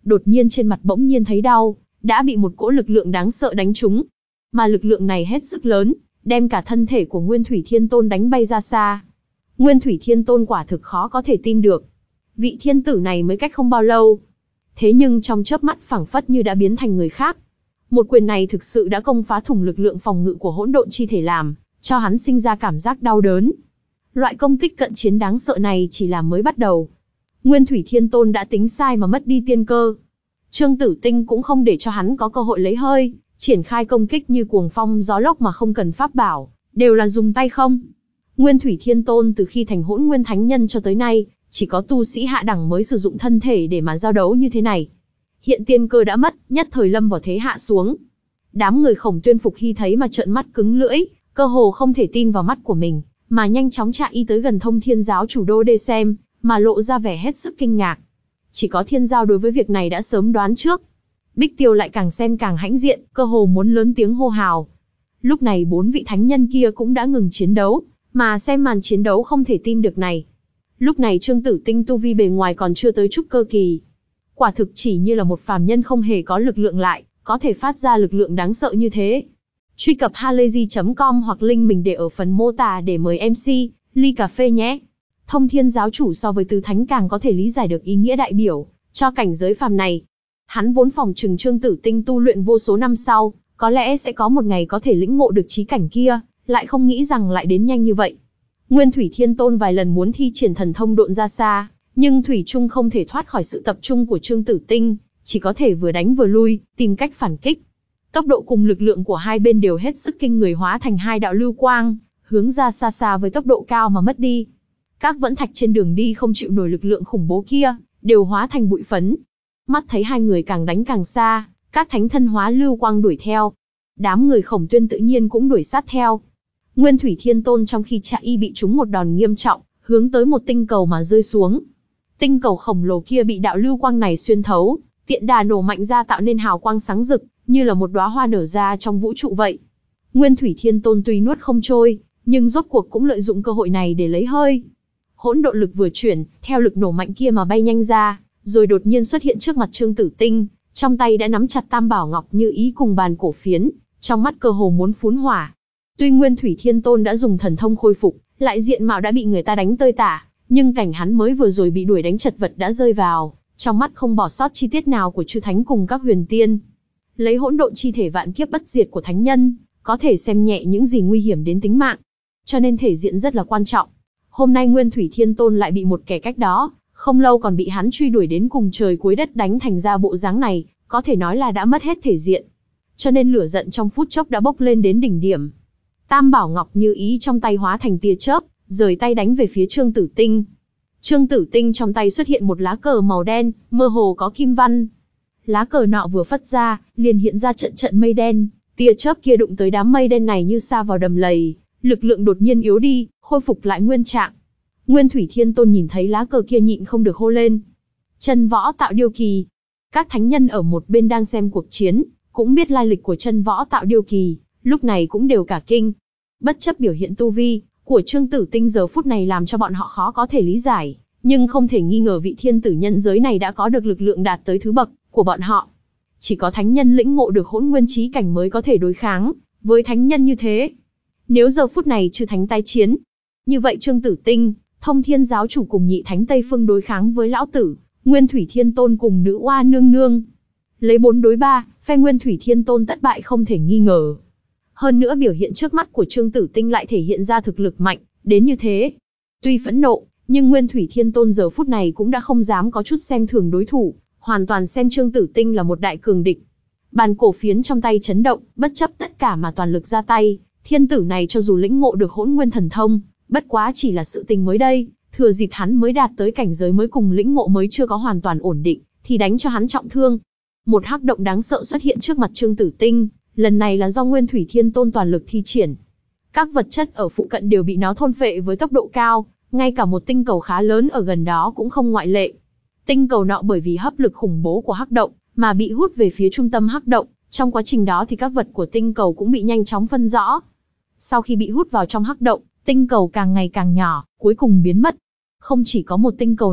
đột nhiên trên mặt bỗng nhiên thấy đau, đã bị một cỗ lực lượng đáng sợ đánh trúng. Mà lực lượng này hết sức lớn, đem cả thân thể của Nguyên Thủy Thiên Tôn đánh bay ra xa. Nguyên Thủy Thiên Tôn quả thực khó có thể tin được. Vị thiên tử này mới cách không bao lâu. Thế nhưng trong chớp mắt phảng phất như đã biến thành người khác. Một quyền này thực sự đã công phá thủng lực lượng phòng ngự của hỗn độn chi thể, làm cho hắn sinh ra cảm giác đau đớn. Loại công kích cận chiến đáng sợ này chỉ là mới bắt đầu. Nguyên Thủy Thiên Tôn đã tính sai mà mất đi tiên cơ. Trương Tử Tinh cũng không để cho hắn có cơ hội lấy hơi, triển khai công kích như cuồng phong gió lốc mà không cần pháp bảo, đều là dùng tay không. Nguyên Thủy Thiên Tôn từ khi thành Hỗn Nguyên Thánh Nhân cho tới nay, chỉ có tu sĩ hạ đẳng mới sử dụng thân thể để mà giao đấu như thế này. Hiện tiên cơ đã mất, nhất thời lâm vào thế hạ xuống. Đám người Khổng Tuyên Phục khi thấy mà trợn mắt cứng lưỡi, cơ hồ không thể tin vào mắt của mình, mà nhanh chóng chạy y tới gần Thông Thiên Giáo chủ Đô Đê xem, mà lộ ra vẻ hết sức kinh ngạc. Chỉ có Thiên Giao đối với việc này đã sớm đoán trước. Bích Tiêu lại càng xem càng hãnh diện, cơ hồ muốn lớn tiếng hô hào. Lúc này bốn vị thánh nhân kia cũng đã ngừng chiến đấu, mà xem màn chiến đấu không thể tin được này. Lúc này Trương Tử Tinh tu vi bề ngoài còn chưa tới trúc cơ kỳ. Quả thực chỉ như là một phàm nhân không hề có lực lượng lại, có thể phát ra lực lượng đáng sợ như thế. Truy cập halayzi chấm com hoặc link mình để ở phần mô tả để mời em xê, ly cà phê nhé. Thông Thiên Giáo chủ so với tứ thánh càng có thể lý giải được ý nghĩa đại biểu cho cảnh giới phàm này. Hắn vốn phòng trừng Trương Tử Tinh tu luyện vô số năm sau, có lẽ sẽ có một ngày có thể lĩnh ngộ được chí cảnh kia, lại không nghĩ rằng lại đến nhanh như vậy. Nguyên Thủy Thiên Tôn vài lần muốn thi triển thần thông độn ra xa, nhưng thủy chung không thể thoát khỏi sự tập trung của Trương Tử Tinh, chỉ có thể vừa đánh vừa lui, tìm cách phản kích. Tốc độ cùng lực lượng của hai bên đều hết sức kinh người, hóa thành hai đạo lưu quang, hướng ra xa xa với tốc độ cao mà mất đi. Các vẫn thạch trên đường đi không chịu nổi lực lượng khủng bố kia, đều hóa thành bụi phấn. Mắt thấy hai người càng đánh càng xa, các thánh thân hóa lưu quang đuổi theo. Đám người Khổng Tuyên tự nhiên cũng đuổi sát theo. Nguyên Thủy Thiên Tôn trong khi chạy y bị trúng một đòn nghiêm trọng, hướng tới một tinh cầu mà rơi xuống. Tinh cầu khổng lồ kia bị đạo lưu quang này xuyên thấu, tiện đà nổ mạnh ra tạo nên hào quang sáng rực, như là một đóa hoa nở ra trong vũ trụ vậy. Nguyên Thủy Thiên Tôn tuy nuốt không trôi, nhưng rốt cuộc cũng lợi dụng cơ hội này để lấy hơi. Hỗn độn lực vừa chuyển, theo lực nổ mạnh kia mà bay nhanh ra, rồi đột nhiên xuất hiện trước mặt Trương Tử Tinh, trong tay đã nắm chặt Tam Bảo Ngọc Như Ý cùng bàn cổ phiến, trong mắt cơ hồ muốn phún hỏa. Tuy Nguyên Thủy Thiên Tôn đã dùng thần thông khôi phục, lại diện mạo đã bị người ta đánh tơi tả, nhưng cảnh hắn mới vừa rồi bị đuổi đánh chật vật đã rơi vào, trong mắt không bỏ sót chi tiết nào của chư thánh cùng các huyền tiên. Lấy hỗn độn chi thể vạn kiếp bất diệt của thánh nhân, có thể xem nhẹ những gì nguy hiểm đến tính mạng. Cho nên thể diện rất là quan trọng. Hôm nay Nguyên Thủy Thiên Tôn lại bị một kẻ cách đó, không lâu còn bị hắn truy đuổi đến cùng trời cuối đất đánh thành ra bộ dáng này, có thể nói là đã mất hết thể diện. Cho nên lửa giận trong phút chốc đã bốc lên đến đỉnh điểm. Tam Bảo Ngọc Như Ý trong tay hóa thành tia chớp, rời tay đánh về phía Trương Tử Tinh. Trương Tử Tinh trong tay xuất hiện một lá cờ màu đen, mơ hồ có kim văn. Lá cờ nọ vừa phất ra, liền hiện ra trận trận mây đen, tia chớp kia đụng tới đám mây đen này như sa vào đầm lầy, lực lượng đột nhiên yếu đi, khôi phục lại nguyên trạng. Nguyên Thủy Thiên Tôn nhìn thấy lá cờ kia nhịn không được hô lên: Chân Võ Tạo Điêu Kỳ. Các thánh nhân ở một bên đang xem cuộc chiến, cũng biết lai lịch của Chân Võ Tạo Điêu Kỳ, lúc này cũng đều cả kinh. Bất chấp biểu hiện tu vi của Trương Tử Tinh giờ phút này làm cho bọn họ khó có thể lý giải, nhưng không thể nghi ngờ vị thiên tử nhân giới này đã có được lực lượng đạt tới thứ bậc của bọn họ. Chỉ có thánh nhân lĩnh ngộ được hỗn nguyên chí cảnh mới có thể đối kháng với thánh nhân như thế. Nếu giờ phút này chư thánh tái chiến, như vậy Trương Tử Tinh, Thông Thiên Giáo chủ cùng nhị thánh Tây Phương đối kháng với lão tử, Nguyên Thủy Thiên Tôn cùng nữ oa nương nương. Lấy bốn đối ba, phe Nguyên Thủy Thiên Tôn tất bại không thể nghi ngờ. Hơn nữa biểu hiện trước mắt của Trương Tử Tinh lại thể hiện ra thực lực mạnh đến như thế. Tuy phẫn nộ, nhưng Nguyên Thủy Thiên Tôn giờ phút này cũng đã không dám có chút xem thường đối thủ, hoàn toàn xem Trương Tử Tinh là một đại cường địch. Bàn cổ phiến trong tay chấn động, bất chấp tất cả mà toàn lực ra tay. Thiên tử này cho dù lĩnh ngộ được hỗn nguyên thần thông, bất quá chỉ là sự tình mới đây, thừa dịp hắn mới đạt tới cảnh giới mới cùng lĩnh ngộ mới chưa có hoàn toàn ổn định, thì đánh cho hắn trọng thương. Một hắc động đáng sợ xuất hiện trước mặt Trương Tử Tinh, lần này là do Nguyên Thủy Thiên Tôn toàn lực thi triển. Các vật chất ở phụ cận đều bị nó thôn phệ với tốc độ cao, ngay cả một tinh cầu khá lớn ở gần đó cũng không ngoại lệ. Tinh cầu nọ bởi vì hấp lực khủng bố của hắc động mà bị hút về phía trung tâm hắc động, trong quá trình đó thì các vật của tinh cầu cũng bị nhanh chóng phân rõ. Sau khi bị hút vào trong hắc động, tinh cầu càng ngày càng nhỏ, cuối cùng biến mất. Không chỉ có một tinh cầu này,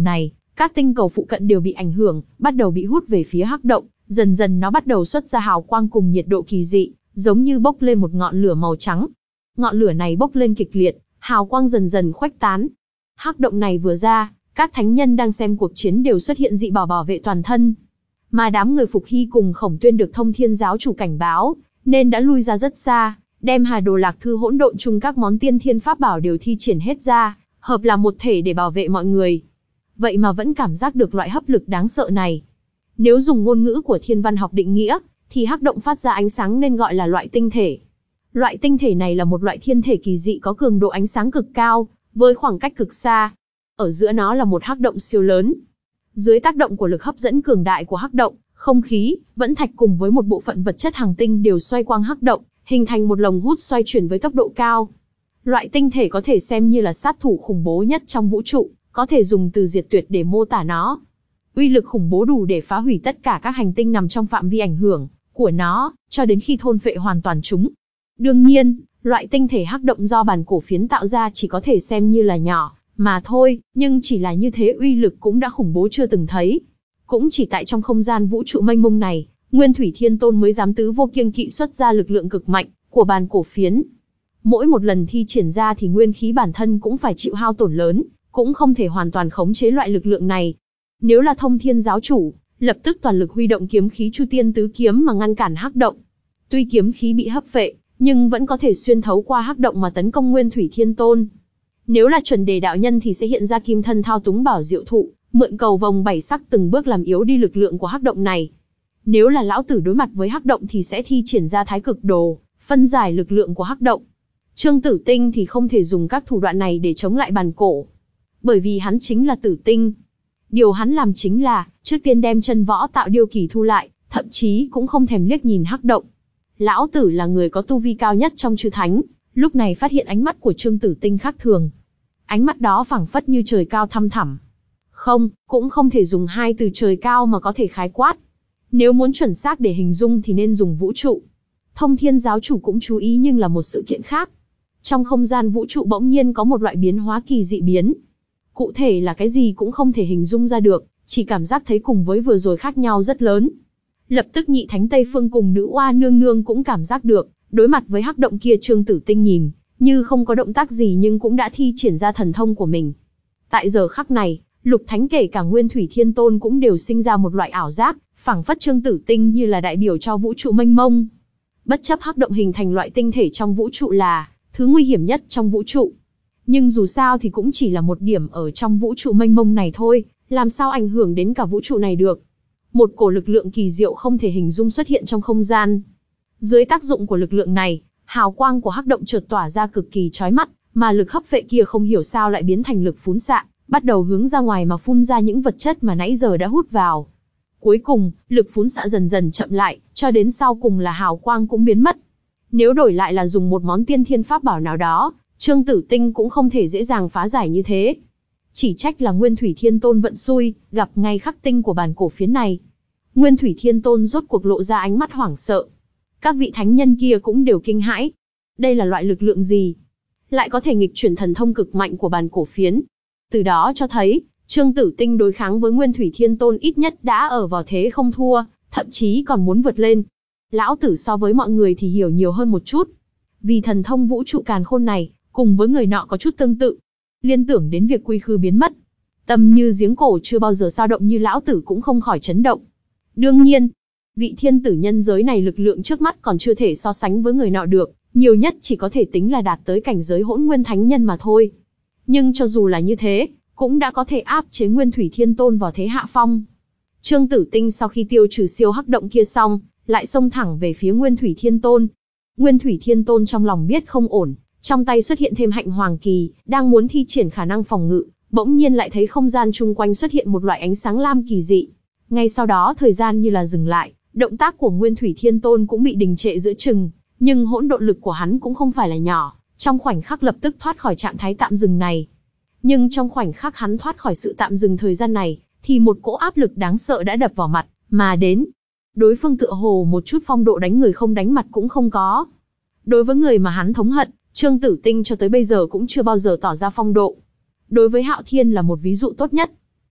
Các tinh cầu phụ cận đều bị ảnh hưởng, bắt đầu bị hút về phía hắc động, dần dần nó bắt đầu xuất ra hào quang cùng nhiệt độ kỳ dị, giống như bốc lên một ngọn lửa màu trắng. Ngọn lửa này bốc lên kịch liệt, hào quang dần dần khuếch tán. Hắc động này vừa ra, các thánh nhân đang xem cuộc chiến đều xuất hiện dị bảo bảo vệ toàn thân. Mà đám người Phục Hy cùng Khổng Tuyên được Thông Thiên giáo chủ cảnh báo, nên đã lui ra rất xa, đem Hà Đồ Lạc Thư hỗn độn chung các món tiên thiên pháp bảo đều thi triển hết ra, hợp làm một thể để bảo vệ mọi người. Vậy mà vẫn cảm giác được loại hấp lực đáng sợ này. Nếu dùng ngôn ngữ của thiên văn học định nghĩa, thì hắc động phát ra ánh sáng nên gọi là loại tinh thể. Loại tinh thể này là một loại thiên thể kỳ dị có cường độ ánh sáng cực cao, với khoảng cách cực xa. Ở giữa nó là một hắc động siêu lớn. Dưới tác động của lực hấp dẫn cường đại của hắc động, không khí, vẫn thạch cùng với một bộ phận vật chất hành tinh đều xoay quanh hắc động, hình thành một lồng hút xoay chuyển với tốc độ cao. Loại tinh thể có thể xem như là sát thủ khủng bố nhất trong vũ trụ, có thể dùng từ diệt tuyệt để mô tả nó. Uy lực khủng bố đủ để phá hủy tất cả các hành tinh nằm trong phạm vi ảnh hưởng của nó, cho đến khi thôn phệ hoàn toàn chúng. Đương nhiên, loại tinh thể hắc động do bản cổ phiến tạo ra chỉ có thể xem như là nhỏ, mà thôi, nhưng chỉ là như thế uy lực cũng đã khủng bố chưa từng thấy. Cũng chỉ tại trong không gian vũ trụ mênh mông này, Nguyên Thủy Thiên Tôn mới dám tứ vô kiêng kỵ xuất ra lực lượng cực mạnh của bản cổ phiến. Mỗi một lần thi triển ra thì nguyên khí bản thân cũng phải chịu hao tổn lớn, cũng không thể hoàn toàn khống chế loại lực lượng này. Nếu là Thông Thiên giáo chủ, lập tức toàn lực huy động kiếm khí Chu Tiên tứ kiếm mà ngăn cản hắc động. Tuy kiếm khí bị hấp phệ, nhưng vẫn có thể xuyên thấu qua hắc động mà tấn công Nguyên Thủy Thiên Tôn. Nếu là chuẩn đề đạo nhân thì sẽ hiện ra kim thân thao túng bảo diệu thụ, mượn cầu vồng bảy sắc từng bước làm yếu đi lực lượng của hắc động này. Nếu là lão tử đối mặt với hắc động thì sẽ thi triển ra thái cực đồ, phân giải lực lượng của hắc động. Trương Tử Tinh thì không thể dùng các thủ đoạn này để chống lại bàn cổ, bởi vì hắn chính là Tử Tinh. Điều hắn làm chính là, trước tiên đem chân võ tạo điêu kỳ thu lại, thậm chí cũng không thèm liếc nhìn hắc động. Lão tử là người có tu vi cao nhất trong chư thánh, lúc này phát hiện ánh mắt của Trương Tử Tinh khác thường. Ánh mắt đó phảng phất như trời cao thăm thẳm. Không, cũng không thể dùng hai từ trời cao mà có thể khái quát. Nếu muốn chuẩn xác để hình dung thì nên dùng vũ trụ. Thông Thiên giáo chủ cũng chú ý nhưng là một sự kiện khác. Trong không gian vũ trụ bỗng nhiên có một loại biến hóa kỳ dị biến. Cụ thể là cái gì cũng không thể hình dung ra được, chỉ cảm giác thấy cùng với vừa rồi khác nhau rất lớn. Lập tức Nhị Thánh Tây Phương cùng Nữ Oa Nương Nương cũng cảm giác được, đối mặt với hắc động kia Trương Tử Tinh nhìn, như không có động tác gì nhưng cũng đã thi triển ra thần thông của mình. Tại giờ khắc này, Lục Thánh kể cả Nguyên Thủy Thiên Tôn cũng đều sinh ra một loại ảo giác, phảng phất Trương Tử Tinh như là đại biểu cho vũ trụ mênh mông. Bất chấp hắc động hình thành loại tinh thể trong vũ trụ là thứ nguy hiểm nhất trong vũ trụ. Nhưng dù sao thì cũng chỉ là một điểm ở trong vũ trụ mênh mông này thôi, làm sao ảnh hưởng đến cả vũ trụ này được. Một cổ lực lượng kỳ diệu không thể hình dung xuất hiện trong không gian. Dưới tác dụng của lực lượng này, hào quang của hắc động chợt tỏa ra cực kỳ chói mắt, mà lực hấp phệ kia không hiểu sao lại biến thành lực phún xạ, bắt đầu hướng ra ngoài mà phun ra những vật chất mà nãy giờ đã hút vào. Cuối cùng, lực phún xạ dần dần chậm lại, cho đến sau cùng là hào quang cũng biến mất. Nếu đổi lại là dùng một món tiên thiên pháp bảo nào đó, Trương Tử Tinh cũng không thể dễ dàng phá giải như thế. Chỉ trách là Nguyên Thủy Thiên Tôn vận xui, gặp ngay khắc tinh của bản cổ phiến này. Nguyên Thủy Thiên Tôn rốt cuộc lộ ra ánh mắt hoảng sợ. Các vị thánh nhân kia cũng đều kinh hãi. Đây là loại lực lượng gì? Lại có thể nghịch chuyển thần thông cực mạnh của bản cổ phiến. Từ đó cho thấy, Trương Tử Tinh đối kháng với Nguyên Thủy Thiên Tôn ít nhất đã ở vào thế không thua, thậm chí còn muốn vượt lên. Lão tử so với mọi người thì hiểu nhiều hơn một chút. Vì thần thông vũ trụ càn khôn này, cùng với người nọ có chút tương tự. Liên tưởng đến việc quy khư biến mất. Tâm như giếng cổ chưa bao giờ dao động như lão tử cũng không khỏi chấn động. Đương nhiên, vị thiên tử nhân giới này lực lượng trước mắt còn chưa thể so sánh với người nọ được, nhiều nhất chỉ có thể tính là đạt tới cảnh giới hỗn nguyên thánh nhân mà thôi. Nhưng cho dù là như thế, cũng đã có thể áp chế Nguyên Thủy Thiên Tôn vào thế hạ phong. Trương Tử Tinh sau khi tiêu trừ siêu hắc động kia xong, lại xông thẳng về phía Nguyên Thủy Thiên Tôn. Nguyên Thủy Thiên Tôn trong lòng biết không ổn, trong tay xuất hiện thêm hạnh hoàng kỳ, đang muốn thi triển khả năng phòng ngự, bỗng nhiên lại thấy không gian chung quanh xuất hiện một loại ánh sáng lam kỳ dị. Ngay sau đó thời gian như là dừng lại, động tác của Nguyên Thủy Thiên Tôn cũng bị đình trệ giữa chừng, nhưng hỗn độn lực của hắn cũng không phải là nhỏ, trong khoảnh khắc lập tức thoát khỏi trạng thái tạm dừng này. Nhưng trong khoảnh khắc hắn thoát khỏi sự tạm dừng thời gian này, thì một cỗ áp lực đáng sợ đã đập vào mặt, mà đến. Đối phương tựa hồ một chút phong độ đánh người không đánh mặt cũng không có. Đối với người mà hắn thống hận, Trương Tử Tinh cho tới bây giờ cũng chưa bao giờ tỏ ra phong độ. Đối với Hạo Thiên là một ví dụ tốt nhất.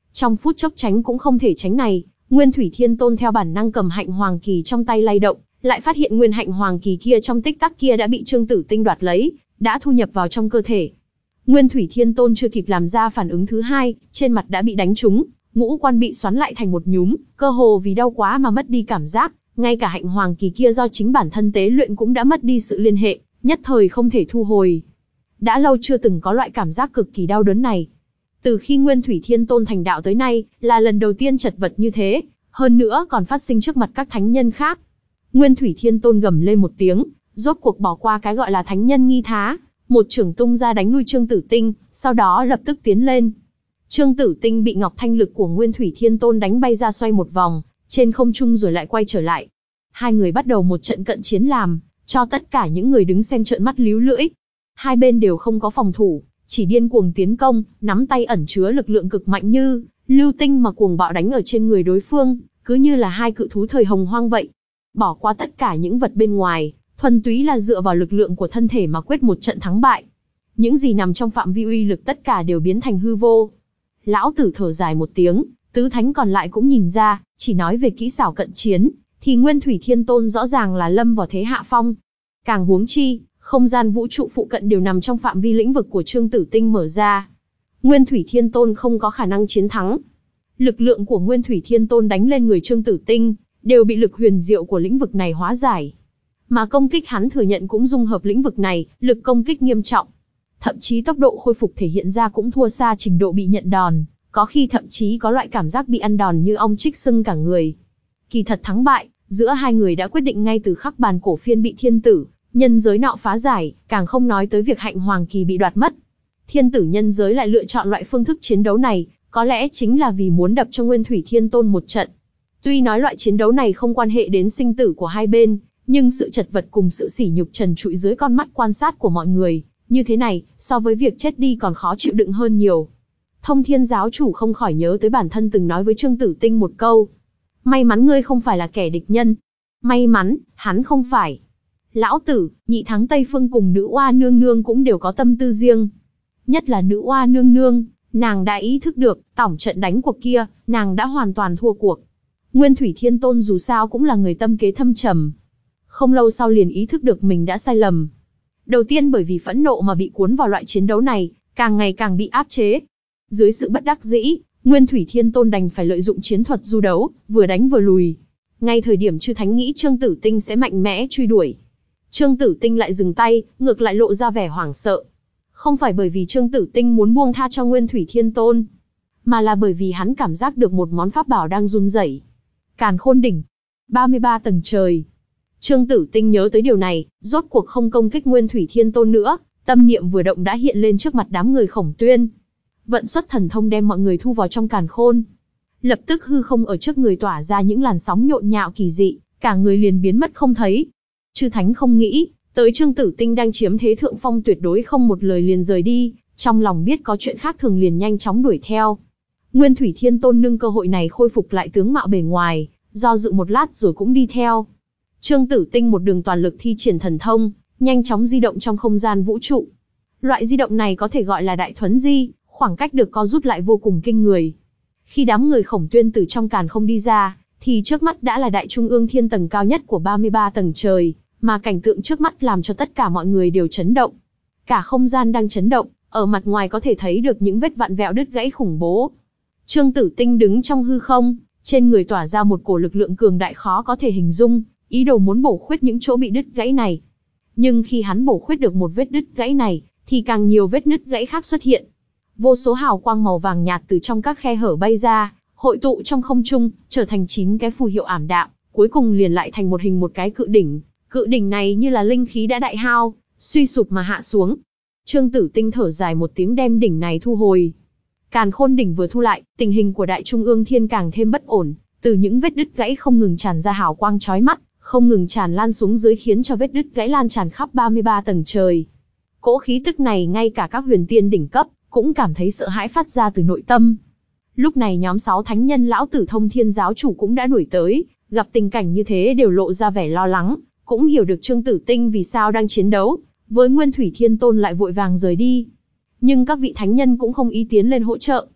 Trong phút chốc tránh cũng không thể tránh này, Nguyên Thủy Thiên Tôn theo bản năng cầm hạnh hoàng kỳ trong tay lay động, lại phát hiện nguyên hạnh hoàng kỳ kia trong tích tắc kia đã bị Trương Tử Tinh đoạt lấy, đã thu nhập vào trong cơ thể. Nguyên Thủy Thiên Tôn chưa kịp làm ra phản ứng thứ hai, trên mặt đã bị đánh trúng, ngũ quan bị xoắn lại thành một nhúm, cơ hồ vì đau quá mà mất đi cảm giác, ngay cả hạnh hoàng kỳ kia do chính bản thân tế luyện cũng đã mất đi sự liên hệ, nhất thời không thể thu hồi. Đã lâu chưa từng có loại cảm giác cực kỳ đau đớn này. Từ khi Nguyên Thủy Thiên Tôn thành đạo tới nay, là lần đầu tiên chật vật như thế, hơn nữa còn phát sinh trước mặt các thánh nhân khác. Nguyên Thủy Thiên Tôn gầm lên một tiếng, rốt cuộc bỏ qua cái gọi là thánh nhân nghi thá, một chưởng tung ra đánh lui Trương Tử Tinh, sau đó lập tức tiến lên. Trương Tử Tinh bị ngọc thanh lực của Nguyên Thủy Thiên Tôn đánh bay ra xoay một vòng, trên không trung rồi lại quay trở lại. Hai người bắt đầu một trận cận chiến làm, cho tất cả những người đứng xem trợn mắt líu lưỡi. Hai bên đều không có phòng thủ, chỉ điên cuồng tiến công, nắm tay ẩn chứa lực lượng cực mạnh như lưu tinh mà cuồng bạo đánh ở trên người đối phương, cứ như là hai cự thú thời hồng hoang vậy. Bỏ qua tất cả những vật bên ngoài, thuần túy là dựa vào lực lượng của thân thể mà quyết một trận thắng bại. Những gì nằm trong phạm vi uy lực tất cả đều biến thành hư vô. Lão tử thở dài một tiếng, tứ thánh còn lại cũng nhìn ra, chỉ nói về kỹ xảo cận chiến, thì Nguyên Thủy Thiên Tôn rõ ràng là lâm vào thế hạ phong. Càng huống chi, không gian vũ trụ phụ cận đều nằm trong phạm vi lĩnh vực của Trương Tử Tinh mở ra. Nguyên Thủy Thiên Tôn không có khả năng chiến thắng. Lực lượng của Nguyên Thủy Thiên Tôn đánh lên người Trương Tử Tinh, đều bị lực huyền diệu của lĩnh vực này hóa giải. Mà công kích hắn thừa nhận cũng dung hợp lĩnh vực này, lực công kích nghiêm trọng. Thậm chí tốc độ khôi phục thể hiện ra cũng thua xa trình độ bị nhận đòn, có khi thậm chí có loại cảm giác bị ăn đòn như ong chích sưng cả người. Kỳ thật thắng bại, giữa hai người đã quyết định ngay từ khắc bàn cổ phiên bị thiên tử, nhân giới nọ phá giải, càng không nói tới việc hạnh hoàng kỳ bị đoạt mất. Thiên tử nhân giới lại lựa chọn loại phương thức chiến đấu này, có lẽ chính là vì muốn đập cho Nguyên Thủy Thiên Tôn một trận. Tuy nói loại chiến đấu này không quan hệ đến sinh tử của hai bên, nhưng sự chật vật cùng sự sỉ nhục trần trụi dưới con mắt quan sát của mọi người, như thế này, so với việc chết đi còn khó chịu đựng hơn nhiều. Thông Thiên giáo chủ không khỏi nhớ tới bản thân từng nói với Trương Tử Tinh một câu. May mắn ngươi không phải là kẻ địch nhân. May mắn, hắn không phải. Lão tử, nhị thắng Tây Phương cùng nữ oa nương nương cũng đều có tâm tư riêng. Nhất là nữ oa nương nương, nàng đã ý thức được, tổng trận đánh cuộc kia, nàng đã hoàn toàn thua cuộc. Nguyên Thủy Thiên Tôn dù sao cũng là người tâm kế thâm trầm. Không lâu sau liền ý thức được mình đã sai lầm. Đầu tiên bởi vì phẫn nộ mà bị cuốn vào loại chiến đấu này, càng ngày càng bị áp chế. Dưới sự bất đắc dĩ, Nguyên Thủy Thiên Tôn đành phải lợi dụng chiến thuật du đấu, vừa đánh vừa lùi. Ngay thời điểm chư thánh nghĩ Trương Tử Tinh sẽ mạnh mẽ truy đuổi, Trương Tử Tinh lại dừng tay, ngược lại lộ ra vẻ hoảng sợ. Không phải bởi vì Trương Tử Tinh muốn buông tha cho Nguyên Thủy Thiên Tôn, mà là bởi vì hắn cảm giác được một món pháp bảo đang run rẩy. Càn Khôn Đỉnh, ba mươi ba tầng trời. Trương Tử Tinh nhớ tới điều này, rốt cuộc không công kích Nguyên Thủy Thiên Tôn nữa, tâm niệm vừa động đã hiện lên trước mặt đám người Khổng Tuyên. Vận xuất thần thông đem mọi người thu vào trong càn khôn. Lập tức hư không ở trước người tỏa ra những làn sóng nhộn nhạo kỳ dị, cả người liền biến mất không thấy. Chư thánh không nghĩ, tới Trương Tử Tinh đang chiếm thế thượng phong tuyệt đối không một lời liền rời đi, trong lòng biết có chuyện khác thường liền nhanh chóng đuổi theo. Nguyên Thủy Thiên Tôn nương cơ hội này khôi phục lại tướng mạo bề ngoài, do dự một lát rồi cũng đi theo. Trương Tử Tinh một đường toàn lực thi triển thần thông, nhanh chóng di động trong không gian vũ trụ. Loại di động này có thể gọi là đại thuấn di, khoảng cách được co rút lại vô cùng kinh người. Khi đám người Khổng Tuyên từ trong càn không đi ra, thì trước mắt đã là đại trung ương thiên tầng cao nhất của ba mươi ba tầng trời, mà cảnh tượng trước mắt làm cho tất cả mọi người đều chấn động. Cả không gian đang chấn động, ở mặt ngoài có thể thấy được những vết vặn vẹo đứt gãy khủng bố. Trương Tử Tinh đứng trong hư không, trên người tỏa ra một cổ lực lượng cường đại khó có thể hình dung, ý đồ muốn bổ khuyết những chỗ bị đứt gãy này. Nhưng khi hắn bổ khuyết được một vết đứt gãy này, thì càng nhiều vết nứt gãy khác xuất hiện. Vô số hào quang màu vàng nhạt từ trong các khe hở bay ra, hội tụ trong không trung, trở thành chín cái phù hiệu ảm đạm, cuối cùng liền lại thành một hình một cái cự đỉnh. Cự đỉnh này như là linh khí đã đại hao, suy sụp mà hạ xuống. Trương Tử Tinh thở dài một tiếng đem đỉnh này thu hồi. Càn Khôn đỉnh vừa thu lại, tình hình của đại trung ương thiên càng thêm bất ổn, từ những vết đứt gãy không ngừng tràn ra hào quang chói mắt, không ngừng tràn lan xuống dưới khiến cho vết đứt gãy lan tràn khắp ba mươi ba tầng trời. Cỗ khí tức này ngay cả các huyền tiên đỉnh cấp cũng cảm thấy sợ hãi phát ra từ nội tâm. Lúc này nhóm sáu thánh nhân lão tử Thông Thiên giáo chủ cũng đã đuổi tới, gặp tình cảnh như thế đều lộ ra vẻ lo lắng, cũng hiểu được Trương Tử Tinh vì sao đang chiến đấu, với Nguyên Thủy Thiên Tôn lại vội vàng rời đi. Nhưng các vị thánh nhân cũng không ý tiến lên hỗ trợ.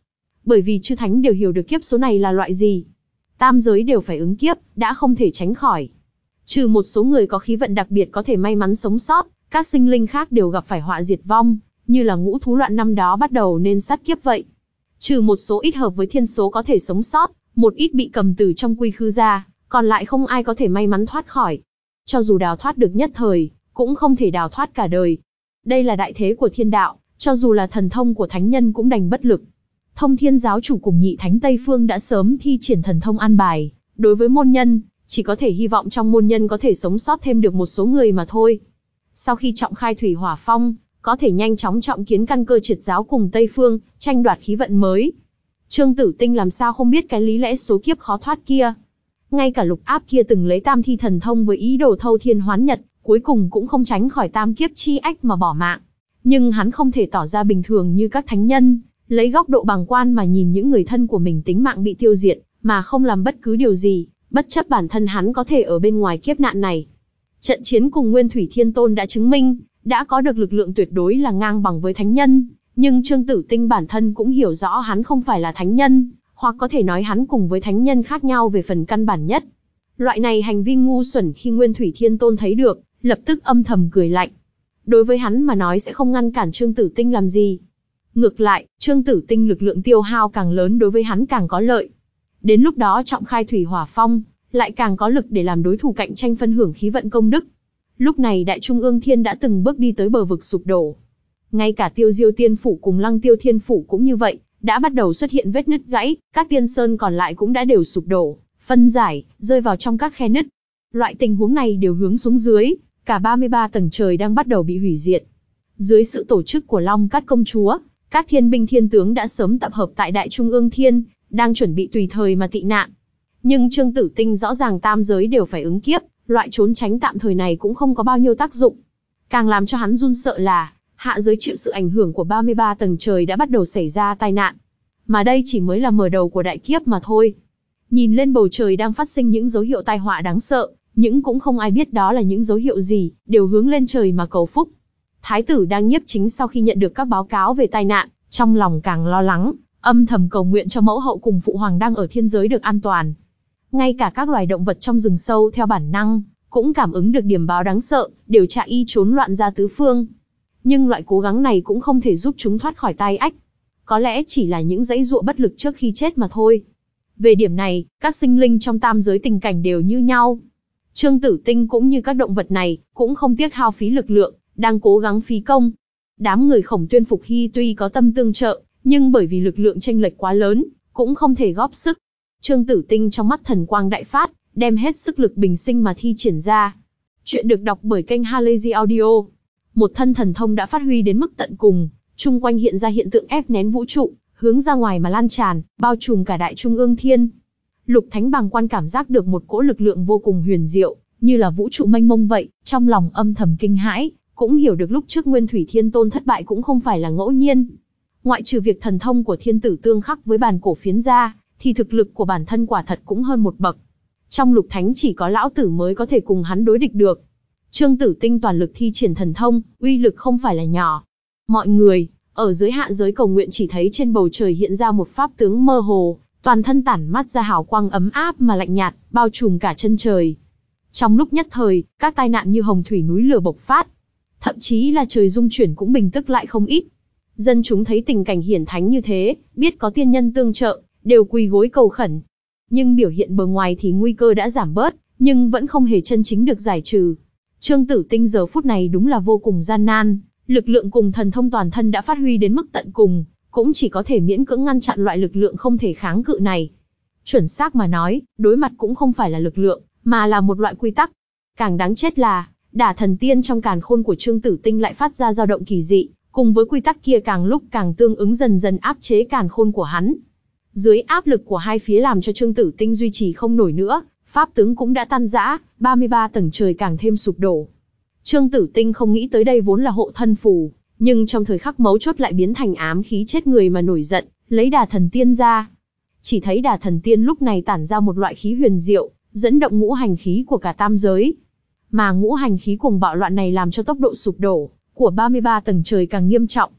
Bởi vì chư thánh đều hiểu được kiếp số này là loại gì. Tam giới đều phải ứng kiếp, đã không thể tránh khỏi. Trừ một số người có khí vận đặc biệt có thể may mắn sống sót, các sinh linh khác đều gặp phải họa diệt vong, như là ngũ thú loạn năm đó bắt đầu nên sát kiếp vậy. Trừ một số ít hợp với thiên số có thể sống sót, một ít bị cầm tù trong quy khư ra, còn lại không ai có thể may mắn thoát khỏi. Cho dù đào thoát được nhất thời, cũng không thể đào thoát cả đời. Đây là đại thế của thiên đạo, cho dù là thần thông của thánh nhân cũng đành bất lực. Thông Thiên giáo chủ cùng nhị thánh Tây Phương đã sớm thi triển thần thông an bài, đối với môn nhân, chỉ có thể hy vọng trong môn nhân có thể sống sót thêm được một số người mà thôi. Sau khi trọng khai thủy hỏa phong, có thể nhanh chóng trọng kiến căn cơ triệt giáo cùng Tây Phương, tranh đoạt khí vận mới. Trương Tử Tinh làm sao không biết cái lý lẽ số kiếp khó thoát kia. Ngay cả Lục Áp kia từng lấy tam thi thần thông với ý đồ thâu thiên hoán nhật, cuối cùng cũng không tránh khỏi tam kiếp chi ách mà bỏ mạng. Nhưng hắn không thể tỏ ra bình thường như các thánh nhân, lấy góc độ bàng quan mà nhìn những người thân của mình tính mạng bị tiêu diệt, mà không làm bất cứ điều gì, bất chấp bản thân hắn có thể ở bên ngoài kiếp nạn này. Trận chiến cùng Nguyên Thủy Thiên Tôn đã chứng minh, đã có được lực lượng tuyệt đối là ngang bằng với thánh nhân, nhưng Trương Tử Tinh bản thân cũng hiểu rõ hắn không phải là thánh nhân, hoặc có thể nói hắn cùng với thánh nhân khác nhau về phần căn bản nhất. Loại này hành vi ngu xuẩn khi Nguyên Thủy Thiên Tôn thấy được, lập tức âm thầm cười lạnh. Đối với hắn mà nói sẽ không ngăn cản Trương Tử Tinh làm gì. Ngược lại, Trương Tử Tinh lực lượng tiêu hao càng lớn đối với hắn càng có lợi. Đến lúc đó trọng khai thủy hỏa phong, lại càng có lực để làm đối thủ cạnh tranh phân hưởng khí vận công đức. Lúc này Đại Trung Ương Thiên đã từng bước đi tới bờ vực sụp đổ. Ngay cả Tiêu Diêu Tiên Phủ cùng Lăng Tiêu Thiên Phủ cũng như vậy, đã bắt đầu xuất hiện vết nứt gãy, các tiên sơn còn lại cũng đã đều sụp đổ, phân giải, rơi vào trong các khe nứt. Loại tình huống này đều hướng xuống dưới, cả ba mươi ba tầng trời đang bắt đầu bị hủy diệt. Dưới sự tổ chức của Long Cát Công Chúa, các thiên binh thiên tướng đã sớm tập hợp tại Đại Trung Ương Thiên, đang chuẩn bị tùy thời mà tị nạn. Nhưng Trương Tử Tinh rõ ràng tam giới đều phải ứng kiếp, loại trốn tránh tạm thời này cũng không có bao nhiêu tác dụng. Càng làm cho hắn run sợ là, hạ giới chịu sự ảnh hưởng của ba mươi ba tầng trời đã bắt đầu xảy ra tai nạn. Mà đây chỉ mới là mở đầu của đại kiếp mà thôi. Nhìn lên bầu trời đang phát sinh những dấu hiệu tai họa đáng sợ, nhưng cũng không ai biết đó là những dấu hiệu gì, đều hướng lên trời mà cầu phúc. Thái tử đang nhiếp chính sau khi nhận được các báo cáo về tai nạn, trong lòng càng lo lắng, âm thầm cầu nguyện cho mẫu hậu cùng phụ hoàng đang ở thiên giới được an toàn. Ngay cả các loài động vật trong rừng sâu theo bản năng, cũng cảm ứng được điểm báo đáng sợ, đều chạy y trốn loạn ra tứ phương. Nhưng loại cố gắng này cũng không thể giúp chúng thoát khỏi tai ách. Có lẽ chỉ là những dãy dụa bất lực trước khi chết mà thôi. Về điểm này, các sinh linh trong tam giới tình cảnh đều như nhau. Trương Tử Tinh cũng như các động vật này, cũng không tiếc hao phí lực lượng, đang cố gắng phí công. Đám người Khổng Tuyên Phục Hy tuy có tâm tương trợ, nhưng bởi vì lực lượng chênh lệch quá lớn, cũng không thể góp sức. Trương Tử Tinh trong mắt thần quang đại phát, đem hết sức lực bình sinh mà thi triển ra. Chuyện được đọc bởi kênh Halazy Audio. Một thân thần thông đã phát huy đến mức tận cùng, chung quanh hiện ra hiện tượng ép nén vũ trụ, hướng ra ngoài mà lan tràn, bao trùm cả Đại Trung Ương Thiên. Lục Thánh bàng quan cảm giác được một cỗ lực lượng vô cùng huyền diệu, như là vũ trụ mênh mông vậy, trong lòng âm thầm kinh hãi, cũng hiểu được lúc trước Nguyên Thủy Thiên Tôn thất bại cũng không phải là ngẫu nhiên. Ngoại trừ việc thần thông của thiên tử tương khắc với bàn cổ phiến ra, thì thực lực của bản thân quả thật cũng hơn một bậc. Trong Lục Thánh chỉ có lão tử mới có thể cùng hắn đối địch được. Trương Tử Tinh toàn lực thi triển thần thông, uy lực không phải là nhỏ. Mọi người, ở dưới hạ giới cầu nguyện chỉ thấy trên bầu trời hiện ra một pháp tướng mơ hồ, toàn thân tản mắt ra hào quang ấm áp mà lạnh nhạt, bao trùm cả chân trời. Trong lúc nhất thời, các tai nạn như hồng thủy núi lửa bộc phát. Thậm chí là trời rung chuyển cũng bình tức lại không ít. Dân chúng thấy tình cảnh hiển thánh như thế, biết có tiên nhân tương trợ, đều quỳ gối cầu khẩn. Nhưng biểu hiện bề ngoài thì nguy cơ đã giảm bớt, nhưng vẫn không hề chân chính được giải trừ. Trương Tử Tinh giờ phút này đúng là vô cùng gian nan, lực lượng cùng thần thông toàn thân đã phát huy đến mức tận cùng, cũng chỉ có thể miễn cưỡng ngăn chặn loại lực lượng không thể kháng cự này. Chuẩn xác mà nói, đối mặt cũng không phải là lực lượng, mà là một loại quy tắc. Càng đáng chết là, đả thần tiên trong càn khôn của Trương Tử Tinh lại phát ra dao động kỳ dị, cùng với quy tắc kia càng lúc càng tương ứng dần dần áp chế càn khôn của hắn. Dưới áp lực của hai phía làm cho Trương Tử Tinh duy trì không nổi nữa, pháp tướng cũng đã tan rã, ba mươi ba tầng trời càng thêm sụp đổ. Trương Tử Tinh không nghĩ tới đây vốn là hộ thân phù, nhưng trong thời khắc mấu chốt lại biến thành ám khí chết người mà nổi giận, lấy đà thần tiên ra. Chỉ thấy đà thần tiên lúc này tản ra một loại khí huyền diệu, dẫn động ngũ hành khí của cả tam giới. Mà ngũ hành khí cuồng bạo loạn này làm cho tốc độ sụp đổ của ba mươi ba tầng trời càng nghiêm trọng.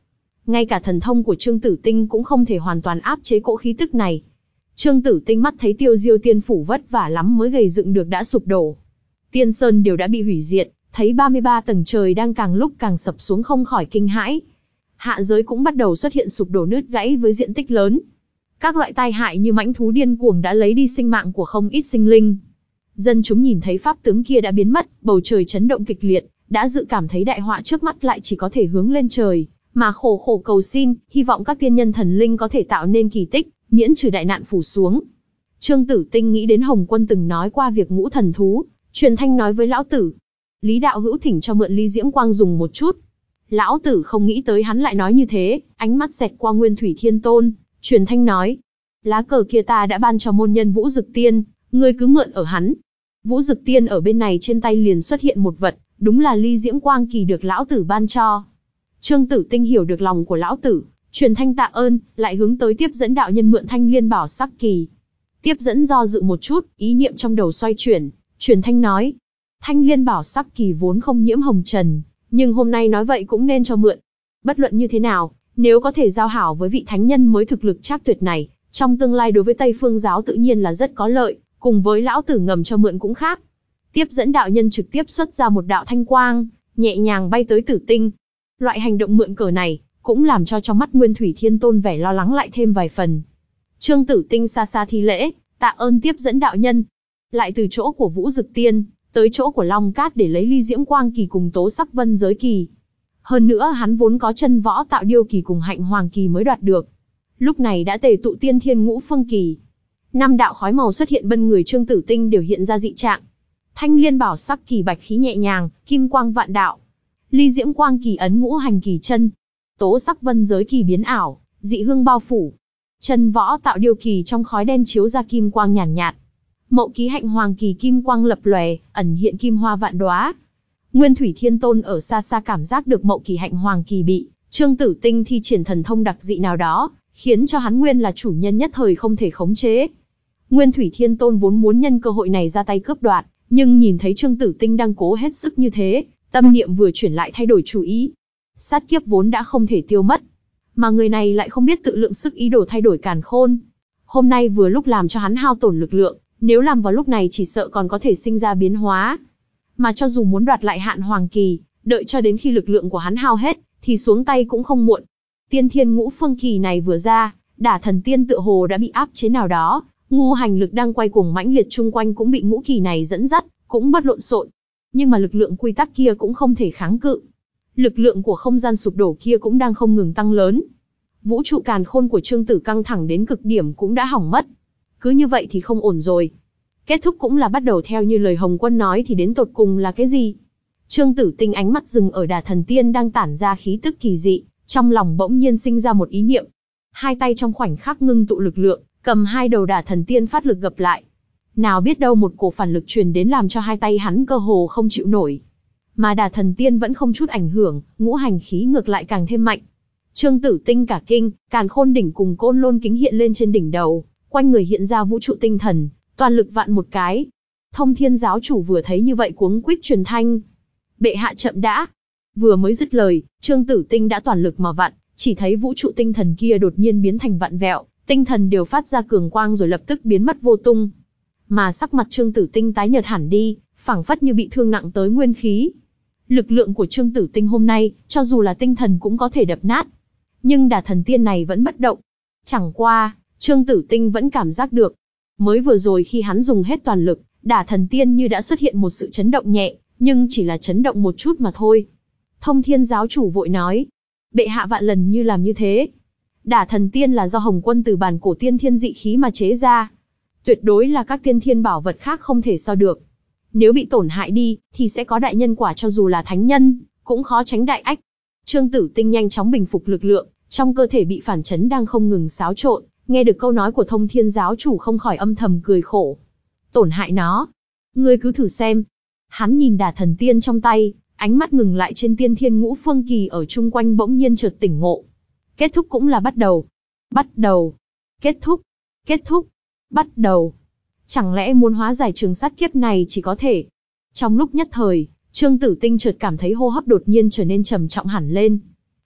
Ngay cả thần thông của Trương Tử Tinh cũng không thể hoàn toàn áp chế cỗ khí tức này. Trương Tử Tinh mắt thấy Tiêu Diêu Tiên phủ vất vả lắm mới gầy dựng được đã sụp đổ. Tiên sơn đều đã bị hủy diệt, thấy ba mươi ba tầng trời đang càng lúc càng sập xuống không khỏi kinh hãi. Hạ giới cũng bắt đầu xuất hiện sụp đổ nứt gãy với diện tích lớn. Các loại tai hại như mãnh thú điên cuồng đã lấy đi sinh mạng của không ít sinh linh. Dân chúng nhìn thấy pháp tướng kia đã biến mất, bầu trời chấn động kịch liệt, đã dự cảm thấy đại họa trước mắt lại chỉ có thể hướng lên trời, mà khổ khổ cầu xin, hy vọng các tiên nhân thần linh có thể tạo nên kỳ tích, miễn trừ đại nạn phủ xuống. Trương Tử Tinh nghĩ đến Hồng Quân từng nói qua việc ngũ thần thú, truyền thanh nói với lão tử. Lý đạo hữu thỉnh cho mượn ly diễm quang dùng một chút. Lão tử không nghĩ tới hắn lại nói như thế, ánh mắt xẹt qua Nguyên Thủy Thiên Tôn, truyền thanh nói. Lá cờ kia ta đã ban cho môn nhân Vũ Dực Tiên, ngươi cứ mượn ở hắn. Vũ Dực Tiên ở bên này trên tay liền xuất hiện một vật, đúng là ly diễm quang kỳ được lão tử ban cho. Trương Tử Tinh hiểu được lòng của lão tử, truyền thanh tạ ơn, lại hướng tới tiếp dẫn đạo nhân mượn thanh liên bảo sắc kỳ. Tiếp dẫn do dự một chút, ý niệm trong đầu xoay chuyển, truyền thanh nói. Thanh liên bảo sắc kỳ vốn không nhiễm hồng trần, nhưng hôm nay nói vậy cũng nên cho mượn. Bất luận như thế nào, nếu có thể giao hảo với vị thánh nhân mới thực lực trác tuyệt này, trong tương lai đối với Tây Phương giáo tự nhiên là rất có lợi, cùng với lão tử ngầm cho mượn cũng khác. Tiếp dẫn đạo nhân trực tiếp xuất ra một đạo thanh quang, nhẹ nhàng bay tới Tử Tinh. Loại hành động mượn cờ này, cũng làm cho trong mắt Nguyên Thủy Thiên Tôn vẻ lo lắng lại thêm vài phần. Trương Tử Tinh xa xa thi lễ, tạ ơn tiếp dẫn đạo nhân. Lại từ chỗ của Vũ Dực Tiên, tới chỗ của Long Cát để lấy ly diễm quang kỳ cùng tố sắc vân giới kỳ. Hơn nữa hắn vốn có chân võ tạo điêu kỳ cùng hạnh hoàng kỳ mới đoạt được. Lúc này đã tề tụ tiên thiên ngũ phương kỳ. Năm đạo khói màu xuất hiện bên người Trương Tử Tinh đều hiện ra dị trạng. Thanh liên bảo sắc kỳ bạch khí nhẹ nhàng, kim quang vạn đạo. Ly diễm quang kỳ ấn ngũ hành kỳ chân. Tố sắc vân giới kỳ biến ảo, dị hương bao phủ. Chân võ tạo điêu kỳ trong khói đen chiếu ra kim quang nhàn nhạt, nhạt. Mậu ký hạnh hoàng kỳ kim quang lập lòe, ẩn hiện kim hoa vạn đóa. Nguyên Thủy Thiên Tôn ở xa xa cảm giác được mậu kỳ hạnh hoàng kỳ bị Trương Tử Tinh thi triển thần thông đặc dị nào đó, khiến cho hắn nguyên là chủ nhân nhất thời không thể khống chế. Nguyên Thủy Thiên Tôn vốn muốn nhân cơ hội này ra tay cướp đoạt, nhưng nhìn thấy Trương Tử Tinh đang cố hết sức như thế, tâm niệm vừa chuyển lại thay đổi chủ ý. Sát kiếp vốn đã không thể tiêu mất, mà người này lại không biết tự lượng sức ý đồ thay đổi càn khôn. Hôm nay vừa lúc làm cho hắn hao tổn lực lượng, nếu làm vào lúc này chỉ sợ còn có thể sinh ra biến hóa. Mà cho dù muốn đoạt lại hạn hoàng kỳ, đợi cho đến khi lực lượng của hắn hao hết, thì xuống tay cũng không muộn. Tiên thiên ngũ phương kỳ này vừa ra, Đả Thần Tiên tựa hồ đã bị áp chế nào đó, ngũ hành lực đang quay cuồng mãnh liệt chung quanh cũng bị ngũ kỳ này dẫn dắt, cũng bất lộn xộn. Nhưng mà lực lượng quy tắc kia cũng không thể kháng cự. Lực lượng của không gian sụp đổ kia cũng đang không ngừng tăng lớn. Vũ trụ càn khôn của Trương Tử căng thẳng đến cực điểm cũng đã hỏng mất. Cứ như vậy thì không ổn rồi. Kết thúc cũng là bắt đầu theo như lời Hồng Quân nói thì đến tột cùng là cái gì? Trương Tử Tinh ánh mắt dừng ở Đả Thần Tiên đang tản ra khí tức kỳ dị, trong lòng bỗng nhiên sinh ra một ý niệm. Hai tay trong khoảnh khắc ngưng tụ lực lượng, cầm hai đầu Đả Thần Tiên phát lực gập lại. Nào biết đâu một cổ phản lực truyền đến làm cho hai tay hắn cơ hồ không chịu nổi. Mà Đả Thần Tiên vẫn không chút ảnh hưởng, ngũ hành khí ngược lại càng thêm mạnh. Trương Tử Tinh cả kinh, Càn Khôn đỉnh cùng Côn Lôn kính hiện lên trên đỉnh đầu, quanh người hiện ra vũ trụ tinh thần, toàn lực vặn một cái. Thông Thiên giáo chủ vừa thấy như vậy cuống quýt truyền thanh. Bệ hạ chậm đã. Vừa mới dứt lời, Trương Tử Tinh đã toàn lực mà vặn, chỉ thấy vũ trụ tinh thần kia đột nhiên biến thành vặn vẹo, tinh thần đều phát ra cường quang rồi lập tức biến mất vô tung. Mà sắc mặt Trương Tử Tinh tái nhợt hẳn đi, phảng phất như bị thương nặng tới nguyên khí. Lực lượng của Trương Tử Tinh hôm nay, cho dù là tinh thần cũng có thể đập nát. Nhưng Đả Thần Tiên này vẫn bất động. Chẳng qua, Trương Tử Tinh vẫn cảm giác được. Mới vừa rồi khi hắn dùng hết toàn lực, Đả Thần Tiên như đã xuất hiện một sự chấn động nhẹ, nhưng chỉ là chấn động một chút mà thôi. Thông Thiên giáo chủ vội nói, bệ hạ vạn lần như làm như thế. Đả Thần Tiên là do Hồng Quân từ bản cổ tiên thiên dị khí mà chế ra. Tuyệt đối là các tiên thiên bảo vật khác không thể so được. Nếu bị tổn hại đi, thì sẽ có đại nhân quả, cho dù là thánh nhân, cũng khó tránh đại ách. Trương Tử Tinh nhanh chóng bình phục lực lượng, trong cơ thể bị phản chấn đang không ngừng xáo trộn, nghe được câu nói của Thông Thiên giáo chủ không khỏi âm thầm cười khổ. Tổn hại nó? Ngươi cứ thử xem. Hắn nhìn Đả Thần Tiên trong tay, ánh mắt ngừng lại trên tiên thiên ngũ phương kỳ ở chung quanh, bỗng nhiên chợt tỉnh ngộ. Kết thúc cũng là bắt đầu. Bắt đầu. Kết thúc. Kết thúc. Bắt đầu. Chẳng lẽ muốn hóa giải trường sát kiếp này chỉ có thể. Trong lúc nhất thời, Trương Tử Tinh chợt cảm thấy hô hấp đột nhiên trở nên trầm trọng hẳn lên.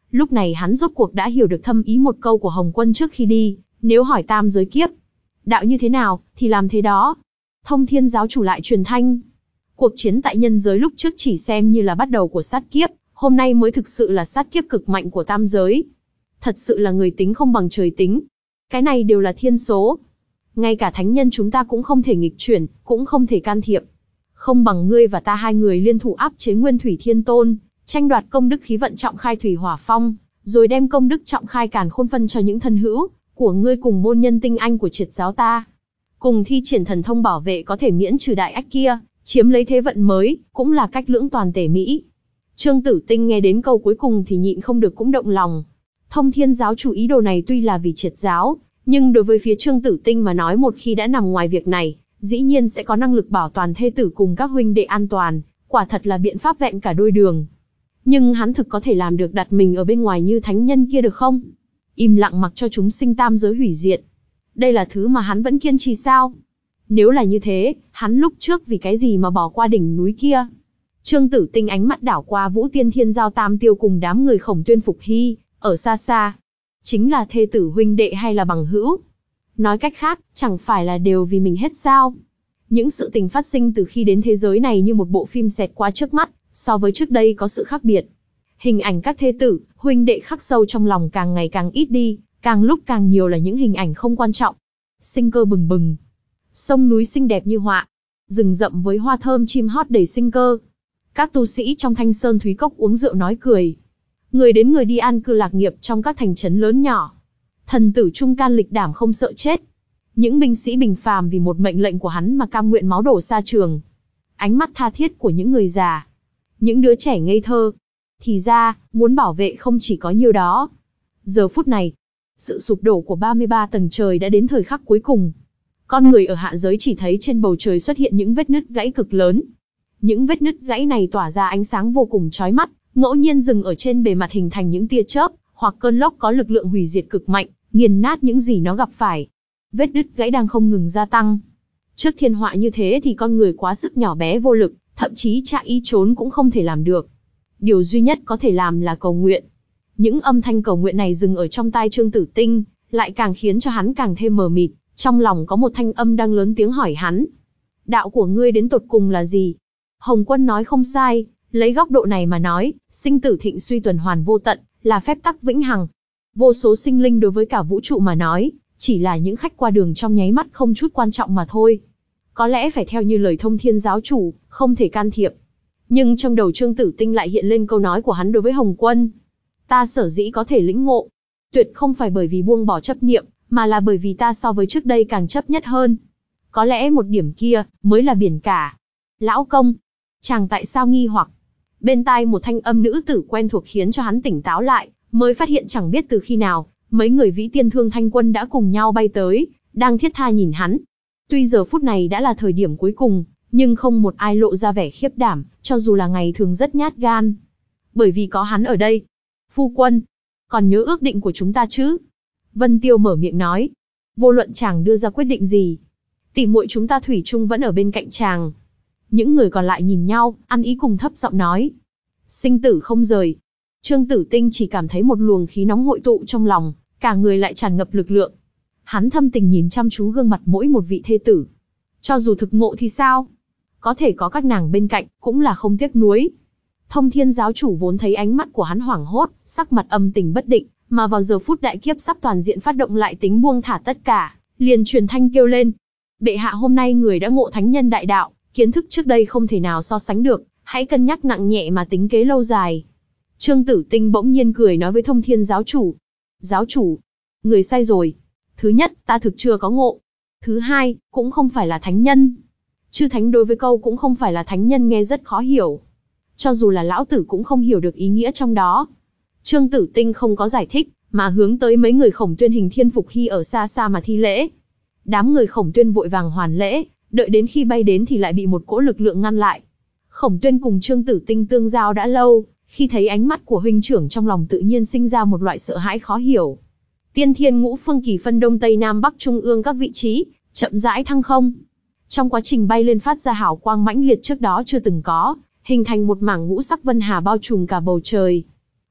Lúc này hắn rốt cuộc đã hiểu được thâm ý một câu của Hồng Quân trước khi đi, nếu hỏi tam giới kiếp, đạo như thế nào, thì làm thế đó. Thông Thiên giáo chủ lại truyền thanh. Cuộc chiến tại nhân giới lúc trước chỉ xem như là bắt đầu của sát kiếp, hôm nay mới thực sự là sát kiếp cực mạnh của tam giới. Thật sự là người tính không bằng trời tính. Cái này đều là thiên số. Ngay cả thánh nhân chúng ta cũng không thể nghịch chuyển, cũng không thể can thiệp. Không bằng ngươi và ta hai người liên thủ áp chế Nguyên Thủy Thiên Tôn, tranh đoạt công đức khí vận trọng khai thủy hỏa phong, rồi đem công đức trọng khai càn khôn phân cho những thân hữu của ngươi cùng môn nhân tinh anh của triệt giáo ta. Cùng thi triển thần thông bảo vệ có thể miễn trừ đại ách kia, chiếm lấy thế vận mới, cũng là cách lưỡng toàn tể mỹ. Trương Tử Tinh nghe đến câu cuối cùng thì nhịn không được cũng động lòng. Thông Thiên giáo chủ ý đồ này tuy là vì triệt giáo, nhưng đối với phía Trương Tử Tinh mà nói, một khi đã nằm ngoài việc này, dĩ nhiên sẽ có năng lực bảo toàn thê tử cùng các huynh đệ an toàn, quả thật là biện pháp vẹn cả đôi đường. Nhưng hắn thực có thể làm được đặt mình ở bên ngoài như thánh nhân kia được không? Im lặng mặc cho chúng sinh tam giới hủy diệt. Đây là thứ mà hắn vẫn kiên trì sao? Nếu là như thế, hắn lúc trước vì cái gì mà bỏ qua đỉnh núi kia? Trương Tử Tinh ánh mắt đảo qua Vũ Tiên Thiên Giao Tam Tiêu cùng đám người Khổng Tuyên Phục Hy, ở xa xa. Chính là thê tử huynh đệ hay là bằng hữu? Nói cách khác, chẳng phải là đều vì mình hết sao? Những sự tình phát sinh từ khi đến thế giới này như một bộ phim xẹt qua trước mắt, so với trước đây có sự khác biệt. Hình ảnh các thê tử, huynh đệ khắc sâu trong lòng càng ngày càng ít đi, càng lúc càng nhiều là những hình ảnh không quan trọng. Sinh cơ bừng bừng. Sông núi xinh đẹp như họa. Rừng rậm với hoa thơm chim hót đầy sinh cơ. Các tu sĩ trong Thanh Sơn Thúy Cốc uống rượu nói cười. Người đến người đi an cư lạc nghiệp trong các thành trấn lớn nhỏ. Thần tử trung can lịch đảm không sợ chết. Những binh sĩ bình phàm vì một mệnh lệnh của hắn mà cam nguyện máu đổ xa trường. Ánh mắt tha thiết của những người già. Những đứa trẻ ngây thơ. Thì ra, muốn bảo vệ không chỉ có nhiêu đó. Giờ phút này, sự sụp đổ của ba mươi ba tầng trời đã đến thời khắc cuối cùng. Con người ở hạ giới chỉ thấy trên bầu trời xuất hiện những vết nứt gãy cực lớn. Những vết nứt gãy này tỏa ra ánh sáng vô cùng chói mắt, ngẫu nhiên dừng ở trên bề mặt hình thành những tia chớp, hoặc cơn lốc có lực lượng hủy diệt cực mạnh, nghiền nát những gì nó gặp phải. Vết nứt gãy đang không ngừng gia tăng. Trước thiên họa như thế thì con người quá sức nhỏ bé vô lực, thậm chí chạy ý trốn cũng không thể làm được. Điều duy nhất có thể làm là cầu nguyện. Những âm thanh cầu nguyện này dừng ở trong tai Trương Tử Tinh, lại càng khiến cho hắn càng thêm mờ mịt, trong lòng có một thanh âm đang lớn tiếng hỏi hắn. Đạo của ngươi đến tột cùng là gì? Hồng Quân nói không sai, lấy góc độ này mà nói, sinh tử thịnh suy tuần hoàn vô tận, là phép tắc vĩnh hằng. Vô số sinh linh đối với cả vũ trụ mà nói, chỉ là những khách qua đường trong nháy mắt không chút quan trọng mà thôi. Có lẽ phải theo như lời Thông Thiên giáo chủ, không thể can thiệp. Nhưng trong đầu Trương Tử Tinh lại hiện lên câu nói của hắn đối với Hồng Quân. Ta sở dĩ có thể lĩnh ngộ, tuyệt không phải bởi vì buông bỏ chấp niệm, mà là bởi vì ta so với trước đây càng chấp nhất hơn. Có lẽ một điểm kia, mới là biển cả. Lão công, chàng tại sao nghi hoặc? Bên tai một thanh âm nữ tử quen thuộc khiến cho hắn tỉnh táo lại, mới phát hiện chẳng biết từ khi nào, mấy người Vĩ Tiên Thương Thanh Quân đã cùng nhau bay tới, đang thiết tha nhìn hắn. Tuy giờ phút này đã là thời điểm cuối cùng, nhưng không một ai lộ ra vẻ khiếp đảm, cho dù là ngày thường rất nhát gan. Bởi vì có hắn ở đây. Phu quân, còn nhớ ước định của chúng ta chứ? Vân Tiêu mở miệng nói. Vô luận chàng đưa ra quyết định gì, tỷ muội chúng ta thủy chung vẫn ở bên cạnh chàng. Những người còn lại nhìn nhau, ăn ý cùng thấp giọng nói. Sinh tử không rời. Trương Tử Tinh chỉ cảm thấy một luồng khí nóng hội tụ trong lòng, cả người lại tràn ngập lực lượng. Hắn thâm tình nhìn chăm chú gương mặt mỗi một vị thê tử. Cho dù thực ngộ thì sao? Có thể có các nàng bên cạnh, cũng là không tiếc nuối. Thông Thiên giáo chủ vốn thấy ánh mắt của hắn hoảng hốt, sắc mặt âm tình bất định, mà vào giờ phút đại kiếp sắp toàn diện phát động lại tính buông thả tất cả, liền truyền thanh kêu lên. Bệ hạ hôm nay người đã ngộ thánh nhân đại đạo, kiến thức trước đây không thể nào so sánh được, hãy cân nhắc nặng nhẹ mà tính kế lâu dài. Trương Tử Tinh bỗng nhiên cười nói với Thông Thiên giáo chủ. Giáo chủ, người sai rồi. Thứ nhất, ta thực chưa có ngộ. Thứ hai, cũng không phải là thánh nhân. Chư thánh đối với câu cũng không phải là thánh nhân nghe rất khó hiểu. Cho dù là lão tử cũng không hiểu được ý nghĩa trong đó. Trương Tử Tinh không có giải thích, mà hướng tới mấy người Khổng Tuyên Hình Thiên Phục Hy ở xa xa mà thi lễ. Đám người Khổng Tuyên vội vàng hoàn lễ, đợi đến khi bay đến thì lại bị một cỗ lực lượng ngăn lại. Khổng Tuyên cùng Trương Tử Tinh tương giao đã lâu, khi thấy ánh mắt của huynh trưởng trong lòng tự nhiên sinh ra một loại sợ hãi khó hiểu. Tiên Thiên Ngũ Phương Kỳ phân Đông Tây Nam Bắc Trung ương các vị trí, chậm rãi thăng không. Trong quá trình bay lên phát ra hào quang mãnh liệt trước đó chưa từng có, hình thành một mảng ngũ sắc vân hà bao trùm cả bầu trời.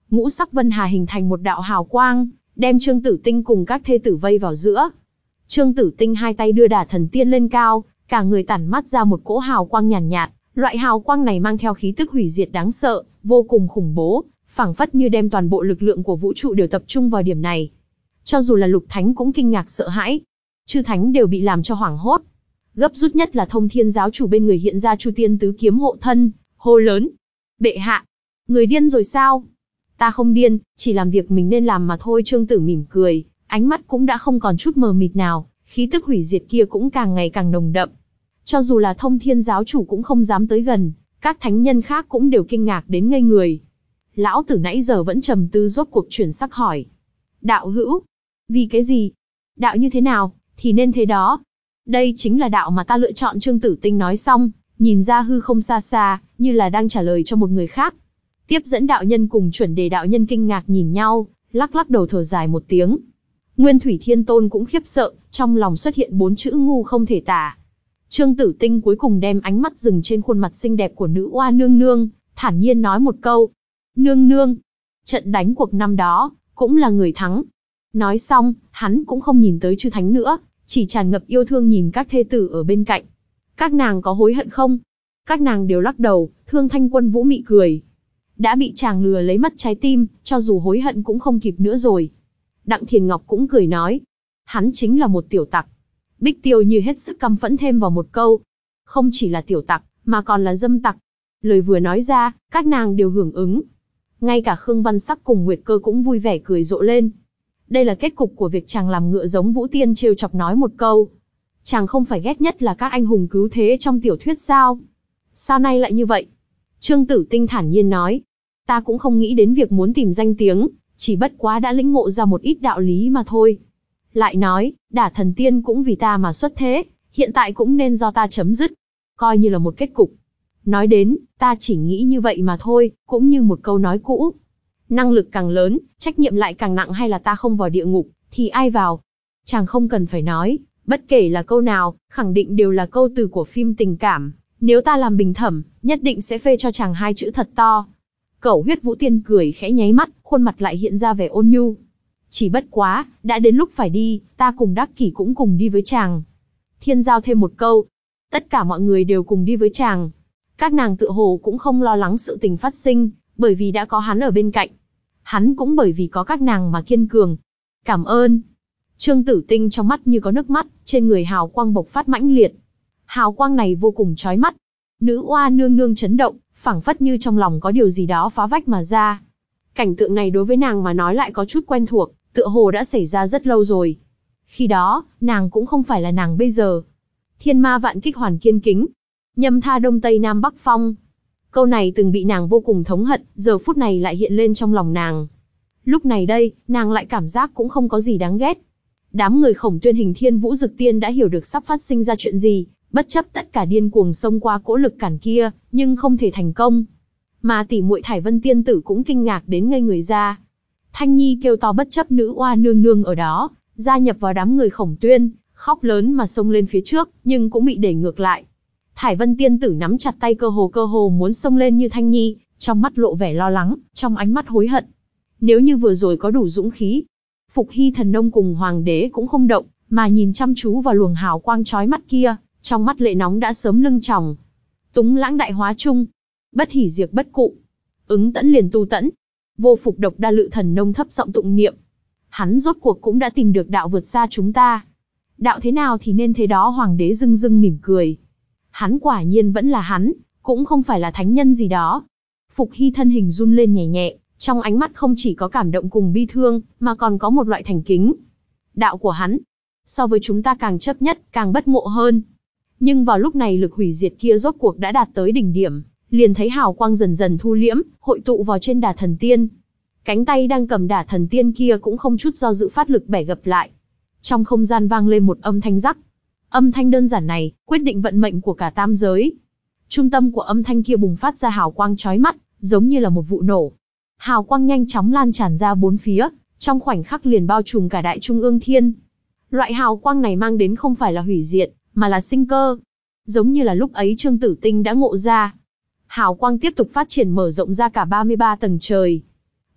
ngũ sắc vân hà hình thành một đạo hào quang, đem Trương Tử Tinh cùng các thê tử vây vào giữa. Trương Tử Tinh hai tay đưa Đả Thần Tiên lên cao, cả người tản mắt ra một cỗ hào quang nhàn nhạt, nhạt, loại hào quang này mang theo khí tức hủy diệt đáng sợ, vô cùng khủng bố, phảng phất như đem toàn bộ lực lượng của vũ trụ đều tập trung vào điểm này. Cho dù là Lục Thánh cũng kinh ngạc sợ hãi, chư thánh đều bị làm cho hoảng hốt. Gấp rút nhất là Thông Thiên giáo chủ bên người hiện ra Chu Tiên tứ kiếm hộ thân, hô lớn: "Bệ hạ, người điên rồi sao?" "Ta không điên, chỉ làm việc mình nên làm mà thôi." Trương Tử mỉm cười, ánh mắt cũng đã không còn chút mờ mịt nào, khí tức hủy diệt kia cũng càng ngày càng nồng đậm. Cho dù là Thông Thiên giáo chủ cũng không dám tới gần, các thánh nhân khác cũng đều kinh ngạc đến ngây người. Lão tử nãy giờ vẫn trầm tư rốt cuộc chuyển sắc hỏi: "Đạo hữu, vì cái gì? Đạo như thế nào, thì nên thế đó. Đây chính là đạo mà ta lựa chọn." Trương Tử Tinh nói xong, nhìn ra hư không xa xa, như là đang trả lời cho một người khác. Tiếp dẫn đạo nhân cùng chuẩn đề đạo nhân kinh ngạc nhìn nhau, lắc lắc đầu thở dài một tiếng. Nguyên Thủy Thiên Tôn cũng khiếp sợ, trong lòng xuất hiện bốn chữ ngu không thể tả. Trương Tử Tinh cuối cùng đem ánh mắt dừng trên khuôn mặt xinh đẹp của nữ oa nương nương, thản nhiên nói một câu: "Nương nương, trận đánh cuộc năm đó, cũng là người thắng." Nói xong, hắn cũng không nhìn tới chư thánh nữa, chỉ tràn ngập yêu thương nhìn các thê tử ở bên cạnh. "Các nàng có hối hận không?" Các nàng đều lắc đầu. Thương Thanh Quân Vũ mị cười: "Đã bị chàng lừa lấy mất trái tim, cho dù hối hận cũng không kịp nữa rồi." Đặng Thiền Ngọc cũng cười nói: "Hắn chính là một tiểu tặc." Bích Tiêu Như hết sức căm phẫn thêm vào một câu: "Không chỉ là tiểu tặc, mà còn là dâm tặc." Lời vừa nói ra, các nàng đều hưởng ứng. Ngay cả Khương Văn Sắc cùng Nguyệt Cơ cũng vui vẻ cười rộ lên. Đây là kết cục của việc chàng làm ngựa giống Vũ Tiên trêu chọc nói một câu. Chàng không phải ghét nhất là các anh hùng cứu thế trong tiểu thuyết sao? Sao nay lại như vậy? Trương Tử Tinh thản nhiên nói: "Ta cũng không nghĩ đến việc muốn tìm danh tiếng, chỉ bất quá đã lĩnh ngộ ra một ít đạo lý mà thôi." Lại nói, Đả Thần Tiên cũng vì ta mà xuất thế, hiện tại cũng nên do ta chấm dứt, coi như là một kết cục. Nói đến, ta chỉ nghĩ như vậy mà thôi, cũng như một câu nói cũ. Năng lực càng lớn, trách nhiệm lại càng nặng, hay là ta không vào địa ngục, thì ai vào? Chàng không cần phải nói, bất kể là câu nào, khẳng định đều là câu từ của phim tình cảm. Nếu ta làm bình thẩm, nhất định sẽ phê cho chàng hai chữ thật to. Cẩu Huyết Vũ Tiên cười khẽ nháy mắt, khuôn mặt lại hiện ra vẻ ôn nhu. Chỉ bất quá, đã đến lúc phải đi, ta cùng Đắc Kỷ cũng cùng đi với chàng. Thiên Giao thêm một câu: tất cả mọi người đều cùng đi với chàng. Các nàng tựa hồ cũng không lo lắng sự tình phát sinh, bởi vì đã có hắn ở bên cạnh. Hắn cũng bởi vì có các nàng mà kiên cường. Cảm ơn. Trương Tử Tinh trong mắt như có nước mắt, trên người hào quang bộc phát mãnh liệt. Hào quang này vô cùng chói mắt. Nữ oa nương nương chấn động, phảng phất như trong lòng có điều gì đó phá vách mà ra. Cảnh tượng này đối với nàng mà nói lại có chút quen thuộc, tựa hồ đã xảy ra rất lâu rồi. Khi đó, nàng cũng không phải là nàng bây giờ. Thiên ma vạn kích hoàn kiên kính, nhâm tha đông tây nam bắc phong. Câu này từng bị nàng vô cùng thống hận, giờ phút này lại hiện lên trong lòng nàng. Lúc này đây, nàng lại cảm giác cũng không có gì đáng ghét. Đám người Khổng Tuyên Hình Thiên Vũ Dực Tiên đã hiểu được sắp phát sinh ra chuyện gì, bất chấp tất cả điên cuồng xông qua cỗ lực cản kia, nhưng không thể thành công. Mà tỷ muội Thải Vân Tiên Tử cũng kinh ngạc đến ngây người ra. Thanh Nhi kêu to bất chấp nữ oa nương nương ở đó, gia nhập vào đám người Khổng Tuyên, khóc lớn mà xông lên phía trước, nhưng cũng bị đẩy ngược lại. Thải Vân Tiên Tử nắm chặt tay, cơ hồ cơ hồ muốn xông lên như Thanh Nhi, trong mắt lộ vẻ lo lắng, trong ánh mắt hối hận. Nếu như vừa rồi có đủ dũng khí. Phục Hy Thần Nông cùng Hoàng đế cũng không động, mà nhìn chăm chú vào luồng hào quang chói mắt kia, trong mắt lệ nóng đã sớm lưng tròng. Túng lãng đại hóa chung, bất hỉ diệt bất cụ, ứng tẫn liền tu tẫn, vô phục độc đa lự. Thần Nông thấp giọng tụng niệm. Hắn rốt cuộc cũng đã tìm được đạo vượt xa chúng ta. Đạo thế nào thì nên thế đó. Hoàng đế dưng dưng mỉm cười. Hắn quả nhiên vẫn là hắn, cũng không phải là thánh nhân gì đó. Phục Hy thân hình run lên nhẹ nhẹ, trong ánh mắt không chỉ có cảm động cùng bi thương, mà còn có một loại thành kính. Đạo của hắn, so với chúng ta càng chấp nhất, càng bất ngộ hơn. Nhưng vào lúc này lực hủy diệt kia rốt cuộc đã đạt tới đỉnh điểm, liền thấy hào quang dần dần thu liễm, hội tụ vào trên Đả Thần Tiên. Cánh tay đang cầm Đả Thần Tiên kia cũng không chút do dự phát lực bẻ gập lại. Trong không gian vang lên một âm thanh rắc. Âm thanh đơn giản này, quyết định vận mệnh của cả tam giới. Trung tâm của âm thanh kia bùng phát ra hào quang chói mắt, giống như là một vụ nổ. Hào quang nhanh chóng lan tràn ra bốn phía, trong khoảnh khắc liền bao trùm cả đại trung ương thiên. Loại hào quang này mang đến không phải là hủy diệt, mà là sinh cơ. Giống như là lúc ấy Trương Tử Tinh đã ngộ ra. Hào quang tiếp tục phát triển mở rộng ra cả ba mươi ba tầng trời.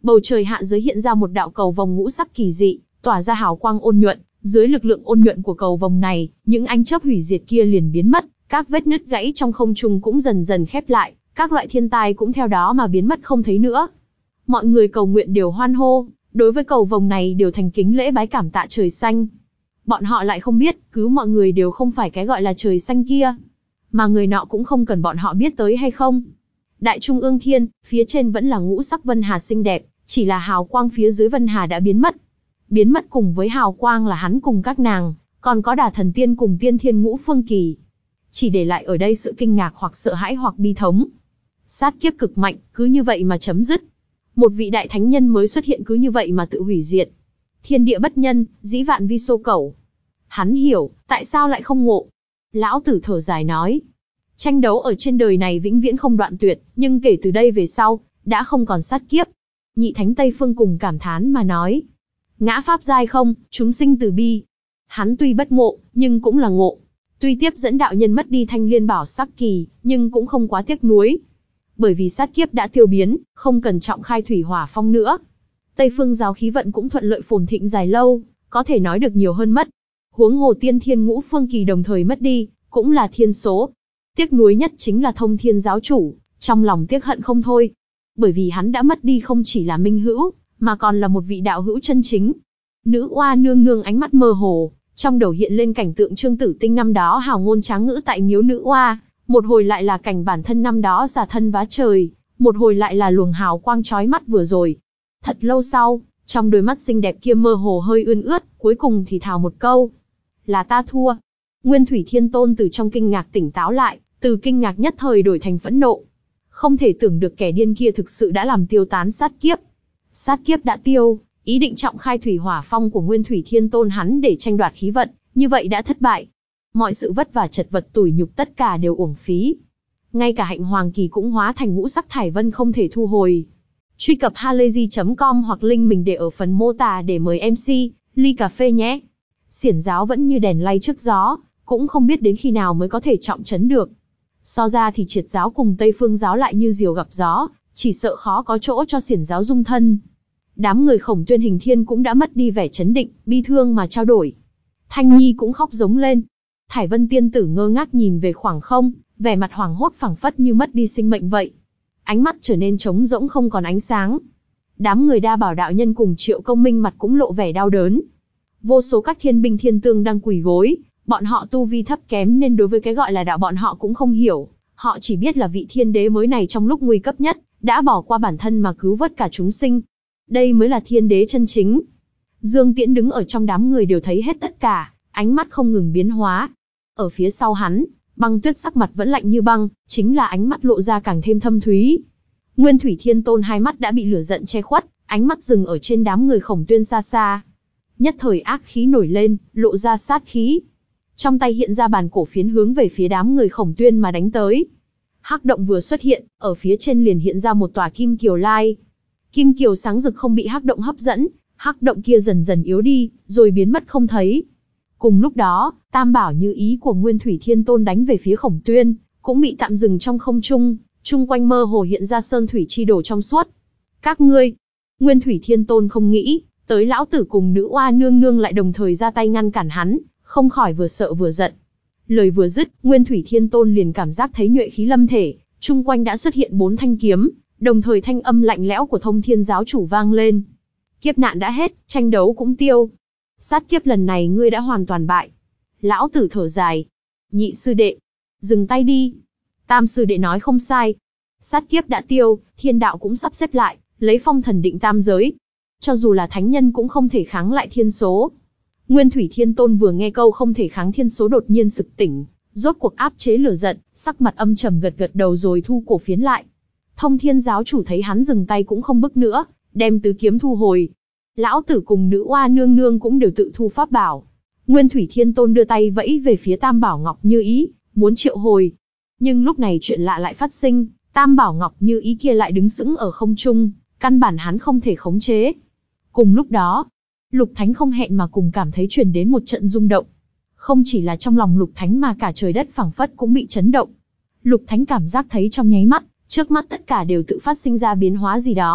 Bầu trời hạ giới hiện ra một đạo cầu vồng ngũ sắc kỳ dị, tỏa ra hào quang ôn nhuận. Dưới lực lượng ôn nhuận của cầu vồng này, những ánh chớp hủy diệt kia liền biến mất, các vết nứt gãy trong không trung cũng dần dần khép lại, các loại thiên tai cũng theo đó mà biến mất không thấy nữa. Mọi người cầu nguyện đều hoan hô, đối với cầu vồng này đều thành kính lễ bái cảm tạ trời xanh. Bọn họ lại không biết, cứu mọi người đều không phải cái gọi là trời xanh kia, mà người nọ cũng không cần bọn họ biết tới hay không. Đại Trung ương thiên, phía trên vẫn là ngũ sắc vân hà xinh đẹp, chỉ là hào quang phía dưới vân hà đã biến mất. Biến mất cùng với hào quang là hắn cùng các nàng, còn có Đà Thần Tiên cùng Tiên Thiên Ngũ Phương Kỳ. Chỉ để lại ở đây sự kinh ngạc hoặc sợ hãi hoặc bi thống. Sát kiếp cực mạnh, cứ như vậy mà chấm dứt. Một vị đại thánh nhân mới xuất hiện cứ như vậy mà tự hủy diệt. Thiên địa bất nhân, dĩ vạn vi xô cẩu. Hắn hiểu, tại sao lại không ngộ. Lão tử thở dài nói. Tranh đấu ở trên đời này vĩnh viễn không đoạn tuyệt, nhưng kể từ đây về sau, đã không còn sát kiếp. Nhị thánh Tây Phương cùng cảm thán mà nói. Ngã pháp giai không, chúng sinh từ bi. Hắn tuy bất ngộ, nhưng cũng là ngộ. Tuy tiếp dẫn đạo nhân mất đi thanh liên bảo sắc kỳ, nhưng cũng không quá tiếc nuối. Bởi vì sát kiếp đã tiêu biến, không cần trọng khai thủy hỏa phong nữa. Tây phương giáo khí vận cũng thuận lợi phồn thịnh dài lâu, có thể nói được nhiều hơn mất. Huống hồ tiên thiên ngũ phương kỳ đồng thời mất đi, cũng là thiên số. Tiếc nuối nhất chính là thông thiên giáo chủ, trong lòng tiếc hận không thôi. Bởi vì hắn đã mất đi không chỉ là minh hữu, mà còn là một vị đạo hữu chân chính. Nữ oa nương nương ánh mắt mơ hồ, trong đầu hiện lên cảnh tượng Trương Tử Tinh năm đó hào ngôn tráng ngữ tại miếu nữ oa, một hồi lại là cảnh bản thân năm đó xả thân vá trời, một hồi lại là luồng hào quang chói mắt vừa rồi. Thật lâu sau, trong đôi mắt xinh đẹp kia mơ hồ hơi ươn ướt, cuối cùng thì thào một câu. Là ta thua. Nguyên Thủy Thiên Tôn từ trong kinh ngạc tỉnh táo lại, từ kinh ngạc nhất thời đổi thành phẫn nộ. Không thể tưởng được kẻ điên kia thực sự đã làm tiêu tán sát kiếp. Sát kiếp đã tiêu, ý định trọng khai thủy hỏa phong của Nguyên Thủy Thiên Tôn hắn để tranh đoạt khí vận, như vậy đã thất bại. Mọi sự vất vả chật vật tủi nhục tất cả đều uổng phí. Ngay cả hạnh hoàng kỳ cũng hóa thành ngũ sắc thải vân không thể thu hồi. Truy cập halayzi chấm com hoặc link mình để ở phần mô tả để mời em xê, ly cà phê nhé. Xiển giáo vẫn như đèn lay trước gió, cũng không biết đến khi nào mới có thể trọng trấn được. So ra thì Triệt giáo cùng Tây Phương giáo lại như diều gặp gió, chỉ sợ khó có chỗ cho Xiển giáo dung thân. Đám người Khổng Tuyên Hình Thiên cũng đã mất đi vẻ chấn định, bi thương mà trao đổi. Thanh Nhi cũng khóc giống lên. Thải Vân tiên tử ngơ ngác nhìn về khoảng không, vẻ mặt hoảng hốt phảng phất như mất đi sinh mệnh vậy. Ánh mắt trở nên trống rỗng không còn ánh sáng. Đám người Đa Bảo đạo nhân cùng Triệu Công Minh mặt cũng lộ vẻ đau đớn. Vô số các thiên binh thiên tương đang quỳ gối, bọn họ tu vi thấp kém nên đối với cái gọi là đạo bọn họ cũng không hiểu. Họ chỉ biết là vị thiên đế mới này trong lúc nguy cấp nhất, đã bỏ qua bản thân mà cứu vớt cả chúng sinh. Đây mới là thiên đế chân chính. Dương Tiễn đứng ở trong đám người đều thấy hết tất cả, ánh mắt không ngừng biến hóa. Ở phía sau hắn, Băng Tuyết sắc mặt vẫn lạnh như băng, chính là ánh mắt lộ ra càng thêm thâm thúy. Nguyên Thủy Thiên Tôn hai mắt đã bị lửa giận che khuất, ánh mắt dừng ở trên đám người Khổng Tuyên xa xa. Nhất thời ác khí nổi lên, lộ ra sát khí. Trong tay hiện ra bàn cổ phiến hướng về phía đám người Khổng Tuyên mà đánh tới. Hắc động vừa xuất hiện, ở phía trên liền hiện ra một tòa kim kiều lai. Kim kiều sáng rực không bị hắc động hấp dẫn, hắc động kia dần dần yếu đi, rồi biến mất không thấy. Cùng lúc đó, Tam Bảo như ý của Nguyên Thủy Thiên Tôn đánh về phía Khổng Tuyên, cũng bị tạm dừng trong không trung, chung quanh mơ hồ hiện ra sơn thủy chi đổ trong suốt. Các ngươi, Nguyên Thủy Thiên Tôn không nghĩ, tới lão tử cùng nữ oa nương nương lại đồng thời ra tay ngăn cản hắn, không khỏi vừa sợ vừa giận. Lời vừa dứt, Nguyên Thủy Thiên Tôn liền cảm giác thấy nhuệ khí lâm thể, chung quanh đã xuất hiện bốn thanh kiếm, đồng thời thanh âm lạnh lẽo của Thông Thiên giáo chủ vang lên. Kiếp nạn đã hết, tranh đấu cũng tiêu. Sát kiếp lần này ngươi đã hoàn toàn bại. Lão tử thở dài. Nhị sư đệ, dừng tay đi. Tam sư đệ nói không sai. Sát kiếp đã tiêu, thiên đạo cũng sắp xếp lại, lấy phong thần định tam giới. Cho dù là thánh nhân cũng không thể kháng lại thiên số. Nguyên Thủy Thiên Tôn vừa nghe câu không thể kháng thiên số đột nhiên sực tỉnh, rốt cuộc áp chế lửa giận, sắc mặt âm trầm gật gật đầu rồi thu cổ phiến lại. Thông Thiên giáo chủ thấy hắn dừng tay cũng không bức nữa, đem tứ kiếm thu hồi. Lão tử cùng nữ oa nương nương cũng đều tự thu pháp bảo. Nguyên Thủy Thiên Tôn đưa tay vẫy về phía Tam Bảo Ngọc Như Ý, muốn triệu hồi. Nhưng lúc này chuyện lạ lại phát sinh, Tam Bảo Ngọc Như Ý kia lại đứng sững ở không trung, căn bản hắn không thể khống chế. Cùng lúc đó, Lục Thánh không hẹn mà cùng cảm thấy truyền đến một trận rung động. Không chỉ là trong lòng Lục Thánh mà cả trời đất phảng phất cũng bị chấn động. Lục Thánh cảm giác thấy trong nháy mắt, trước mắt tất cả đều tự phát sinh ra biến hóa gì đó,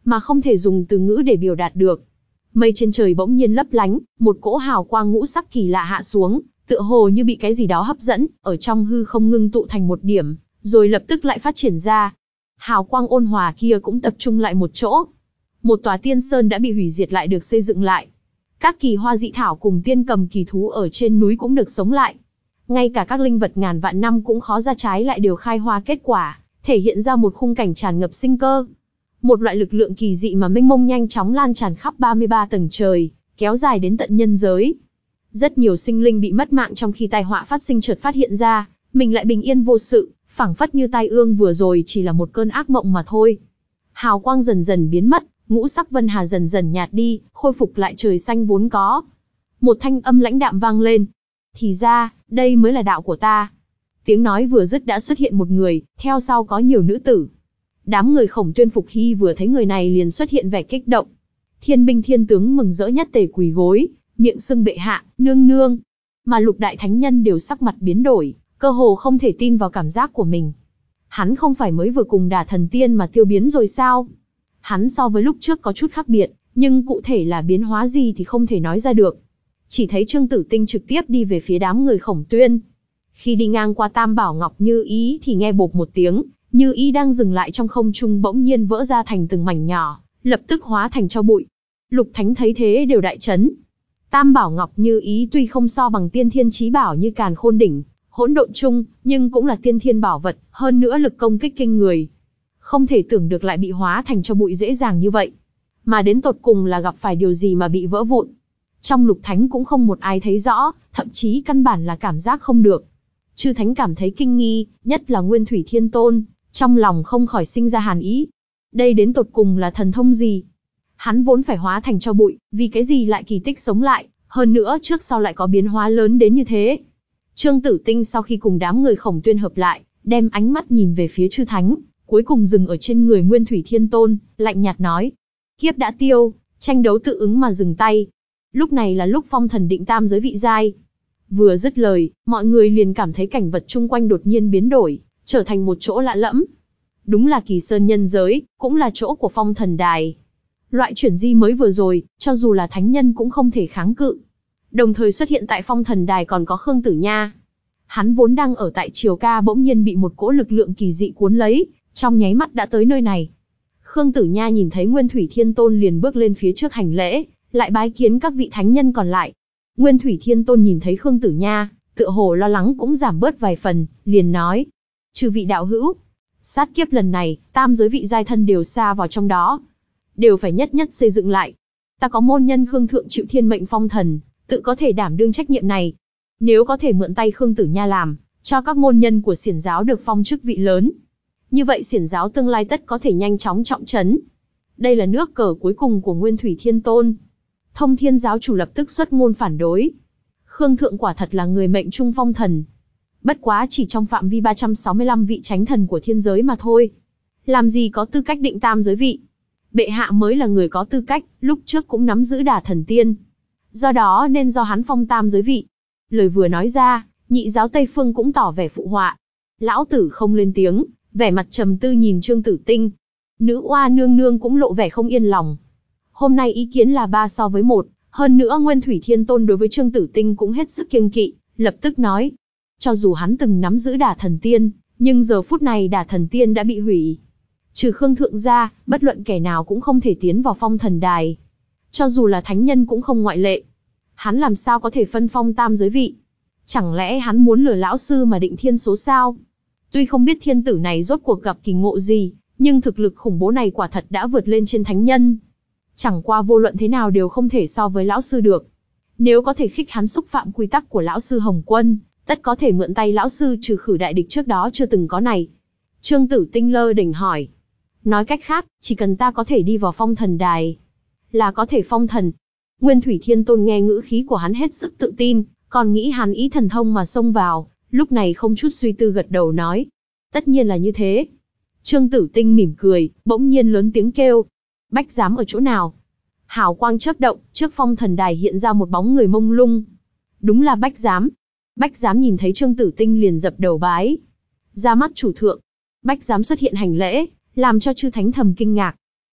mà không thể dùng từ ngữ để biểu đạt được. Mây trên trời bỗng nhiên lấp lánh, một cỗ hào quang ngũ sắc kỳ lạ hạ xuống, tựa hồ như bị cái gì đó hấp dẫn, ở trong hư không ngưng tụ thành một điểm, rồi lập tức lại phát triển ra. Hào quang ôn hòa kia cũng tập trung lại một chỗ. Một tòa tiên sơn đã bị hủy diệt lại được xây dựng lại. Các kỳ hoa dị thảo cùng tiên cầm kỳ thú ở trên núi cũng được sống lại. Ngay cả các linh vật ngàn vạn năm cũng khó ra trái lại đều khai hoa kết quả, thể hiện ra một khung cảnh tràn ngập sinh cơ. Một loại lực lượng kỳ dị mà mênh mông nhanh chóng lan tràn khắp ba mươi ba tầng trời, kéo dài đến tận nhân giới. Rất nhiều sinh linh bị mất mạng trong khi tai họa phát sinh chợt phát hiện ra, mình lại bình yên vô sự, phảng phất như tai ương vừa rồi chỉ là một cơn ác mộng mà thôi. Hào quang dần dần biến mất, ngũ sắc vân hà dần dần nhạt đi, khôi phục lại trời xanh vốn có. Một thanh âm lãnh đạm vang lên. Thì ra, đây mới là đạo của ta. Tiếng nói vừa dứt đã xuất hiện một người, theo sau có nhiều nữ tử. Đám người Khổng Tuyên Phục Hy vừa thấy người này liền xuất hiện vẻ kích động. Thiên binh thiên tướng mừng rỡ nhất tề quỳ gối, miệng xưng bệ hạ, nương nương. Mà lục đại thánh nhân đều sắc mặt biến đổi, cơ hồ không thể tin vào cảm giác của mình. Hắn không phải mới vừa cùng Đả Thần Tiên mà tiêu biến rồi sao? Hắn so với lúc trước có chút khác biệt, nhưng cụ thể là biến hóa gì thì không thể nói ra được. Chỉ thấy Trương Tử Tinh trực tiếp đi về phía đám người Khổng Tuyên. Khi đi ngang qua Tam Bảo Ngọc Như Ý thì nghe bộp một tiếng, Như Ý đang dừng lại trong không trung bỗng nhiên vỡ ra thành từng mảnh nhỏ, lập tức hóa thành tro bụi. Lục Thánh thấy thế đều đại chấn. Tam Bảo Ngọc Như Ý tuy không so bằng Tiên Thiên Chí Bảo như Càn Khôn Đỉnh, Hỗn Độn Chung, nhưng cũng là tiên thiên bảo vật, hơn nữa lực công kích kinh người. Không thể tưởng được lại bị hóa thành tro bụi dễ dàng như vậy. Mà đến tột cùng là gặp phải điều gì mà bị vỡ vụn. Trong Lục Thánh cũng không một ai thấy rõ, thậm chí căn bản là cảm giác không được. Chư Thánh cảm thấy kinh nghi, nhất là Nguyên Thủy Thiên Tôn, trong lòng không khỏi sinh ra hàn ý. Đây đến tột cùng là thần thông gì? Hắn vốn phải hóa thành tro bụi, vì cái gì lại kỳ tích sống lại, hơn nữa trước sau lại có biến hóa lớn đến như thế. Trương Tử Tinh sau khi cùng đám người Khổng Tuyên hợp lại, đem ánh mắt nhìn về phía chư Thánh, cuối cùng dừng ở trên người Nguyên Thủy Thiên Tôn, lạnh nhạt nói. Kiếp đã tiêu, tranh đấu tự ứng mà dừng tay. Lúc này là lúc phong thần định tam giới vị giai. Vừa dứt lời, mọi người liền cảm thấy cảnh vật chung quanh đột nhiên biến đổi, trở thành một chỗ lạ lẫm. Đúng là Kỳ Sơn nhân giới, cũng là chỗ của phong thần đài. Loại chuyển di mới vừa rồi, cho dù là thánh nhân cũng không thể kháng cự. Đồng thời xuất hiện tại phong thần đài còn có Khương Tử Nha. Hắn vốn đang ở tại Triều Ca bỗng nhiên bị một cỗ lực lượng kỳ dị cuốn lấy, trong nháy mắt đã tới nơi này. Khương Tử Nha nhìn thấy Nguyên Thủy Thiên Tôn liền bước lên phía trước hành lễ, lại bái kiến các vị thánh nhân còn lại. Nguyên Thủy Thiên Tôn nhìn thấy Khương Tử Nha, tựa hồ lo lắng cũng giảm bớt vài phần, liền nói. Chư vị đạo hữu, sát kiếp lần này, tam giới vị giai thân đều xa vào trong đó. Đều phải nhất nhất xây dựng lại. Ta có môn nhân Khương Thượng chịu thiên mệnh phong thần, tự có thể đảm đương trách nhiệm này. Nếu có thể mượn tay Khương Tử Nha làm, cho các môn nhân của xiển giáo được phong chức vị lớn. Như vậy xiển giáo tương lai tất có thể nhanh chóng trọng trấn. Đây là nước cờ cuối cùng của Nguyên Thủy Thiên Tôn. Thông Thiên giáo chủ lập tức xuất ngôn phản đối. Khương Thượng quả thật là người mệnh trung phong thần. Bất quá chỉ trong phạm vi ba trăm sáu mươi lăm vị chánh thần của thiên giới mà thôi. Làm gì có tư cách định tam giới vị. Bệ hạ mới là người có tư cách, lúc trước cũng nắm giữ Đả Thần Tiên. Do đó nên do hắn phong tam giới vị. Lời vừa nói ra, nhị giáo Tây Phương cũng tỏ vẻ phụ họa. Lão tử không lên tiếng, vẻ mặt trầm tư nhìn Trương Tử Tinh. Nữ oa nương nương cũng lộ vẻ không yên lòng. Hôm nay ý kiến là ba so với một, hơn nữa Nguyên Thủy Thiên Tôn đối với Trương Tử Tinh cũng hết sức kiêng kỵ, lập tức nói. Cho dù hắn từng nắm giữ Đả Thần Tiên, nhưng giờ phút này Đả Thần Tiên đã bị hủy. Trừ Khương Thượng ra, bất luận kẻ nào cũng không thể tiến vào phong thần đài. Cho dù là thánh nhân cũng không ngoại lệ. Hắn làm sao có thể phân phong tam giới vị? Chẳng lẽ hắn muốn lừa lão sư mà định thiên số sao? Tuy không biết thiên tử này rốt cuộc gặp kỳ ngộ gì, nhưng thực lực khủng bố này quả thật đã vượt lên trên thánh nhân. Chẳng qua vô luận thế nào đều không thể so với lão sư được. Nếu có thể khích hắn xúc phạm quy tắc của lão sư Hồng Quân, tất có thể mượn tay lão sư trừ khử đại địch trước đó chưa từng có này. Trương Tử Tinh lơ đỉnh hỏi. Nói cách khác, chỉ cần ta có thể đi vào phong thần đài, là có thể phong thần. Nguyên Thủy Thiên Tôn nghe ngữ khí của hắn hết sức tự tin, còn nghĩ hắn ý thần thông mà xông vào, lúc này không chút suy tư gật đầu nói. Tất nhiên là như thế. Trương Tử Tinh mỉm cười, bỗng nhiên lớn tiếng kêu. Bách Giám ở chỗ nào? Hào quang chớp động, trước phong thần đài hiện ra một bóng người mông lung. Đúng là Bách Giám. Bách Giám nhìn thấy Trương Tử Tinh liền dập đầu bái. Ra mắt chủ thượng. Bách Giám xuất hiện hành lễ, làm cho chư thánh thầm kinh ngạc.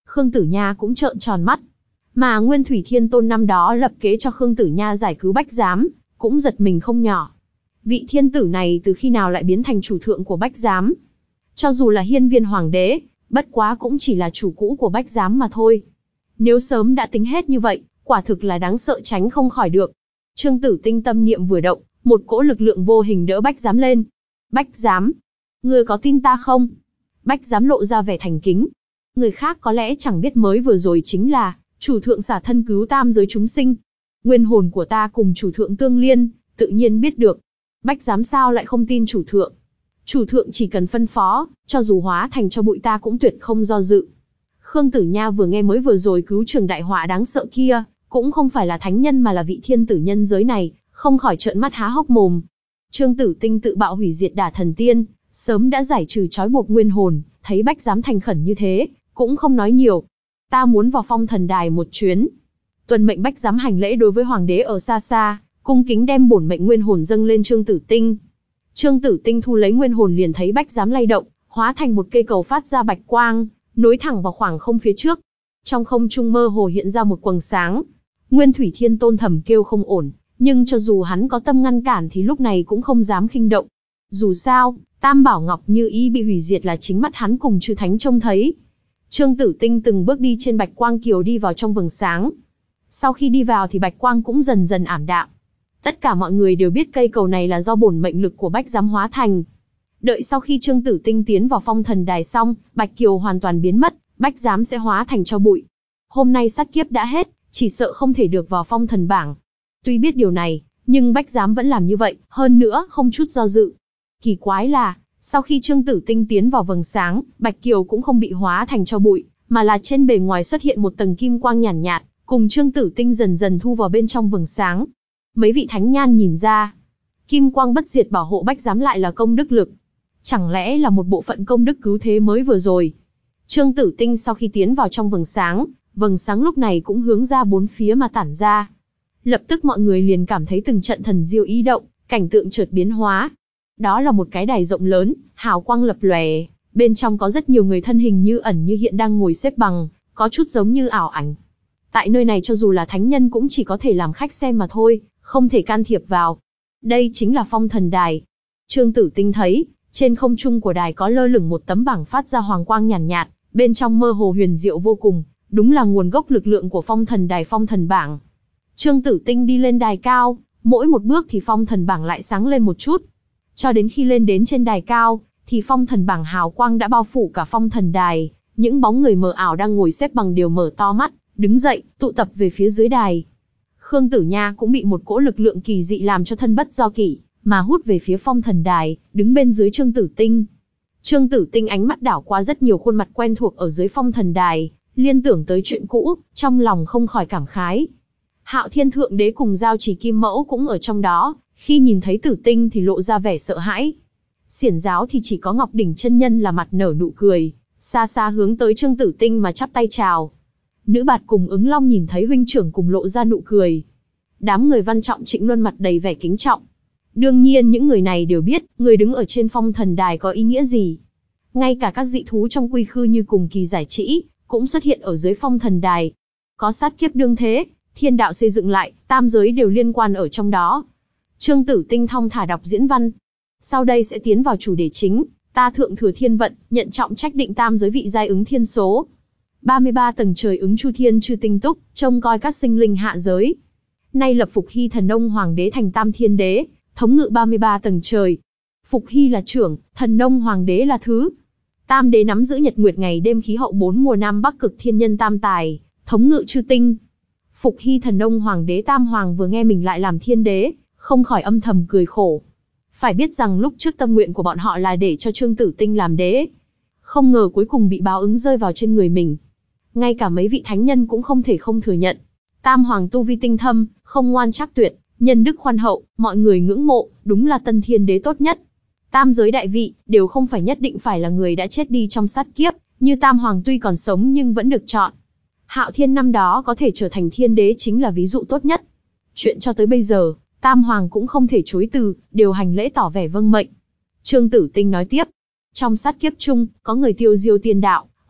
Khương Tử Nha cũng trợn tròn mắt. Mà Nguyên Thủy Thiên Tôn năm đó lập kế cho Khương Tử Nha giải cứu Bách Giám, cũng giật mình không nhỏ. Vị thiên tử này từ khi nào lại biến thành chủ thượng của Bách Giám? Cho dù là hiên viên hoàng đế, bất quá cũng chỉ là chủ cũ của Bách Giám mà thôi. Nếu sớm đã tính hết như vậy, quả thực là đáng sợ tránh không khỏi được. Trương Tử Tinh tâm niệm vừa động, một cỗ lực lượng vô hình đỡ Bách Giám lên. Bách Giám, ngươi có tin ta không? Bách Giám lộ ra vẻ thành kính. Người khác có lẽ chẳng biết mới vừa rồi chính là chủ thượng xả thân cứu tam giới chúng sinh. Nguyên hồn của ta cùng chủ thượng tương liên, tự nhiên biết được. Bách Giám sao lại không tin chủ thượng? Chủ thượng chỉ cần phân phó, cho dù hóa thành cho bụi ta cũng tuyệt không do dự. Khương Tử Nha vừa nghe mới vừa rồi cứu trường đại họa đáng sợ kia, cũng không phải là thánh nhân mà là vị thiên tử nhân giới này, không khỏi trợn mắt há hốc mồm. Trương Tử Tinh tự bạo hủy diệt Đả Thần Tiên, sớm đã giải trừ trói buộc nguyên hồn, thấy Bách Giám thành khẩn như thế, cũng không nói nhiều. Ta muốn vào Phong Thần Đài một chuyến. Tuần mệnh Bách Giám hành lễ đối với hoàng đế ở xa xa, cung kính đem bổn mệnh nguyên hồn dâng lên Trương Tử Tinh. Trương Tử Tinh thu lấy nguyên hồn liền thấy Bách Giám lay động, hóa thành một cây cầu phát ra bạch quang, nối thẳng vào khoảng không phía trước. Trong không trung mơ hồ hiện ra một quầng sáng. Nguyên Thủy Thiên Tôn thầm kêu không ổn, nhưng cho dù hắn có tâm ngăn cản thì lúc này cũng không dám khinh động. Dù sao, Tam Bảo Ngọc Như Ý bị hủy diệt là chính mắt hắn cùng chư thánh trông thấy. Trương Tử Tinh từng bước đi trên bạch quang kiều đi vào trong vầng sáng. Sau khi đi vào thì bạch quang cũng dần dần ảm đạm. Tất cả mọi người đều biết cây cầu này là do bổn mệnh lực của Bách Giám hóa thành. Đợi sau khi Trương Tử Tinh tiến vào Phong Thần Đài xong, bạch kiều hoàn toàn biến mất, Bách Giám sẽ hóa thành tro bụi. Hôm nay sát kiếp đã hết, chỉ sợ không thể được vào Phong Thần bảng. Tuy biết điều này, nhưng Bách Giám vẫn làm như vậy, hơn nữa không chút do dự. Kỳ quái là, sau khi Trương Tử Tinh tiến vào vầng sáng, bạch kiều cũng không bị hóa thành tro bụi, mà là trên bề ngoài xuất hiện một tầng kim quang nhàn nhạt, nhạt, cùng Trương Tử Tinh dần dần thu vào bên trong vầng sáng. Mấy vị thánh nhan nhìn ra, kim quang bất diệt bảo hộ Bách Giám lại là công đức lực. Chẳng lẽ là một bộ phận công đức cứu thế mới vừa rồi? Trương Tử Tinh sau khi tiến vào trong vầng sáng, vầng sáng lúc này cũng hướng ra bốn phía mà tản ra. Lập tức mọi người liền cảm thấy từng trận thần diêu ý động, cảnh tượng chợt biến hóa. Đó là một cái đài rộng lớn, hào quang lập lòe, bên trong có rất nhiều người thân hình như ẩn như hiện đang ngồi xếp bằng, có chút giống như ảo ảnh. Tại nơi này cho dù là thánh nhân cũng chỉ có thể làm khách xem mà thôi, không thể can thiệp vào. Đây chính là Phong Thần Đài. Trương Tử Tinh thấy, trên không trung của đài có lơ lửng một tấm bảng phát ra hoàng quang nhàn nhạt, nhạt, bên trong mơ hồ huyền diệu vô cùng, đúng là nguồn gốc lực lượng của Phong Thần Đài Phong Thần bảng. Trương Tử Tinh đi lên đài cao, mỗi một bước thì Phong Thần bảng lại sáng lên một chút. Cho đến khi lên đến trên đài cao, thì Phong Thần bảng hào quang đã bao phủ cả Phong Thần Đài, những bóng người mờ ảo đang ngồi xếp bằng đều mở to mắt, đứng dậy, tụ tập về phía dưới đài. Khương Tử Nha cũng bị một cỗ lực lượng kỳ dị làm cho thân bất do kỷ, mà hút về phía Phong Thần Đài, đứng bên dưới Trương Tử Tinh. Trương Tử Tinh ánh mắt đảo qua rất nhiều khuôn mặt quen thuộc ở dưới Phong Thần Đài, liên tưởng tới chuyện cũ, trong lòng không khỏi cảm khái. Hạo Thiên Thượng Đế cùng Giao Chỉ Kim Mẫu cũng ở trong đó, khi nhìn thấy Tử Tinh thì lộ ra vẻ sợ hãi. Xiển Giáo thì chỉ có Ngọc Đỉnh chân nhân là mặt nở nụ cười, xa xa hướng tới Trương Tử Tinh mà chắp tay chào. Nữ Bạt cùng Ứng Long nhìn thấy huynh trưởng cùng lộ ra nụ cười. Đám người Văn Trọng Trịnh Luân mặt đầy vẻ kính trọng. Đương nhiên những người này đều biết, người đứng ở trên Phong Thần Đài có ý nghĩa gì. Ngay cả các dị thú trong quy khư như Cùng Kỳ Giải Trĩ, cũng xuất hiện ở dưới Phong Thần Đài. Có sát kiếp đương thế, thiên đạo xây dựng lại, tam giới đều liên quan ở trong đó. Trương Tử Tinh thong thả đọc diễn văn. Sau đây sẽ tiến vào chủ đề chính, ta thượng thừa thiên vận, nhận trọng trách định tam giới vị giai ứng thiên số. ba mươi ba tầng trời ứng chu thiên chư tinh túc, trông coi các sinh linh hạ giới. Nay lập Phục Hy Thần Nông Hoàng đế thành tam thiên đế, thống ngự ba mươi ba tầng trời. Phục Hy là trưởng, Thần Nông Hoàng đế là thứ. Tam đế nắm giữ nhật nguyệt ngày đêm khí hậu bốn mùa nam bắc cực thiên nhân tam tài, thống ngự chư tinh. Phục Hy Thần Nông Hoàng đế Tam Hoàng vừa nghe mình lại làm thiên đế, không khỏi âm thầm cười khổ. Phải biết rằng lúc trước tâm nguyện của bọn họ là để cho Trương Tử Tinh làm đế. Không ngờ cuối cùng bị báo ứng rơi vào trên người mình. Ngay cả mấy vị thánh nhân cũng không thể không thừa nhận. Tam Hoàng tu vi tinh thâm, không ngoan trắc tuyệt, nhân đức khoan hậu, mọi người ngưỡng mộ, đúng là tân thiên đế tốt nhất. Tam giới đại vị, đều không phải nhất định phải là người đã chết đi trong sát kiếp, như Tam Hoàng tuy còn sống nhưng vẫn được chọn. Hạo Thiên năm đó có thể trở thành thiên đế chính là ví dụ tốt nhất. Chuyện cho tới bây giờ, Tam Hoàng cũng không thể chối từ, đều hành lễ tỏ vẻ vâng mệnh. Trương Tử Tinh nói tiếp, trong sát kiếp chung, có người tiêu diêu tiên đạo,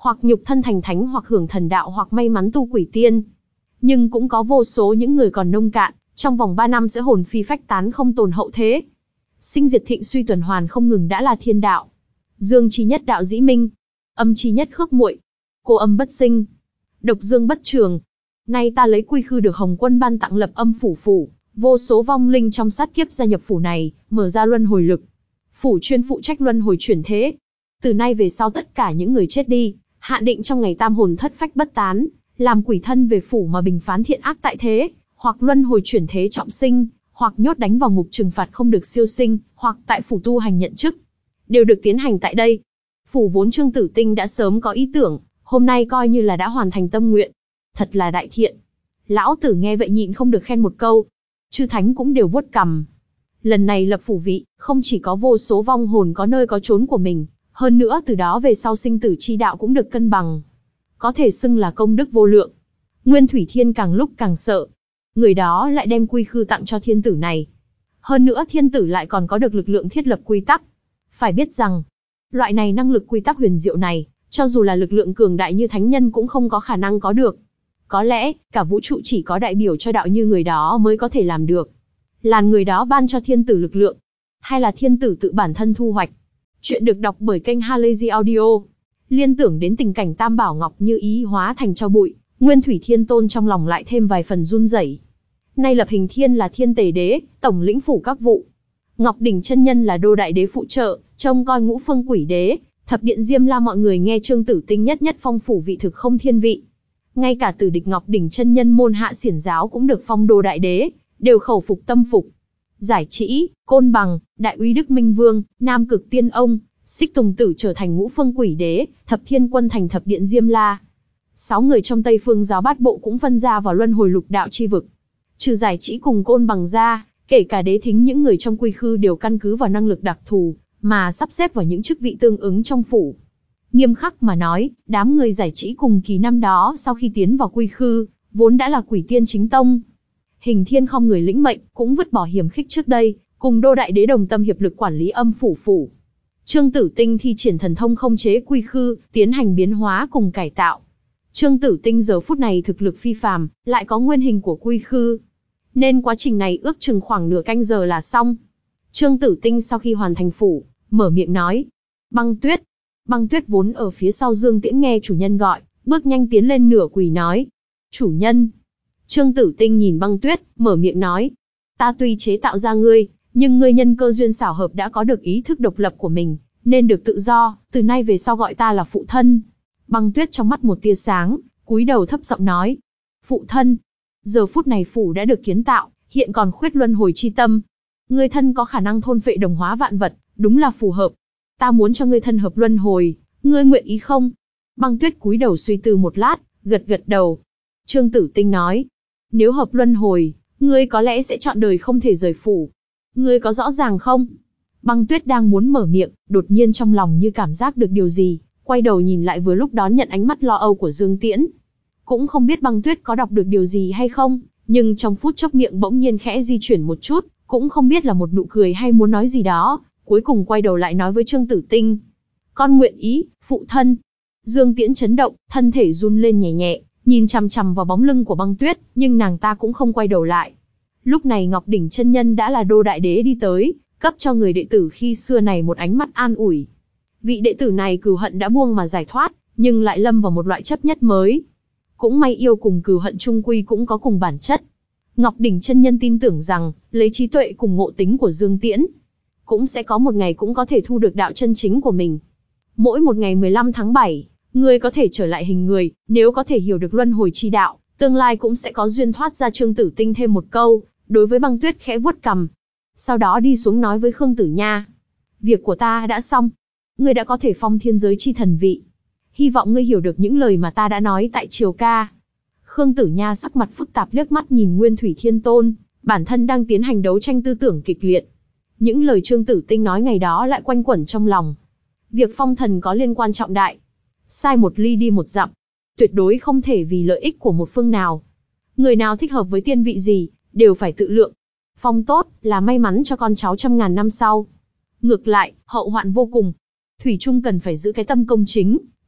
hoặc nhục thân thành thánh hoặc hưởng thần đạo hoặc may mắn tu quỷ tiên. Nhưng cũng có vô số những người còn nông cạn, trong vòng ba năm sẽ hồn phi phách tán không tồn hậu thế. Sinh diệt thịnh suy tuần hoàn không ngừng đã là thiên đạo. Dương chi nhất đạo dĩ minh, âm chi nhất khước muội, cô âm bất sinh, độc dương bất trường. Nay ta lấy quy khư được Hồng Quân ban tặng lập âm phủ phủ, vô số vong linh trong sát kiếp gia nhập phủ này, mở ra luân hồi lực. Phủ chuyên phụ trách luân hồi chuyển thế. Từ nay về sau tất cả những người chết đi, hạn định trong ngày tam hồn thất phách bất tán, làm quỷ thân về phủ mà bình phán thiện ác tại thế, hoặc luân hồi chuyển thế trọng sinh, hoặc nhốt đánh vào ngục trừng phạt không được siêu sinh, hoặc tại phủ tu hành nhận chức, đều được tiến hành tại đây. Phủ vốn Trương Tử Tinh đã sớm có ý tưởng, hôm nay coi như là đã hoàn thành tâm nguyện. Thật là đại thiện. Lão tử nghe vậy nhịn không được khen một câu. Chư thánh cũng đều vuốt cằm. Lần này lập phủ vị, không chỉ có vô số vong hồn có nơi có chốn của mình, hơn nữa từ đó về sau sinh tử chi đạo cũng được cân bằng. Có thể xưng là công đức vô lượng. Nguyên Thủy Thiên càng lúc càng sợ. Người đó lại đem quy khư tặng cho thiên tử này. Hơn nữa thiên tử lại còn có được lực lượng thiết lập quy tắc. Phải biết rằng, loại này năng lực quy tắc huyền diệu này, cho dù là lực lượng cường đại như thánh nhân cũng không có khả năng có được. Có lẽ, cả vũ trụ chỉ có đại biểu cho đạo như người đó mới có thể làm được. Là người đó ban cho thiên tử lực lượng, hay là thiên tử tự bản thân thu hoạch. Chuyện được đọc bởi kênh Halazy Audio. Liên tưởng đến tình cảnh Tam Bảo Ngọc Như Ý hóa thành tro bụi, Nguyên Thủy Thiên Tôn trong lòng lại thêm vài phần run rẩy. Nay lập hình thiên là thiên tề đế, tổng lĩnh phủ các vụ. Ngọc Đỉnh chân nhân là đô đại đế phụ trợ, trông coi ngũ phương quỷ đế, thập điện Diêm La mọi người nghe Trương Tử Tinh nhất nhất phong phủ vị thực không thiên vị. Ngay cả Tử Địch Ngọc Đỉnh chân nhân môn hạ xiển giáo cũng được phong đô đại đế, đều khẩu phục tâm phục. Giải Trĩ, Côn Bằng, Đại Uy Đức Minh Vương, Nam Cực Tiên Ông, Xích Tùng Tử trở thành ngũ phương quỷ đế, thập thiên quân thành thập điện Diêm La. Sáu người trong Tây Phương giáo bát bộ cũng phân ra vào luân hồi lục đạo chi vực. Trừ Giải Trĩ cùng Côn Bằng ra, kể cả đế thính những người trong quy khư đều căn cứ vào năng lực đặc thù, mà sắp xếp vào những chức vị tương ứng trong phủ. Nghiêm khắc mà nói, đám người Giải Trĩ cùng Kỳ năm đó sau khi tiến vào quy khư, vốn đã là quỷ tiên chính tông. Hình Thiên không người lĩnh mệnh, cũng vứt bỏ hiểm khích trước đây, cùng đô đại đế đồng tâm hiệp lực quản lý âm phủ phủ. Trương Tử Tinh thi triển thần thông không chế quy khư, tiến hành biến hóa cùng cải tạo. Trương Tử Tinh giờ phút này thực lực phi phàm, lại có nguyên hình của quy khư, nên quá trình này ước chừng khoảng nửa canh giờ là xong. Trương Tử Tinh sau khi hoàn thành phủ, mở miệng nói: Băng Tuyết. Băng Tuyết vốn ở phía sau Dương Tiễn nghe chủ nhân gọi, bước nhanh tiến lên nửa quỳ nói: Chủ nhân. Trương Tử Tinh nhìn Băng Tuyết, mở miệng nói: Ta tuy chế tạo ra ngươi, nhưng ngươi nhân cơ duyên xảo hợp đã có được ý thức độc lập của mình, nên được tự do, từ nay về sau gọi ta là phụ thân. Băng Tuyết trong mắt một tia sáng, cúi đầu thấp giọng nói: Phụ thân. Giờ phút này phủ đã được kiến tạo, hiện còn khuyết luân hồi chi tâm. Ngươi thân có khả năng thôn phệ đồng hóa vạn vật, đúng là phù hợp. Ta muốn cho ngươi thân hợp luân hồi, ngươi nguyện ý không? Băng Tuyết cúi đầu suy tư một lát, gật gật đầu. Trương Tử Tinh nói: Nếu hợp luân hồi, ngươi có lẽ sẽ chọn đời không thể rời phủ. Ngươi có rõ ràng không? Băng Tuyết đang muốn mở miệng, đột nhiên trong lòng như cảm giác được điều gì, quay đầu nhìn lại vừa lúc đón nhận ánh mắt lo âu của Dương Tiễn. Cũng không biết Băng Tuyết có đọc được điều gì hay không, nhưng trong phút chốc miệng bỗng nhiên khẽ di chuyển một chút, cũng không biết là một nụ cười hay muốn nói gì đó, cuối cùng quay đầu lại nói với Trương Tử Tinh: Con nguyện ý, phụ thân. Dương Tiễn chấn động, thân thể run lên nhẹ nhẹ, nhìn chằm chằm vào bóng lưng của Băng Tuyết, nhưng nàng ta cũng không quay đầu lại. Lúc này Ngọc Đỉnh chân nhân đã là đô đại đế đi tới, cấp cho người đệ tử khi xưa này một ánh mắt an ủi. Vị đệ tử này cừu hận đã buông mà giải thoát, nhưng lại lâm vào một loại chấp nhất mới. Cũng may yêu cùng cừu hận chung quy cũng có cùng bản chất. Ngọc Đỉnh chân nhân tin tưởng rằng, lấy trí tuệ cùng ngộ tính của Dương Tiễn, cũng sẽ có một ngày cũng có thể thu được đạo chân chính của mình. Mỗi một ngày mười lăm tháng bảy, người có thể trở lại hình người, nếu có thể hiểu được luân hồi chi đạo, tương lai cũng sẽ có duyên thoát ra. Trương Tử Tinh thêm một câu, đối với Băng Tuyết khẽ vuốt cằm. Sau đó đi xuống nói với Khương Tử Nha: Việc của ta đã xong. Ngươi đã có thể phong thiên giới chi thần vị. Hy vọng ngươi hiểu được những lời mà ta đã nói tại Triều Ca. Khương Tử Nha sắc mặt phức tạp liếc mắt nhìn Nguyên Thủy Thiên Tôn, bản thân đang tiến hành đấu tranh tư tưởng kịch liệt. Những lời Trương Tử Tinh nói ngày đó lại quanh quẩn trong lòng. Việc phong thần có liên quan trọng đại. Sai một ly đi một dặm. Tuyệt đối không thể vì lợi ích của một phương nào. Người nào thích hợp với tiên vị gì, đều phải tự lượng. Phong tốt, là may mắn cho con cháu trăm ngàn năm sau. Ngược lại, hậu hoạn vô cùng. Thủy chung cần phải giữ cái tâm công chính,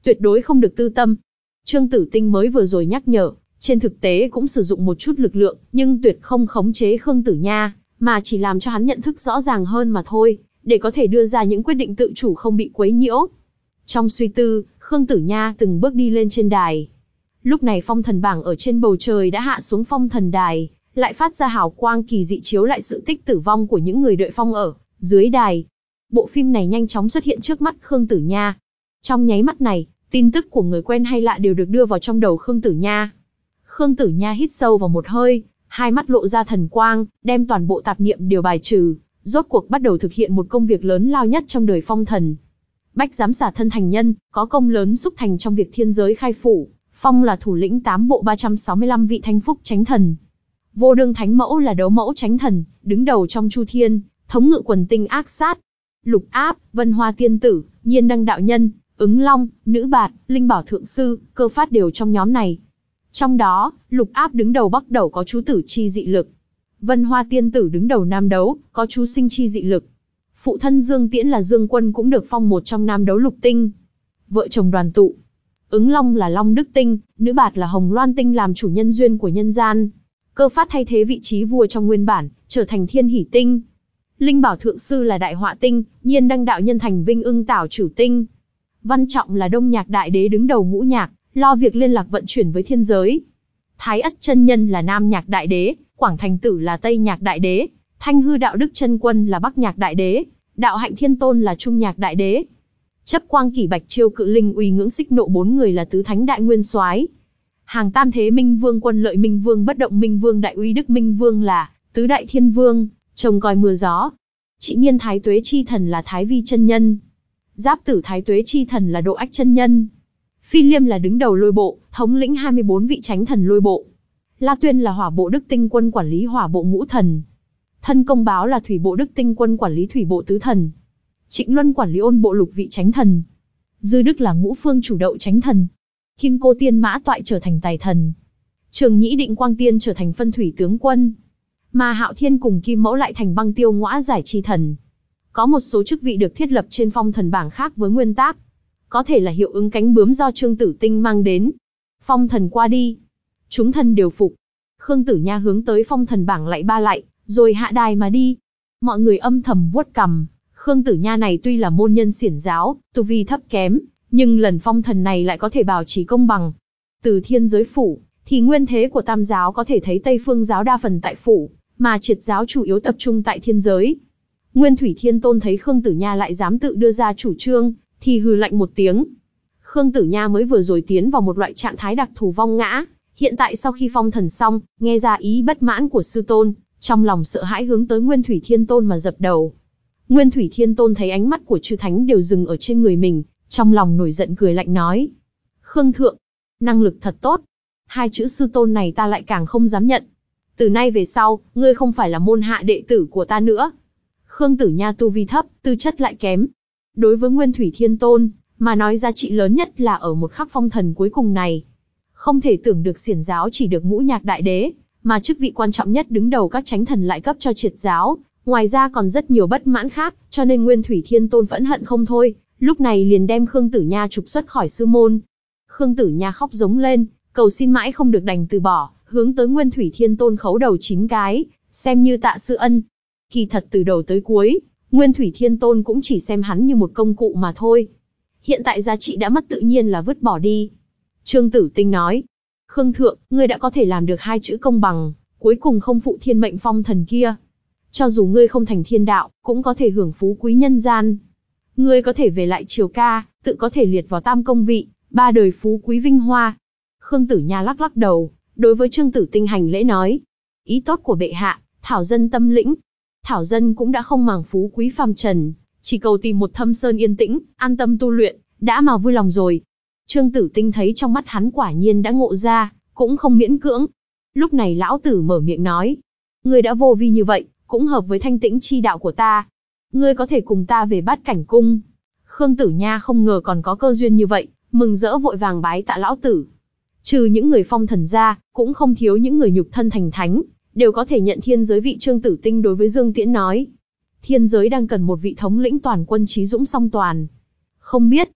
tuyệt đối không được tư tâm. Trương Tử Tinh mới vừa rồi nhắc nhở, trên thực tế cũng sử dụng một chút lực lượng, nhưng tuyệt không khống chế Khương Tử Nha, mà chỉ làm cho hắn nhận thức rõ ràng hơn mà thôi, để có thể đưa ra những quyết định tự chủ không bị quấy nhiễu. Trong suy tư, Khương Tử Nha từng bước đi lên trên đài. Lúc này phong thần bảng ở trên bầu trời đã hạ xuống phong thần đài, lại phát ra hào quang kỳ dị chiếu lại sự tích tử vong của những người đợi phong ở dưới đài. Bộ phim này nhanh chóng xuất hiện trước mắt Khương Tử Nha. Trong nháy mắt này, tin tức của người quen hay lạ đều được đưa vào trong đầu Khương Tử Nha. Khương Tử Nha hít sâu vào một hơi, hai mắt lộ ra thần quang, đem toàn bộ tạp niệm đều bài trừ, rốt cuộc bắt đầu thực hiện một công việc lớn lao nhất trong đời phong thần. Bách giám xả thân thành nhân, có công lớn xúc thành trong việc thiên giới khai phủ. Phong là thủ lĩnh tám bộ ba trăm sáu mươi lăm vị thanh phúc chánh thần. Vô đương thánh mẫu là đấu mẫu chánh thần, đứng đầu trong chu thiên, thống ngự quần tinh ác sát. Lục áp, vân hoa tiên tử, nhiên đăng đạo nhân, ứng long, nữ bạt, linh bảo thượng sư, cơ phát đều trong nhóm này. Trong đó, lục áp đứng đầu bắc đầu có chú tử chi dị lực. Vân hoa tiên tử đứng đầu nam đấu, có chú sinh chi dị lực. Phụ thân Dương Tiễn là Dương Quân cũng được phong một trong nam đấu lục tinh. Vợ chồng đoàn tụ. Ứng long là long đức tinh, nữ bạt là hồng loan tinh làm chủ nhân duyên của nhân gian. Cơ phát thay thế vị trí vua trong nguyên bản, trở thành thiên hỷ tinh. Linh bảo thượng sư là đại họa tinh, nhiên đăng đạo nhân thành vinh ưng tảo trửu tinh. Văn trọng là đông nhạc đại đế đứng đầu ngũ nhạc, lo việc liên lạc vận chuyển với thiên giới. Thái ất chân nhân là nam nhạc đại đế, quảng thành tử là tây nhạc đại đế, thanh hư đạo đức chân quân là bắc nhạc đại đế, đạo hạnh thiên tôn là trung nhạc đại đế. Chấp quang kỷ bạch chiêu cự linh uy ngưỡng xích nộ bốn người là tứ thánh đại nguyên soái. Hàng tam thế minh vương quân lợi minh vương bất động minh vương đại uy đức minh vương là tứ đại thiên vương, trông coi mưa gió. Trị niên thái tuế chi thần là thái vi chân nhân. Giáp tử thái tuế chi thần là độ ách chân nhân. Phi liêm là đứng đầu lôi bộ, thống lĩnh hai mươi bốn vị chánh thần lôi bộ. La tuyên là hỏa bộ đức tinh quân quản lý hỏa bộ ngũ thần. Thân công báo là thủy bộ đức tinh quân quản lý thủy bộ tứ thần. Trịnh Luân quản lý ôn bộ lục vị chánh thần. Dư Đức là ngũ phương chủ đậu chánh thần. Kim Cô Tiên Mã Toại trở thành tài thần. Trường Nhĩ Định Quang Tiên trở thành phân thủy tướng quân. Mà Hạo Thiên cùng Kim Mẫu lại thành băng tiêu ngõa giải chi thần. Có một số chức vị được thiết lập trên phong thần bảng khác với nguyên tắc. Có thể là hiệu ứng cánh bướm do Trương Tử Tinh mang đến. Phong thần qua đi. Chúng thần đều phục. Khương Tử Nha hướng tới phong thần bảng lạy ba lạy, rồi hạ đài mà đi. Mọi người âm thầm vuốt cằm. Khương Tử Nha này tuy là môn nhân xiển giáo, tu vi thấp kém, nhưng lần phong thần này lại có thể bảo trì công bằng. Từ thiên giới phủ, thì nguyên thế của tam giáo có thể thấy Tây Phương giáo đa phần tại phủ, mà triệt giáo chủ yếu tập trung tại thiên giới. Nguyên Thủy Thiên Tôn thấy Khương Tử Nha lại dám tự đưa ra chủ trương, thì hừ lạnh một tiếng. Khương Tử Nha mới vừa rồi tiến vào một loại trạng thái đặc thù vong ngã, hiện tại sau khi phong thần xong, nghe ra ý bất mãn của sư tôn, trong lòng sợ hãi hướng tới Nguyên Thủy Thiên Tôn mà dập đầu. Nguyên Thủy Thiên Tôn thấy ánh mắt của chư thánh đều dừng ở trên người mình, trong lòng nổi giận cười lạnh nói. Khương Thượng, năng lực thật tốt. Hai chữ sư tôn này ta lại càng không dám nhận. Từ nay về sau, ngươi không phải là môn hạ đệ tử của ta nữa. Khương Tử Nha tu vi thấp, tư chất lại kém. Đối với Nguyên Thủy Thiên Tôn, mà nói giá trị lớn nhất là ở một khắc phong thần cuối cùng này. Không thể tưởng được xiển giáo chỉ được ngũ nhạc đại đế, mà chức vị quan trọng nhất đứng đầu các chánh thần lại cấp cho triệt giáo. Ngoài ra còn rất nhiều bất mãn khác, cho nên Nguyên Thủy Thiên Tôn phẫn hận không thôi, lúc này liền đem Khương Tử Nha trục xuất khỏi sư môn. Khương Tử Nha khóc giống lên, cầu xin mãi không được đành từ bỏ, hướng tới Nguyên Thủy Thiên Tôn khấu đầu chín cái, xem như tạ sư ân. Kỳ thật từ đầu tới cuối, Nguyên Thủy Thiên Tôn cũng chỉ xem hắn như một công cụ mà thôi. Hiện tại giá trị đã mất tự nhiên là vứt bỏ đi. Trương Tử Tinh nói, Khương Thượng, ngươi đã có thể làm được hai chữ công bằng, cuối cùng không phụ thiên mệnh phong thần kia. Cho dù ngươi không thành thiên đạo, cũng có thể hưởng phú quý nhân gian. Ngươi có thể về lại triều ca, tự có thể liệt vào tam công vị, ba đời phú quý vinh hoa. Khương Tử Nha lắc lắc đầu, đối với Trương Tử Tinh hành lễ nói. Ý tốt của bệ hạ, thảo dân tâm lĩnh. Thảo dân cũng đã không màng phú quý phàm trần, chỉ cầu tìm một thâm sơn yên tĩnh, an tâm tu luyện, đã mà vui lòng rồi. Trương Tử Tinh thấy trong mắt hắn quả nhiên đã ngộ ra, cũng không miễn cưỡng. Lúc này lão tử mở miệng nói. Ngươi đã vô vi như vậy, cũng hợp với thanh tĩnh chi đạo của ta. Ngươi có thể cùng ta về Bát Cảnh Cung. Khương Tử Nha không ngờ còn có cơ duyên như vậy, mừng rỡ vội vàng bái tạ lão tử. Trừ những người phong thần ra, cũng không thiếu những người nhục thân thành thánh, đều có thể nhận thiên giới vị. Trương Tử Tinh đối với Dương Tiễn nói. Thiên giới đang cần một vị thống lĩnh toàn quân trí dũng song toàn. Không biết.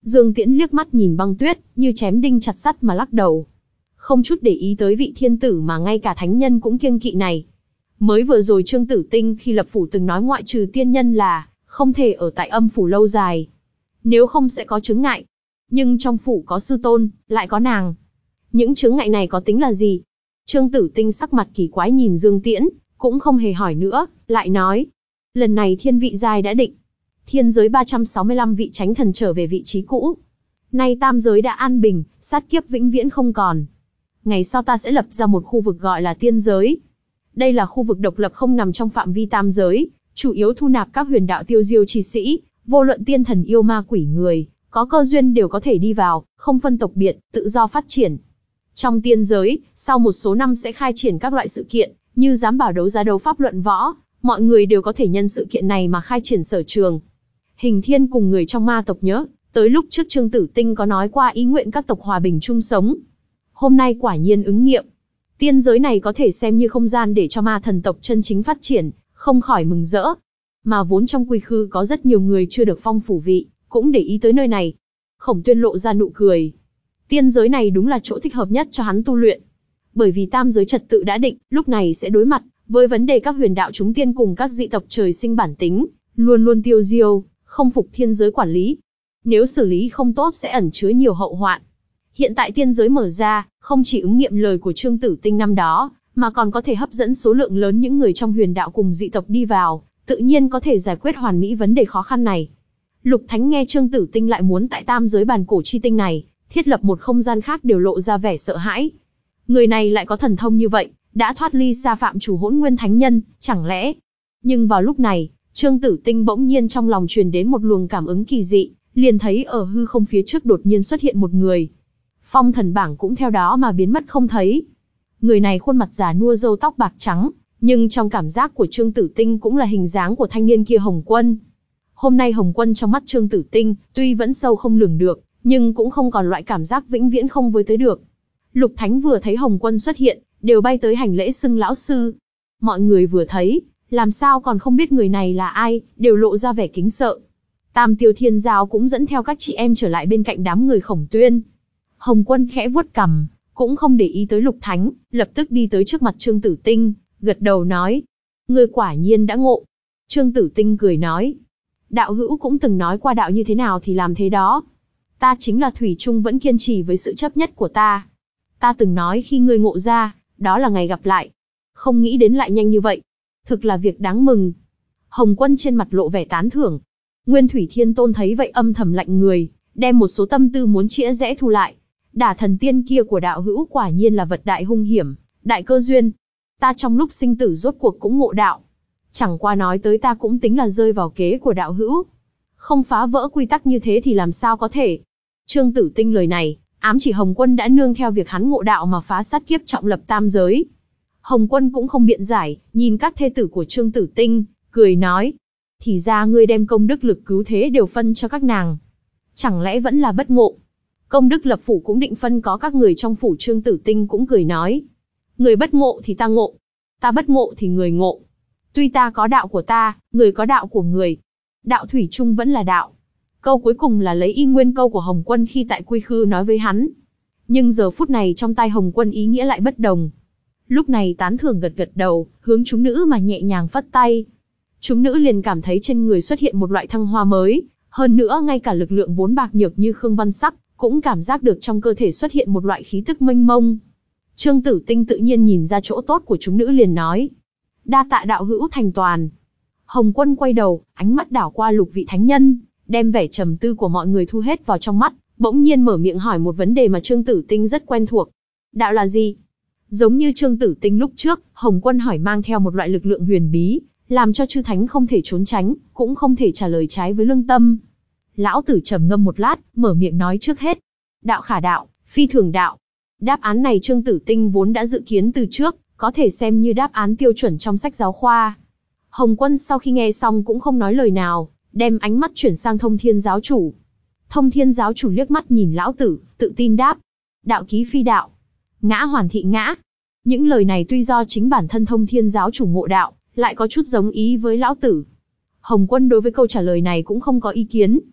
Dương Tiễn liếc mắt nhìn Băng Tuyết, như chém đinh chặt sắt mà lắc đầu. Không chút để ý tới vị thiên tử mà ngay cả thánh nhân cũng kiêng kỵ này. Mới vừa rồi Trương Tử Tinh khi lập phủ từng nói ngoại trừ tiên nhân là không thể ở tại âm phủ lâu dài. Nếu không sẽ có chướng ngại. Nhưng trong phủ có sư tôn, lại có nàng. Những chướng ngại này có tính là gì? Trương Tử Tinh sắc mặt kỳ quái nhìn Dương Tiễn, cũng không hề hỏi nữa, lại nói. Lần này thiên vị giai đã định. Thiên giới ba trăm sáu mươi lăm vị chánh thần trở về vị trí cũ. Nay tam giới đã an bình, sát kiếp vĩnh viễn không còn. Ngày sau ta sẽ lập ra một khu vực gọi là tiên giới. Đây là khu vực độc lập không nằm trong phạm vi tam giới, chủ yếu thu nạp các huyền đạo tiêu diêu chi sĩ, vô luận tiên thần yêu ma quỷ người, có cơ duyên đều có thể đi vào, không phân tộc biệt, tự do phát triển. Trong tiên giới, sau một số năm sẽ khai triển các loại sự kiện, như giám bảo đấu giá đấu pháp luận võ, mọi người đều có thể nhân sự kiện này mà khai triển sở trường. Hình Thiên cùng người trong ma tộc nhớ, tới lúc trước Trương Tử Tinh có nói qua ý nguyện các tộc hòa bình chung sống. Hôm nay quả nhiên ứng nghiệm. Tiên giới này có thể xem như không gian để cho ma thần tộc chân chính phát triển, không khỏi mừng rỡ. Mà vốn trong quy khư có rất nhiều người chưa được phong phủ vị, cũng để ý tới nơi này. Khổng Tuyên lộ ra nụ cười. Tiên giới này đúng là chỗ thích hợp nhất cho hắn tu luyện. Bởi vì tam giới trật tự đã định, lúc này sẽ đối mặt với vấn đề các huyền đạo chúng tiên cùng các dị tộc trời sinh bản tính, luôn luôn tiêu diêu, không phục thiên giới quản lý. Nếu xử lý không tốt sẽ ẩn chứa nhiều hậu hoạn. Hiện tại tiên giới mở ra, không chỉ ứng nghiệm lời của Trương Tử Tinh năm đó, mà còn có thể hấp dẫn số lượng lớn những người trong huyền đạo cùng dị tộc đi vào, tự nhiên có thể giải quyết hoàn mỹ vấn đề khó khăn này. Lục Thánh nghe Trương Tử Tinh lại muốn tại tam giới bàn cổ chi tinh này, thiết lập một không gian khác đều lộ ra vẻ sợ hãi. Người này lại có thần thông như vậy, đã thoát ly xa phạm chủ Hỗn Nguyên Thánh Nhân, chẳng lẽ? Nhưng vào lúc này, Trương Tử Tinh bỗng nhiên trong lòng truyền đến một luồng cảm ứng kỳ dị, liền thấy ở hư không phía trước đột nhiên xuất hiện một người. Phong thần bảng cũng theo đó mà biến mất không thấy. Người này khuôn mặt già nua râu tóc bạc trắng, nhưng trong cảm giác của Trương Tử Tinh cũng là hình dáng của thanh niên kia Hồng Quân. Hôm nay Hồng Quân trong mắt Trương Tử Tinh, tuy vẫn sâu không lường được, nhưng cũng không còn loại cảm giác vĩnh viễn không với tới được. Lục Thánh vừa thấy Hồng Quân xuất hiện, đều bay tới hành lễ xưng lão sư. Mọi người vừa thấy, làm sao còn không biết người này là ai, đều lộ ra vẻ kính sợ. Tam Tiêu Thiên Giao cũng dẫn theo các chị em trở lại bên cạnh đám người Khổng Tuyên. Hồng Quân khẽ vuốt cằm, cũng không để ý tới Lục Thánh, lập tức đi tới trước mặt Trương Tử Tinh, gật đầu nói. Ngươi quả nhiên đã ngộ. Trương Tử Tinh cười nói. Đạo hữu cũng từng nói qua đạo như thế nào thì làm thế đó. Ta chính là thủy chung vẫn kiên trì với sự chấp nhất của ta. Ta từng nói khi ngươi ngộ ra, đó là ngày gặp lại. Không nghĩ đến lại nhanh như vậy. Thực là việc đáng mừng. Hồng Quân trên mặt lộ vẻ tán thưởng. Nguyên Thủy Thiên Tôn thấy vậy âm thầm lạnh người, đem một số tâm tư muốn chĩa rẽ thu lại. Đả thần tiên kia của đạo hữu quả nhiên là vật đại hung hiểm, đại cơ duyên. Ta trong lúc sinh tử rốt cuộc cũng ngộ đạo. Chẳng qua nói tới ta cũng tính là rơi vào kế của đạo hữu. Không phá vỡ quy tắc như thế thì làm sao có thể. Trương Tử Tinh lời này, ám chỉ Hồng Quân đã nương theo việc hắn ngộ đạo mà phá sát kiếp trọng lập tam giới. Hồng Quân cũng không biện giải, nhìn các thê tử của Trương Tử Tinh, cười nói. Thì ra ngươi đem công đức lực cứu thế đều phân cho các nàng. Chẳng lẽ vẫn là bất ngộ? Công đức lập phủ cũng định phân có các người trong phủ. Trương Tử Tinh cũng cười nói. Người bất ngộ thì ta ngộ. Ta bất ngộ thì người ngộ. Tuy ta có đạo của ta, người có đạo của người. Đạo thủy chung vẫn là đạo. Câu cuối cùng là lấy y nguyên câu của Hồng Quân khi tại Quy Khư nói với hắn. Nhưng giờ phút này trong tai Hồng Quân ý nghĩa lại bất đồng. Lúc này tán thưởng gật gật đầu, hướng chúng nữ mà nhẹ nhàng phất tay. Chúng nữ liền cảm thấy trên người xuất hiện một loại thăng hoa mới. Hơn nữa ngay cả lực lượng vốn bạc nhược như Khương Văn Sắc, cũng cảm giác được trong cơ thể xuất hiện một loại khí tức mênh mông. Trương Tử Tinh tự nhiên nhìn ra chỗ tốt của chúng nữ liền nói. Đa tạ đạo hữu thành toàn. Hồng Quân quay đầu, ánh mắt đảo qua lục vị thánh nhân, đem vẻ trầm tư của mọi người thu hết vào trong mắt, bỗng nhiên mở miệng hỏi một vấn đề mà Trương Tử Tinh rất quen thuộc. Đạo là gì? Giống như Trương Tử Tinh lúc trước, Hồng Quân hỏi mang theo một loại lực lượng huyền bí, làm cho chư thánh không thể trốn tránh, cũng không thể trả lời trái với lương tâm. Lão tử trầm ngâm một lát, mở miệng nói trước hết. Đạo khả đạo, phi thường đạo. Đáp án này Trương Tử Tinh vốn đã dự kiến từ trước, có thể xem như đáp án tiêu chuẩn trong sách giáo khoa. Hồng Quân sau khi nghe xong cũng không nói lời nào, đem ánh mắt chuyển sang Thông Thiên giáo chủ. Thông Thiên giáo chủ liếc mắt nhìn lão tử, tự tin đáp. Đạo ký phi đạo. Ngã hoàn thị ngã. Những lời này tuy do chính bản thân Thông Thiên giáo chủ ngộ đạo, lại có chút giống ý với lão tử. Hồng Quân đối với câu trả lời này cũng không có ý kiến.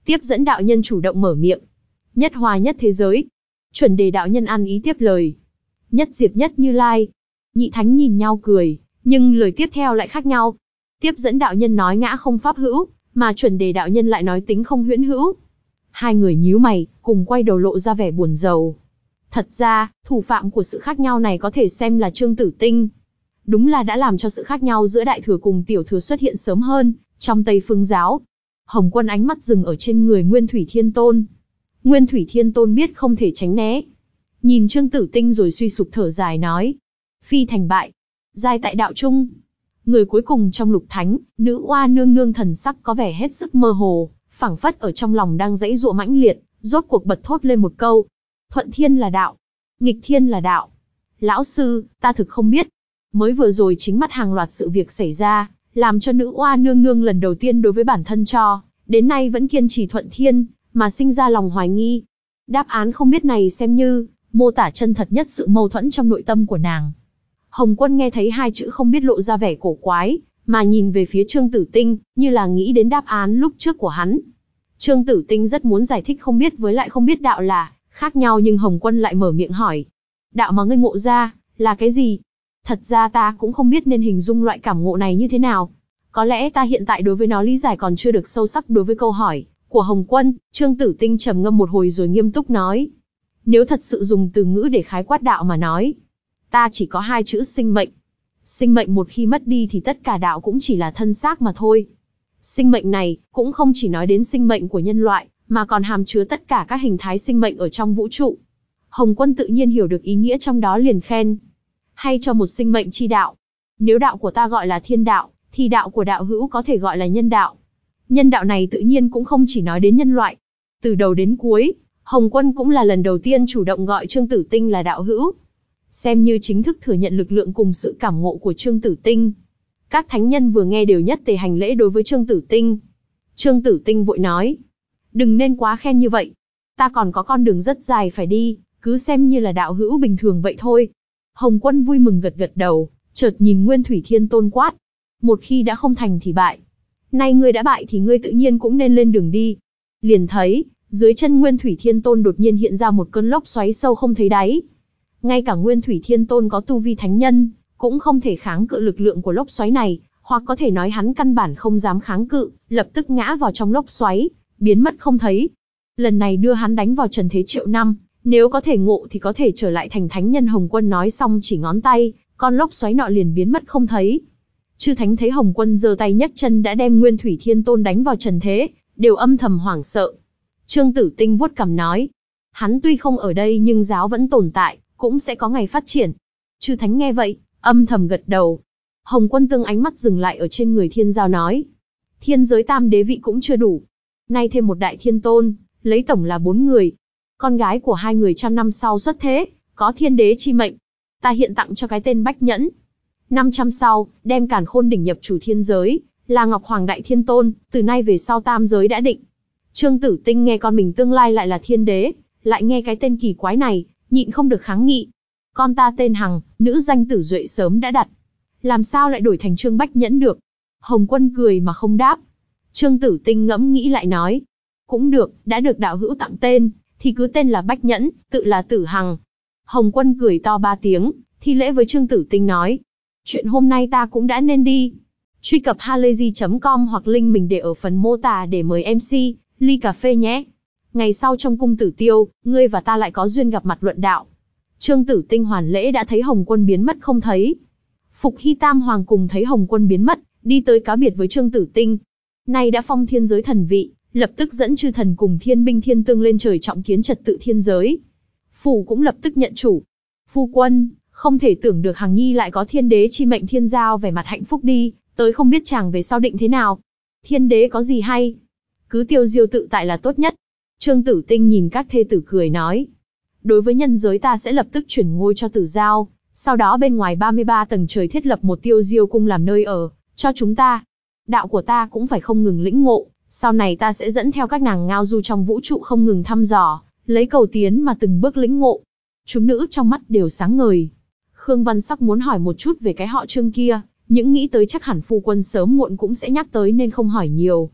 Tiếp dẫn đạo nhân chủ động mở miệng. Nhất hoa nhất thế giới. Chuẩn đề đạo nhân ăn ý tiếp lời. Nhất diệp nhất Như Lai. Nhị thánh nhìn nhau cười, nhưng lời tiếp theo lại khác nhau. Tiếp dẫn đạo nhân nói ngã không pháp hữu, mà chuẩn đề đạo nhân lại nói tính không huyễn hữu. Hai người nhíu mày, cùng quay đầu lộ ra vẻ buồn rầu. Thật ra, thủ phạm của sự khác nhau này có thể xem là Trương Tử Tinh. Đúng là đã làm cho sự khác nhau giữa Đại Thừa cùng Tiểu Thừa xuất hiện sớm hơn, trong Tây Phương Giáo. Hồng Quân ánh mắt dừng ở trên người Nguyên Thủy Thiên Tôn. Nguyên Thủy Thiên Tôn biết không thể tránh né. Nhìn Trương Tử Tinh rồi suy sụp thở dài nói. Phi thành bại. Giai tại đạo trung. Người cuối cùng trong lục thánh, nữ oa nương nương thần sắc có vẻ hết sức mơ hồ, phảng phất ở trong lòng đang giãy giụa mãnh liệt, rốt cuộc bật thốt lên một câu. Thuận thiên là đạo. Nghịch thiên là đạo. Lão sư, ta thực không biết. Mới vừa rồi chính mắt hàng loạt sự việc xảy ra, làm cho nữ oa nương nương lần đầu tiên đối với bản thân cho, đến nay vẫn kiên trì thuận thiên, mà sinh ra lòng hoài nghi. Đáp án không biết này xem như, mô tả chân thật nhất sự mâu thuẫn trong nội tâm của nàng. Hồng Quân nghe thấy hai chữ không biết lộ ra vẻ cổ quái, mà nhìn về phía Trương Tử Tinh, như là nghĩ đến đáp án lúc trước của hắn. Trương Tử Tinh rất muốn giải thích không biết với lại không biết đạo là khác nhau, nhưng Hồng Quân lại mở miệng hỏi. Đạo mà ngươi ngộ ra, là cái gì? Thật ra ta cũng không biết nên hình dung loại cảm ngộ này như thế nào. Có lẽ ta hiện tại đối với nó lý giải còn chưa được sâu sắc. Đối với câu hỏi của Hồng Quân, Trương Tử Tinh trầm ngâm một hồi rồi nghiêm túc nói. Nếu thật sự dùng từ ngữ để khái quát đạo mà nói, ta chỉ có hai chữ sinh mệnh. Sinh mệnh một khi mất đi thì tất cả đạo cũng chỉ là thân xác mà thôi. Sinh mệnh này cũng không chỉ nói đến sinh mệnh của nhân loại, mà còn hàm chứa tất cả các hình thái sinh mệnh ở trong vũ trụ. Hồng Quân tự nhiên hiểu được ý nghĩa trong đó liền khen. Hay cho một sinh mệnh chi đạo. Nếu đạo của ta gọi là thiên đạo, thì đạo của đạo hữu có thể gọi là nhân đạo. Nhân đạo này tự nhiên cũng không chỉ nói đến nhân loại. Từ đầu đến cuối, Hồng Quân cũng là lần đầu tiên chủ động gọi Trương Tử Tinh là đạo hữu. Xem như chính thức thừa nhận lực lượng cùng sự cảm ngộ của Trương Tử Tinh. Các thánh nhân vừa nghe đều nhất tề hành lễ đối với Trương Tử Tinh. Trương Tử Tinh vội nói. Đừng nên quá khen như vậy. Ta còn có con đường rất dài phải đi, cứ xem như là đạo hữu bình thường vậy thôi. Hồng Quân vui mừng gật gật đầu, chợt nhìn Nguyên Thủy Thiên Tôn quát. Một khi đã không thành thì bại. Nay ngươi đã bại thì ngươi tự nhiên cũng nên lên đường đi. Liền thấy, dưới chân Nguyên Thủy Thiên Tôn đột nhiên hiện ra một cơn lốc xoáy sâu không thấy đáy. Ngay cả Nguyên Thủy Thiên Tôn có tu vi thánh nhân, cũng không thể kháng cự lực lượng của lốc xoáy này, hoặc có thể nói hắn căn bản không dám kháng cự, lập tức ngã vào trong lốc xoáy, biến mất không thấy. Lần này đưa hắn đánh vào trần thế triệu năm, nếu có thể ngộ thì có thể trở lại thành thánh nhân. Hồng Quân nói xong chỉ ngón tay, con lốc xoáy nọ liền biến mất không thấy. Chư thánh thấy Hồng Quân giơ tay nhấc chân đã đem Nguyên Thủy Thiên Tôn đánh vào trần thế, đều âm thầm hoảng sợ. Trương Tử Tinh vuốt cằm nói, hắn tuy không ở đây nhưng giáo vẫn tồn tại, cũng sẽ có ngày phát triển. Chư thánh nghe vậy, âm thầm gật đầu. Hồng Quân tương ánh mắt dừng lại ở trên người Thiên Giao nói, thiên giới tam đế vị cũng chưa đủ, nay thêm một đại thiên tôn, lấy tổng là bốn người. Con gái của hai người trăm năm sau xuất thế, có thiên đế chi mệnh. Ta hiện tặng cho cái tên Bách Nhẫn. Năm trăm sau, đem Càn Khôn đỉnh nhập chủ thiên giới, là Ngọc Hoàng Đại Thiên Tôn, từ nay về sau tam giới đã định. Trương Tử Tinh nghe con mình tương lai lại là thiên đế, lại nghe cái tên kỳ quái này, nhịn không được kháng nghị. Con ta tên Hằng, nữ danh Tử Duệ sớm đã đặt. Làm sao lại đổi thành Trương Bách Nhẫn được? Hồng Quân cười mà không đáp. Trương Tử Tinh ngẫm nghĩ lại nói. Cũng được, đã được đạo hữu tặng tên, thì cứ tên là Bách Nhẫn, tự là Tử Hằng. Hồng Quân cười to ba tiếng, thi lễ với Trương Tử Tinh nói. Chuyện hôm nay ta cũng đã nên đi. Truy cập halayzi chấm com hoặc link mình để ở phần mô tả để mời em xê, ly cà phê nhé. Ngày sau trong cung Tử Tiêu, ngươi và ta lại có duyên gặp mặt luận đạo. Trương Tử Tinh hoàn lễ đã thấy Hồng Quân biến mất không thấy. Phục Hy Tam Hoàng cùng thấy Hồng Quân biến mất, đi tới cáo biệt với Trương Tử Tinh. Nay đã phong thiên giới thần vị, lập tức dẫn chư thần cùng thiên binh thiên tương lên trời trọng kiến trật tự thiên giới. Phủ cũng lập tức nhận chủ. Phu quân, không thể tưởng được Hằng Nhi lại có thiên đế chi mệnh. Thiên Giao vẻ mặt hạnh phúc đi, tới không biết chàng về sau định thế nào. Thiên đế có gì hay? Cứ tiêu diêu tự tại là tốt nhất. Trương Tử Tinh nhìn các thê tử cười nói. Đối với nhân giới ta sẽ lập tức chuyển ngôi cho Tử Giao, sau đó bên ngoài ba mươi ba tầng trời thiết lập một tiêu diêu cung làm nơi ở, cho chúng ta. Đạo của ta cũng phải không ngừng lĩnh ngộ, sau này ta sẽ dẫn theo các nàng ngao du trong vũ trụ không ngừng thăm dò, lấy cầu tiến mà từng bước lĩnh ngộ. Chúng nữ trong mắt đều sáng ngời. Khương Văn Sắc muốn hỏi một chút về cái họ Trương kia, những nghĩ tới chắc hẳn phu quân sớm muộn cũng sẽ nhắc tới nên không hỏi nhiều.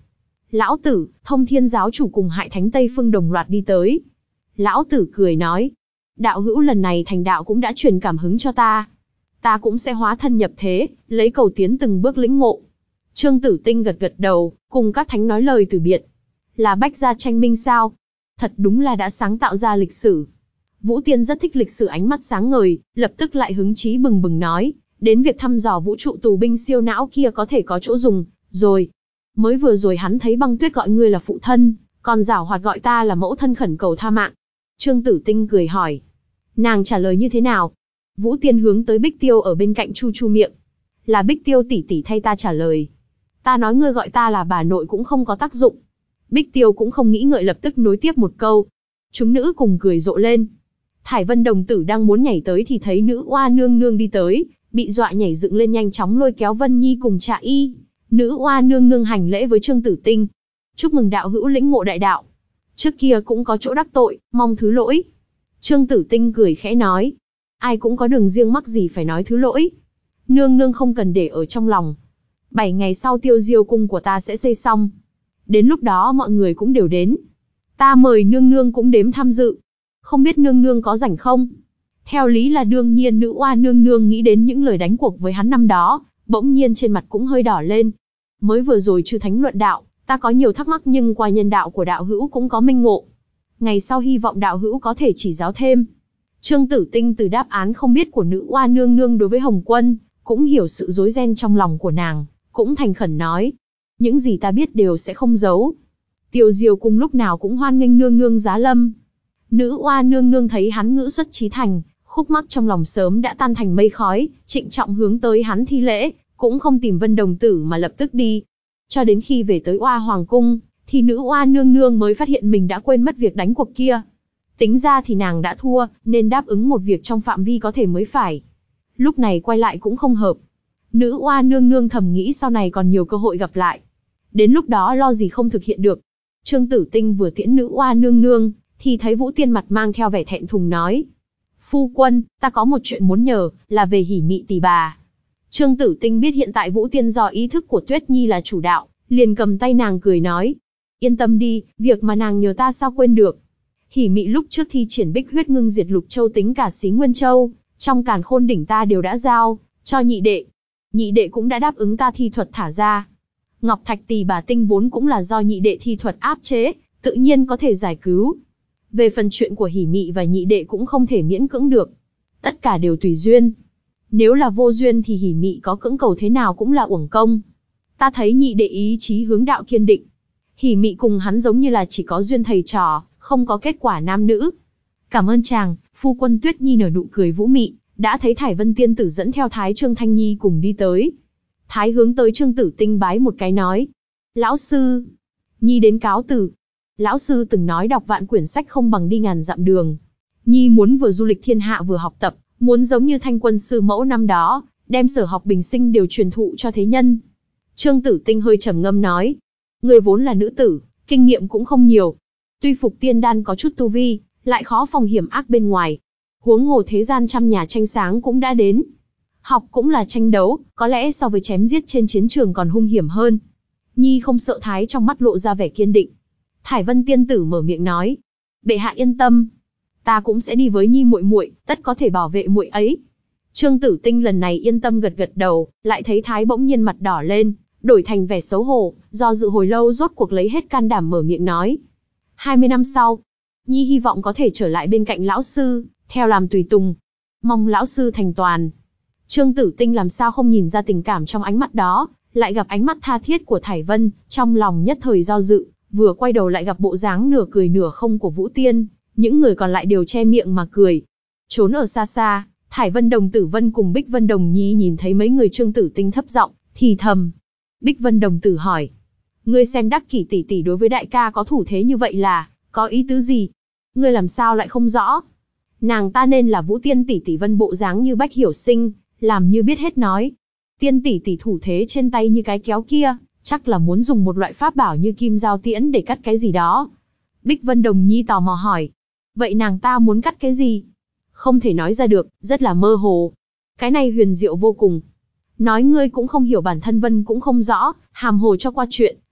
Lão tử, Thông Thiên giáo chủ cùng Hại Thánh Tây Phương đồng loạt đi tới. Lão tử cười nói, đạo hữu lần này thành đạo cũng đã truyền cảm hứng cho ta. Ta cũng sẽ hóa thân nhập thế, lấy cầu tiến từng bước lĩnh ngộ. Trương Tử Tinh gật gật đầu, cùng các thánh nói lời từ biệt. Là bách gia tranh minh sao? Thật đúng là đã sáng tạo ra lịch sử. Vũ Tiên rất thích lịch sử, ánh mắt sáng ngời, lập tức lại hứng chí bừng bừng nói, đến việc thăm dò vũ trụ tù binh siêu não kia có thể có chỗ dùng, rồi. Mới vừa rồi hắn thấy Băng Tuyết gọi ngươi là phụ thân, còn giảo hoạt gọi ta là mẫu thân khẩn cầu tha mạng. Trương Tử Tinh cười hỏi. Nàng trả lời như thế nào? Vũ Tiên hướng tới Bích Tiêu ở bên cạnh chu chu miệng. Là Bích Tiêu tỷ tỷ thay ta trả lời. Ta nói ngươi gọi ta là bà nội cũng không có tác dụng. Bích Tiêu cũng không nghĩ ngợi, lập tức nối tiếp một câu. Chúng nữ cùng cười rộ lên. Thải Vân đồng tử đang muốn nhảy tới thì thấy nữ oa nương nương đi tới, bị dọa nhảy dựng lên, nhanh chóng lôi kéo Vân Nhi cùng Trạ Y. Nữ oa nương nương hành lễ với Trương Tử Tinh. Chúc mừng đạo hữu lĩnh ngộ đại đạo. Trước kia cũng có chỗ đắc tội, mong thứ lỗi. Trương Tử Tinh cười khẽ nói. Ai cũng có đường riêng, mắc gì phải nói thứ lỗi. Nương nương không cần để ở trong lòng. Bảy ngày sau Tiêu Diêu cung của ta sẽ xây xong. Đến lúc đó mọi người cũng đều đến. Ta mời nương nương cũng đếm tham dự. Không biết nương nương có rảnh không? Theo lý là đương nhiên, nữ oa nương nương nghĩ đến những lời đánh cuộc với hắn năm đó, bỗng nhiên trên mặt cũng hơi đỏ lên. Mới vừa rồi chư thánh luận đạo, ta có nhiều thắc mắc nhưng qua nhân đạo của đạo hữu cũng có minh ngộ. Ngày sau hy vọng đạo hữu có thể chỉ giáo thêm. Trương Tử Tinh từ đáp án không biết của nữ oa nương nương đối với Hồng Quân, cũng hiểu sự rối ren trong lòng của nàng, cũng thành khẩn nói. Những gì ta biết đều sẽ không giấu. Tiêu Diêu cung lúc nào cũng hoan nghênh nương nương giá lâm. Nữ oa nương nương thấy hắn ngữ xuất chí thành, khúc mắc trong lòng sớm đã tan thành mây khói, trịnh trọng hướng tới hắn thi lễ, cũng không tìm Vân đồng tử mà lập tức đi. Cho đến khi về tới oa hoàng cung, thì nữ oa nương nương mới phát hiện mình đã quên mất việc đánh cuộc kia. Tính ra thì nàng đã thua, nên đáp ứng một việc trong phạm vi có thể mới phải. Lúc này quay lại cũng không hợp. Nữ oa nương nương thầm nghĩ sau này còn nhiều cơ hội gặp lại. Đến lúc đó lo gì không thực hiện được. Trương Tử Tinh vừa tiễn nữ oa nương nương, thì thấy Vũ Tiên mặt mang theo vẻ thẹn thùng nói. Phu quân, ta có một chuyện muốn nhờ, là về hỉ mị tỷ bà. Trương Tử Tinh biết hiện tại Vũ Tiên do ý thức của Tuyết Nhi là chủ đạo, liền cầm tay nàng cười nói. Yên tâm đi, việc mà nàng nhờ ta sao quên được. Hỉ mị lúc trước thi triển bích huyết ngưng diệt Lục Châu tính cả Xí Nguyên Châu, trong Càn Khôn đỉnh ta đều đã giao cho nhị đệ. Nhị đệ cũng đã đáp ứng ta thi thuật thả ra. Ngọc Thạch tỷ bà tinh vốn cũng là do nhị đệ thi thuật áp chế, tự nhiên có thể giải cứu. Về phần chuyện của hỉ mị và nhị đệ cũng không thể miễn cưỡng được. Tất cả đều tùy duyên. Nếu là vô duyên thì hỉ mị có cưỡng cầu thế nào cũng là uổng công. Ta thấy nhị đệ ý chí hướng đạo kiên định. Hỉ mị cùng hắn giống như là chỉ có duyên thầy trò, không có kết quả nam nữ. Cảm ơn chàng. Phu quân Tuyết Nhi nở nụ cười vũ mị, đã thấy Thải Vân tiên tử dẫn theo Thái Trương Thanh Nhi cùng đi tới. Thái hướng tới Trương Tử Tinh bái một cái nói. Lão sư. Nhi đến cáo từ. Lão sư từng nói đọc vạn quyển sách không bằng đi ngàn dặm đường. Nhi muốn vừa du lịch thiên hạ vừa học tập, muốn giống như Thanh Quân sư mẫu năm đó, đem sở học bình sinh đều truyền thụ cho thế nhân. Trương Tử Tinh hơi trầm ngâm nói. Người vốn là nữ tử, kinh nghiệm cũng không nhiều. Tuy phục tiên đan có chút tu vi, lại khó phòng hiểm ác bên ngoài. Huống hồ thế gian trăm nhà tranh sáng cũng đã đến. Học cũng là tranh đấu, có lẽ so với chém giết trên chiến trường còn hung hiểm hơn. Nhi không sợ. Thái trong mắt lộ ra vẻ kiên định. Thải Vân tiên tử mở miệng nói. Bệ hạ yên tâm. Ta cũng sẽ đi với Nhi muội muội, tất có thể bảo vệ muội ấy. Trương Tử Tinh lần này yên tâm gật gật đầu, lại thấy Thái bỗng nhiên mặt đỏ lên, đổi thành vẻ xấu hổ, do dự hồi lâu rốt cuộc lấy hết can đảm mở miệng nói. hai mươi năm sau, Nhi hy vọng có thể trở lại bên cạnh lão sư, theo làm tùy tùng. Mong lão sư thành toàn. Trương Tử Tinh làm sao không nhìn ra tình cảm trong ánh mắt đó, lại gặp ánh mắt tha thiết của Thải Vân, trong lòng nhất thời do dự, vừa quay đầu lại gặp bộ dáng nửa cười nửa không của Vũ Tiên, những người còn lại đều che miệng mà cười. Trốn ở xa xa, Thải Vân Đồng Tử Vân cùng Bích Vân Đồng Nhi nhìn thấy mấy người Trương Tử Tinh thấp giọng thì thầm. Bích Vân Đồng Tử hỏi, ngươi xem Đắc Kỷ tỷ tỷ đối với đại ca có thủ thế như vậy là có ý tứ gì? Ngươi làm sao lại không rõ? Nàng ta nên là Vũ Tiên tỷ tỷ Vân bộ dáng như Bách Hiểu Sinh, làm như biết hết nói. Tiên tỷ tỷ thủ thế trên tay như cái kéo kia, chắc là muốn dùng một loại pháp bảo như kim giao tiễn để cắt cái gì đó. Bích Vân Đồng Nhi tò mò hỏi, vậy nàng ta muốn cắt cái gì? Không thể nói ra được, rất là mơ hồ. Cái này huyền diệu vô cùng. Nói ngươi cũng không hiểu, bản thân Vân cũng không rõ, hàm hồ cho qua chuyện,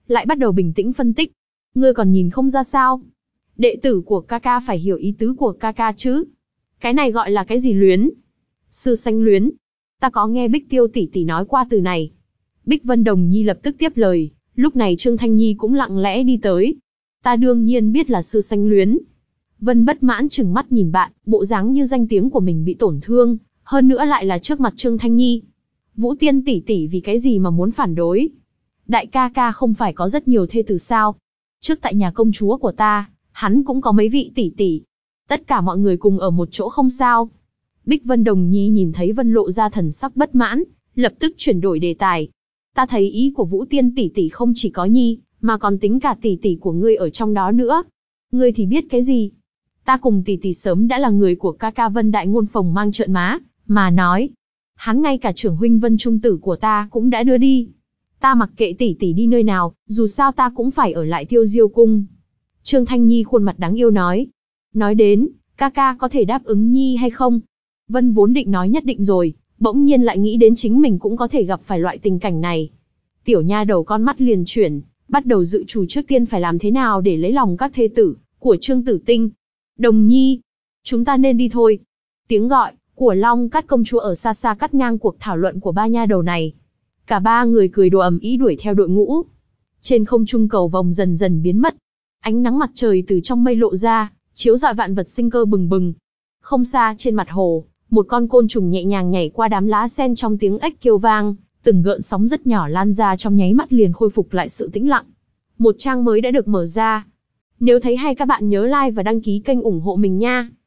lại bắt đầu bình tĩnh phân tích. Ngươi còn nhìn không ra sao? Đệ tử của ca ca phải hiểu ý tứ của ca ca chứ. Cái này gọi là cái gì luyến? Sư sanh luyến. Ta có nghe Bích Tiêu tỷ tỷ nói qua từ này. Bích Vân Đồng Nhi lập tức tiếp lời, lúc này Trương Thanh Nhi cũng lặng lẽ đi tới. Ta đương nhiên biết là sư sanh luyến. Vân bất mãn trừng mắt nhìn bạn, bộ dáng như danh tiếng của mình bị tổn thương, hơn nữa lại là trước mặt Trương Thanh Nhi. Vũ Tiên tỷ tỷ vì cái gì mà muốn phản đối? Đại ca ca không phải có rất nhiều thê tử sao? Trước tại nhà công chúa của ta, hắn cũng có mấy vị tỷ tỷ. Tất cả mọi người cùng ở một chỗ không sao. Bích Vân Đồng Nhi nhìn thấy Vân lộ ra thần sắc bất mãn, lập tức chuyển đổi đề tài. Ta thấy ý của Vũ Tiên tỷ tỷ không chỉ có Nhi, mà còn tính cả tỷ tỷ của ngươi ở trong đó nữa. Ngươi thì biết cái gì? Ta cùng tỷ tỷ sớm đã là người của ca ca Vân Đại Ngôn Phồng mang trợn má, mà nói. Hắn ngay cả trưởng huynh Vân Trung tử của ta cũng đã đưa đi. Ta mặc kệ tỷ tỷ đi nơi nào, dù sao ta cũng phải ở lại Tiêu Diêu cung. Trương Thanh Nhi khuôn mặt đáng yêu nói. Nói đến, ca ca có thể đáp ứng Nhi hay không? Vân vốn định nói nhất định rồi, bỗng nhiên lại nghĩ đến chính mình cũng có thể gặp phải loại tình cảnh này. Tiểu nha đầu con mắt liền chuyển, bắt đầu dự trù trước tiên phải làm thế nào để lấy lòng các thê tử của Trương Tử Tinh. Đồng Nhi, chúng ta nên đi thôi. Tiếng gọi của Long Cát công chúa ở xa xa cắt ngang cuộc thảo luận của ba nha đầu này. Cả ba người cười đùa ầm ĩ đuổi theo đội ngũ. Trên không trung cầu vồng dần dần biến mất. Ánh nắng mặt trời từ trong mây lộ ra, chiếu rọi vạn vật sinh cơ bừng bừng. Không xa trên mặt hồ, một con côn trùng nhẹ nhàng nhảy qua đám lá sen trong tiếng ếch kêu vang, từng gợn sóng rất nhỏ lan ra trong nháy mắt liền khôi phục lại sự tĩnh lặng. Một trang mới đã được mở ra. Nếu thấy hay các bạn nhớ like và đăng ký kênh ủng hộ mình nha.